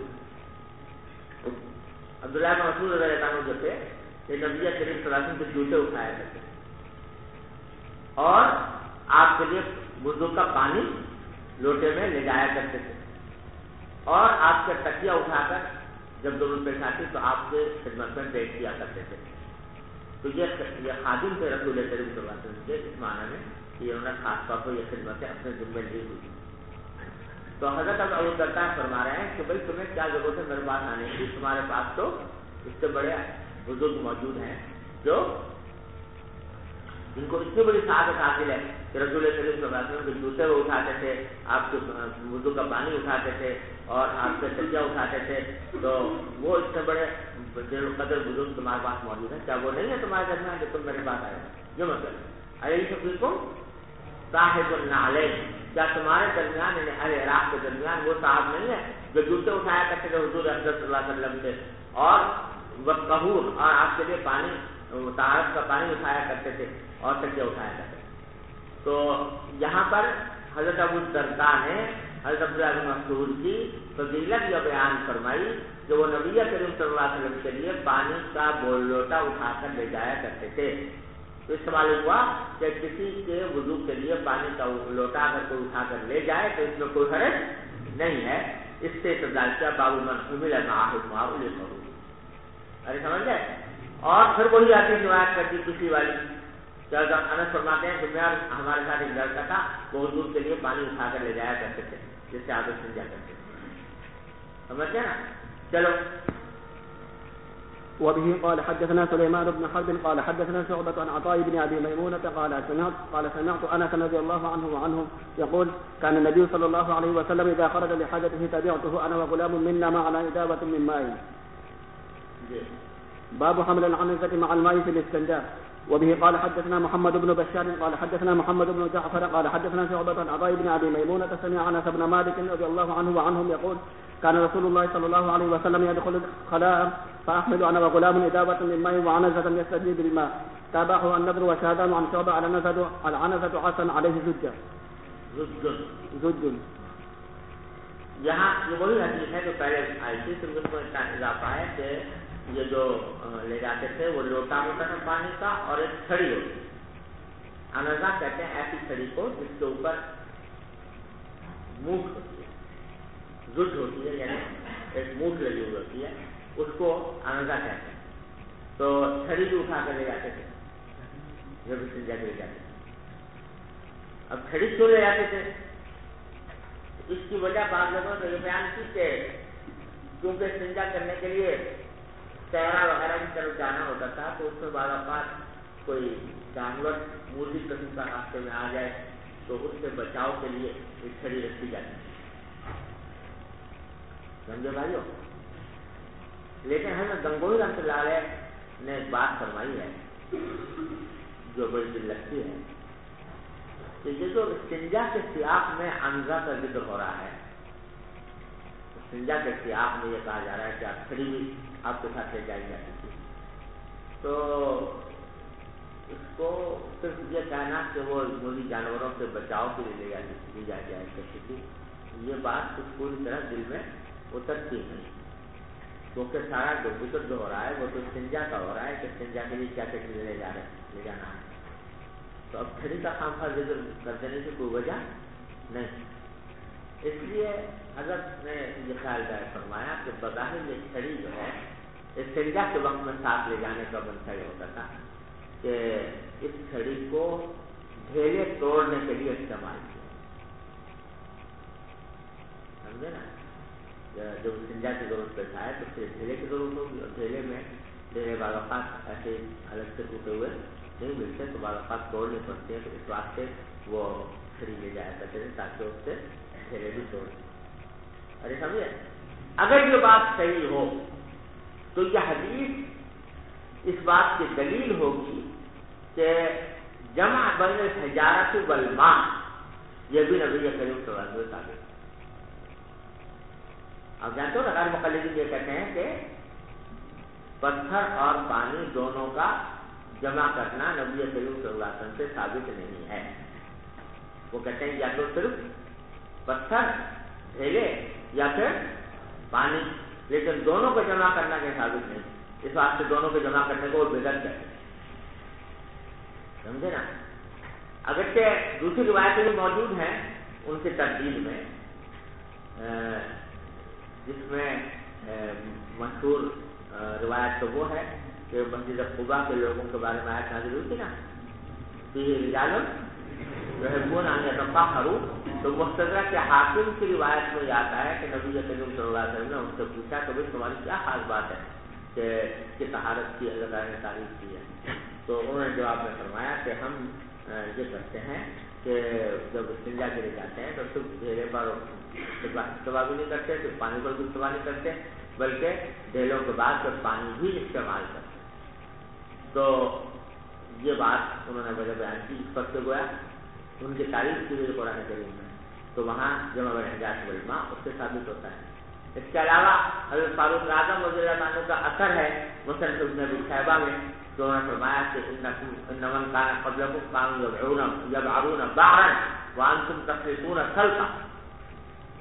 B: رضی اللہ عنہ جو تھے یہ نبی کریم صلی اللہ علیہ وسلم کے جوتے اٹھایا کرتے اور آپ کے لیے وضو کا پانی لوٹے میں لے جایا کرتے تھے، اور آپ کا تکیہ اٹھا کر جب ضرورت پیش آتی تو آپ کے خدمت میں بیٹھ کیا کرتے تھے. تو یہ خادم تھے رسول کریم صلی اللہ علیہ وسلم کے، اس معنی میں کہ انہوں نے خاص طور پر یہ خدمتیں اپنے ذمہ لی ہوئی. تو حضرت ابو الدرداء فرما رہے ہیں کہ بھائی تمہیں کیا ضرورت ہے میرے پاس آنے کی، تمہارے پاس تو اس سے بڑے بزرگ موجود ہیں جو جن کو اتنی بڑی سعادت حاصل ہے کہ رسول کریم صلی اللہ علیہ وسلم کے جوتے وہ اٹھاتے تھے، آپ کے وضو کا پانی اٹھاتے تھے اور آپ کے تکیہ اٹھاتے تھے. تو وہ اتنے بڑے قدر بزرگ تمہارے پاس موجود ہیں، کیا وہ نہیں ہے تمہارے درمیان جو تم میرے پاس آئے؟ یہ مطلب الیس فیکم صاحب النعلین، کیا تمہارے درمیان یعنی اہل عراق کے درمیان وہ صاحب نہیں ہے جو جوتے اٹھایا کرتے تھے حضور صلی اللہ علیہ وسلم سے، اور والطہور اور آپ کے لیے پانی طہارت کا پانی اٹھایا کرتے تھے اور تکیہ اٹھایا کرتے تھے. تو یہاں پر حضرت ابو الدرداء نے حضرت عبداللہ بن مسعود کی فضیلت یہ بیان فرمائی کہ وہ نبی کریم صلی اللہ علیہ وسلم کے لیے پانی کا بول لوٹا اٹھا کر لے جایا کرتے تھے. تو اس سے معلوم ہوا کہ کسی کے وضو کے لیے پانی کا لوٹا اگر کوئی اٹھا کر لے جائے تو اس میں کوئی حرج نہیں ہے. اس سے استدلال کیا باب من حمل معه الماء للوضوء. ارے سمجھ گئے. اور پھر وہی آتی روایت کرتی کسی والی انس فرماتے ہیں کہ میں ہمارے ساتھ ایک لڑکا تھا وہ وضو کے لیے پانی اٹھا کر لے جایا کرتے تھے جس سے عادت سن جاتے تھے. سمجھتے ہیں نا. چلو.
A: وبه قال حدثنا سليمان بن حرب قال حدثنا شعبة عن عطاء بن أبي ميمونة قال سمعت أنس رضي الله عنه وعنهم يقول كان النبي صلى الله عليه وسلم إذا خرج لحاجته تبعته أنا وغلام منا معنا إدابة من ماء. باب حمل العنزة مع الماء في الاستنجاء. وبه قال حدثنا محمد بن بشار قال حدثنا محمد بن جعفر قال حدثنا شعبة عن عطاء بن أبي ميمونة سمع أنس بن مالك رضي الله عنه وعنهم يقول كان رسول الله صلى الله عليه وسلم يدخل الخلاء فأحمل أنا وغلام إدابة من ماء وعنزة يستجي بالماء. تابعه النضر وشهدان عن شعبة على العنزة عسل عليه زج.
B: یہاں یہ وہی حدیث ہے جو پہلے آئی تھی. صرف اس میں اتنا اضافہ ہے کہ یہ جو لے جاتے تھے وہ لوٹا ہوتا ہے پانی کا اور ایک چھڑی ہوتی ہے. انزا کہتے ہیں ایسی چھڑی کو جس کے اوپر مونٹ ہوتی ہے, زج ہوتی ہے, یعنی ایک مونٹ لگی ہوئی ہوتی ہے, اس کو انزا کہتے ہیں. تو چھڑی بھی اٹھا کر لے جاتے تھے جب استنجا کے لے جاتے تھے. اب چھڑی کیوں لے جاتے تھے؟ اس کی وجہ بعض لوگوں نے یہ بیان کی کہ کیونکہ استنجا کرنے کے لیے تیرا وغیرہ کی طرف جانا ہوتا تھا تو اس میں بعض اوقات کوئی جانور موزی قسم کا راستے میں آ جائے تو اس سے بچاؤ کے لیے ایک چھڑی رکھی جاتی ہے. سمجھے بھائیو. لیکن حضرت گنگوہی رحمۃ اللہ علیہ نے ایک بات فرمائی ہے جو بڑی دل لگتی ہے کہ یہ جو استنجا کے سیاق میں انزا کا ذکر ہو رہا ہے, استنجا کے سیاق میں یہ کہا جا رہا ہے کہ آپ چھڑی بھی آپ کے ساتھ لے جائی جاتی تھی, تو اس کو صرف یہ کہنا کہ وہ موذی جانوروں سے بچاؤ کے لیے لی جایا کرتی تھی, یہ بات کچھ پوری طرح دل میں اترتی نہیں. کیونکہ سارا جو ذکر جو ہو رہا ہے وہ تو استنجا کا ہو رہا ہے کہ استنجا کے لیے کیا کیا چیزیں لے جانا ہے. تو اب چھڑی کا خامخواہ ذکر کر دینے کی کوئی وجہ نہیں. اس لیے حضرت نے یہ خیال ظاہر فرمایا کہ بظاہر یہ چھڑی جو ہے استنجا کے وقت میں ساتھ لے جانے کا منشا یہ ہوتا تھا کہ اس چھڑی کو ڈھیلے توڑنے کے لیے استعمال کیا. سمجھے نا. جب استنجا کی ضرورت پیش آئے تو پھر ڈھیلے کی ضرورت ہوگی, اور ڈھیلے میں ڈھیلے بعض اوقات ایسے الگ سے ٹوٹے ہوئے نہیں ملتے تو بعض اوقات توڑنے پڑتے ہیں. تو اس واسطے وہ چھڑی لے جایا کرتے تھے تاکہ اس سے ڈھیلے بھی توڑ. ارے سمجھے. اگر یہ بات صحیح ہو تو یہ حدیث اس بات کی دلیل ہوگی کہ جمع بین الحجارۃ والماء یہ بھی نبی کریم صلی اللہ علیہ وسلم ثابت. اب جانتے ہو غیر مقلدین یہ کہتے ہیں کہ پتھر اور پانی دونوں کا جمع کرنا نبی کریم صلی اللہ علیہ وسلم سے ثابت نہیں ہے. وہ کہتے ہیں یا تو صرف پتھر ڈھیلے یا پھر پانی, لیکن دونوں کو جمع کرنا کے ثابت نہیں. اس واسطے دونوں کو جمع کرنے کو وہ بدعت کہتے ہیں. سمجھے نا. اگرچہ دوسری روایتیں بھی موجود ہیں ان کی تردید میں, جس میں مشہور روایت تو وہ ہے کہ مسجد قباء کے لوگوں کے بارے میں آیت نازل ہوئی تھی نا, فیہ رجال یحبون ان یتطہروا. تو مستدرک کے حاکم کی روایت میں یہ آتا ہے کہ نبی کریم صلی اللہ علیہ وسلم نے ان سے پوچھا کہ بھائی تمہاری کیا خاص بات ہے کہ طہارت کی اللہ تعالیٰ نے تعریف کی ہے. تو انہوں نے جواب میں فرمایا کہ ہم یہ کرتے ہیں کہ جب استنجا کے لیے جاتے ہیں تو صرف ڈھیلے پر استوا بھی نہیں کرتے, صرف پانی پر بھی استوا نہیں کرتے, بلکہ ڈھیلوں کے بعد پھر پانی بھی استعمال کرتے. تو یہ بات انہوں نے وجہ بیان کی اس پر سے گویا ان کی تعریف کی ہوئی قرآن کریم میں, تو وہاں جمع بین الحجارۃ والماء اس سے ثابت ہوتا ہے. اس کے علاوہ حضرت فاروق اعظم رضی اللہ عنہ کا اثر ہے مسند ابن ابی شیبہ میں, تو انہوں نے فرمایا کہ ان من کان قبلکم کانوا یبعرون بعرا وانتم تخلطون خلطا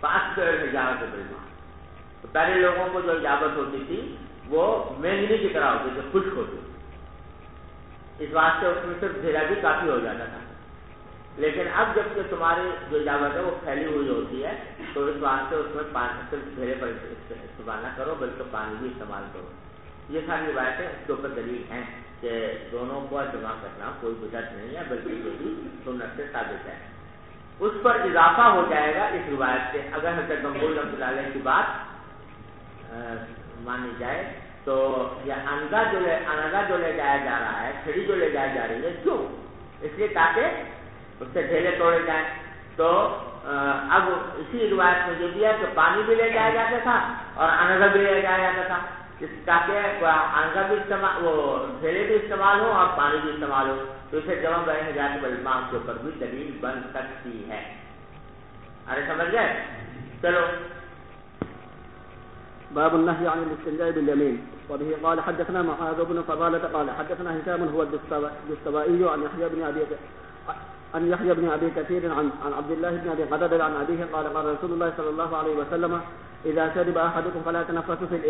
B: پاس پیڑ اجازت بالماء. تو پہلے لوگوں کو جو اجازت ہوتی تھی وہ مینگنی کی طرح ہوتی تھی, خشک ہوتی, اس واسطے اس میں صرف ڈھیلا بھی کافی ہو جاتا تھا. لیکن اب جب کہ تمہاری جو اجازت ہے وہ پھیلی ہوئی ہوتی ہے تو اس واسطے اس میں پانی صرف ڈھیرے پر استعمال نہ کرو بلکہ پانی بھی استعمال کرو. یہ ساری روایتیں اس کے اوپر دلیل ہیں کہ دونوں کو جمع کرنا کوئی بدعت نہیں ہے بلکہ یہ بھی سنت سے ثابت ہے. اس پر اضافہ ہو جائے گا اس روایت سے اگر حضرت گنگوئی رحمۃ اللہ علیہ کی بات مانی جائے تو یہ انگا جو لے جایا جا رہا ہے, چھڑی جو لے جائی جا رہی ہے, کیوں؟ اس لیے تاکہ اس سے ڈھیلے توڑے جائیں. تو اب اسی روایت میں یہ بھی ہے کہ پانی بھی لے جایا جاتا تھا اور انگا بھی لے جایا جاتا تھا تاکہ انگا بھی استعمال, وہ ڈھیلے بھی استعمال ہو اور پانی بھی استعمال ہو. تو اسے جمع بین حجارت بالماء کے اوپر بھی دلیل بن سکتی ہے. ارے سمجھ گئے؟ چلو.
A: باب النهي عن الاستنجاء باليمين. وبه قال حدثنا معاذ بن فضالة قال حدثنا هشام هو الدستوائي عن يحيى بن ابي كثير عن عبد الله بن ابي قتادة عن ابيه قال قال رسول الله صلى الله عليه وسلم اذا شرب احدكم فلا يتنفس في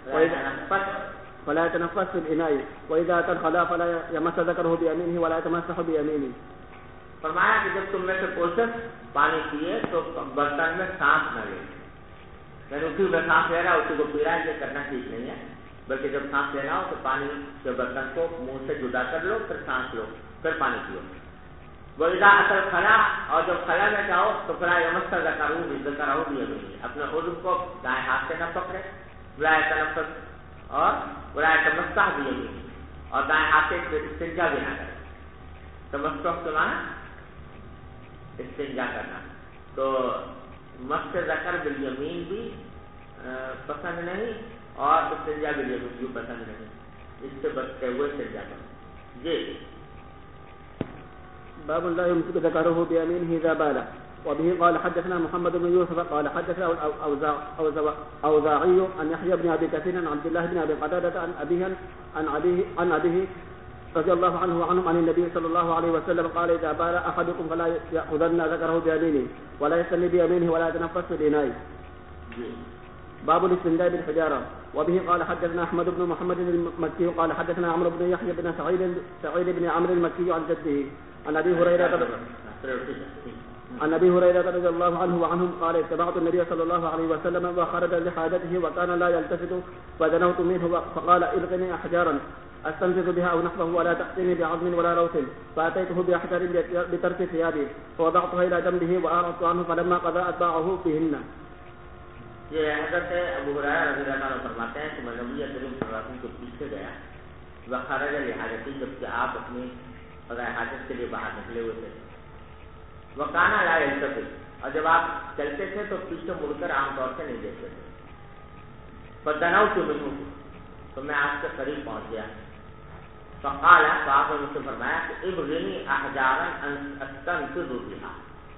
A: الاناء واذا تدخل فلا يمس ذكره بيمينه ولا يتمسح بيمينه.
B: فرمایا کہ جب تم میں سے کوئی پانی پیے تو برتن میں سانس نہ لے, یعنی اسی میں سانس لے رہا ہے اسی کو پی رہا ہے, یہ کرنا ٹھیک نہیں ہے. بلکہ جب سانس لینا ہو تو پانی کے برتن کو منہ سے جدا کر لو, پھر سانس لو, پھر پانی پیو. وَإِذَا أَتَى الْخَلَاءَ, اور جب خلا میں جاؤ تو فَلَا يَمَسَّ ذَكَرَهُ بِيَمِينِهِ, اپنے عضو کو دائیں ہاتھ سے نہ پکڑے, وَلَا يَتَنَفَّسْ اور وَلَا يَتَمَسَّحْ بِيَمِينِهِ, اور دائیں ہاتھ سے استنجا بھی نہ کرے. تمسح کے معنی استنجا کرنا. تو مس ذکر بالیمین بھی پسند نہیں اور استنجا بالیمین بھی پسند نہیں, اس سے بچتے ہوئے استنجا کرنا. جی.
A: باب لا يمسك ذكره بيمينه إذا بال. وبه قال حدثنا محمد بن يوسف قال حدثنا الأوزاعي عن يحيى بن أبي كثير عن عبد الله بن أبي قتادة عن أبيه رضي الله عنه وعنهم عن النبي صلى الله عليه وسلم قال إذا بال أحدكم فلا يأخذن ذكره بيمينه ولا يستني بيمينه ولا يتنفس في الإناء. باب الاستنجاء بالحجارة. وبه قال حدثنا أحمد بن محمد المكي قال حدثنا عمرو بن يحيى بن سعيد بن عمرو المكي عن جده عن أبي هريرة رضي الله عنه وعنهم قال اتبعت النبي صلى الله عليه وسلم وخرج لحاجته وكان لا يلتفت فدنوت منه فقال القني أحجارا أستنفذ بها أو نحوه ولا تأتيني بعظم ولا روث فأتيته بأحجار بترك ثيابي فوضعتها إلى جنبه وأعرضت عنه فلما قضى أتباعه فيهن.
B: یہ حضرت ابو ہریرہ رضی اللہ عنہ فرماتے ہیں کہ میں نبی کریم صلی اللہ علیہ وسلم کے پیچھے گیا وخرج لحاجتی, جبکہ آپ اپنی قضاء حاجت کے لیے باہر نکلے ہوئے تھے. وکان لا یلتفت, اور جب آپ چلتے تھے تو پیچھے مڑ کر عام طور سے نہیں دیکھتے تھے. فدنوت منہ, تو میں آپ کے قریب پہنچ گیا. فقال, تو آپ نے مجھ سے فرمایا کہ ابغنی احجارا استنفذ بها,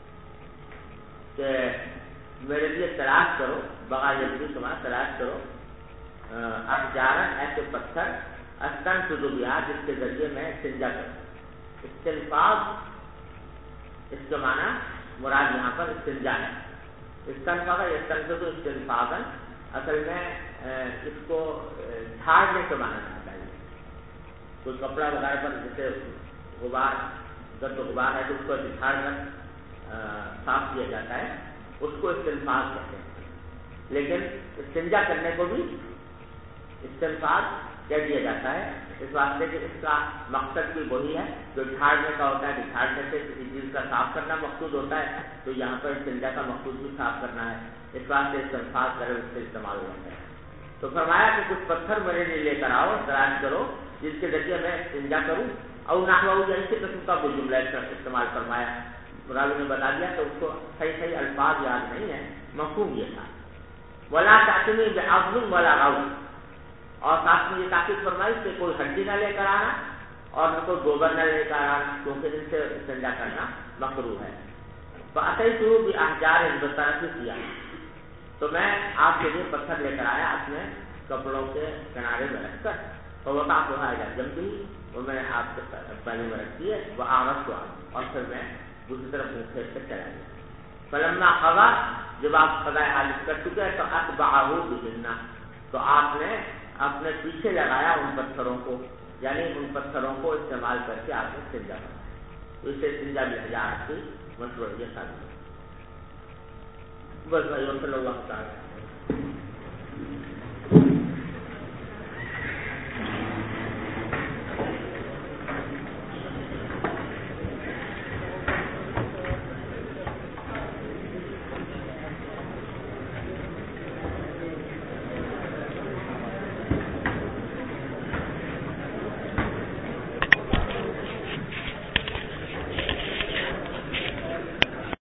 B: کہ میرے لیے تلاش کرو, بغیر جلدی تمہارا تلاش کرو, احجارن ایسے پتھر, استنفذ بها جس کے ذریعے میں استنجا کروں. استنفاذ اس کا معنی مراد یہاں پر استنجا ہے. استنفاذ یستنفذ استنفاذا, اصل میں اس کو جھاڑنے کے معنی ہونا چاہیے. کوئی کپڑا وغیرہ پر جیسے غبار, گرد و غبار ہے تو اس کو جھاڑ کر صاف کیا جاتا ہے, اس کو استنفاذ کہتے ہیں. لیکن استنجا کرنے کو بھی استنفاذ کہہ دیا جاتا ہے, اس واسطے کہ اس کا مقصد بھی وہی ہے جو جھاڑنے کا ہوتا ہے. کہ جھاڑنے سے کسی چیز کا صاف کرنا مقصود ہوتا ہے, تو یہاں پر استنجا کا مقصود بھی صاف کرنا ہے, اس واسطے استنفاذ کرے اس سے استعمال ہوتا ہے. تو فرمایا کہ کچھ پتھر میرے لیے لے کر آؤ, تلاش کرو جس کے ذریعے میں استنجا کروں. اور نحوہ اسی قسم کا کوئی جملہ استعمال فرمایا. راوی نے بتا دیا تو اس کو صحیح الفاظ یاد نہیں ہے, مفہوم یہ تھا. ولا تأتنی بعظم ولا روث, اور ساتھ میں یہ تاکید فرمائی کہ کوئی ہڈی نہ لے کر آنا اور نہ کوئی گوبر نہ لے کر آنا, کیونکہ ان سے استنجا کرنا مکروہ ہے. فأتيته بأحجار بترك ثيابي, تو میں آپ کے لیے پتھر لے کر آیا اپنے کپڑوں کے کنارے میں رکھ کر. فوضعتها إلى جنبه, اور میں نے آپ کے پہلے میں رکھ دیے. وأعرضت عنه, اور پھر میں دوسری طرف منہ پھیر کر چلا گیا. فلما قضا، جب آپ قضاء حاجت کر چکے تو اتبعہ بہن، تو آپ نے اپنے پیچھے لگایا ان پتھروں کو، یعنی ان پتھروں کو استعمال کر کے آپ نے استنجا کرا، تو اسے استنجا بالحجارہ کی مشروعیت ثابت ہے۔ بس بھائی صلی اللہ تعالیٰ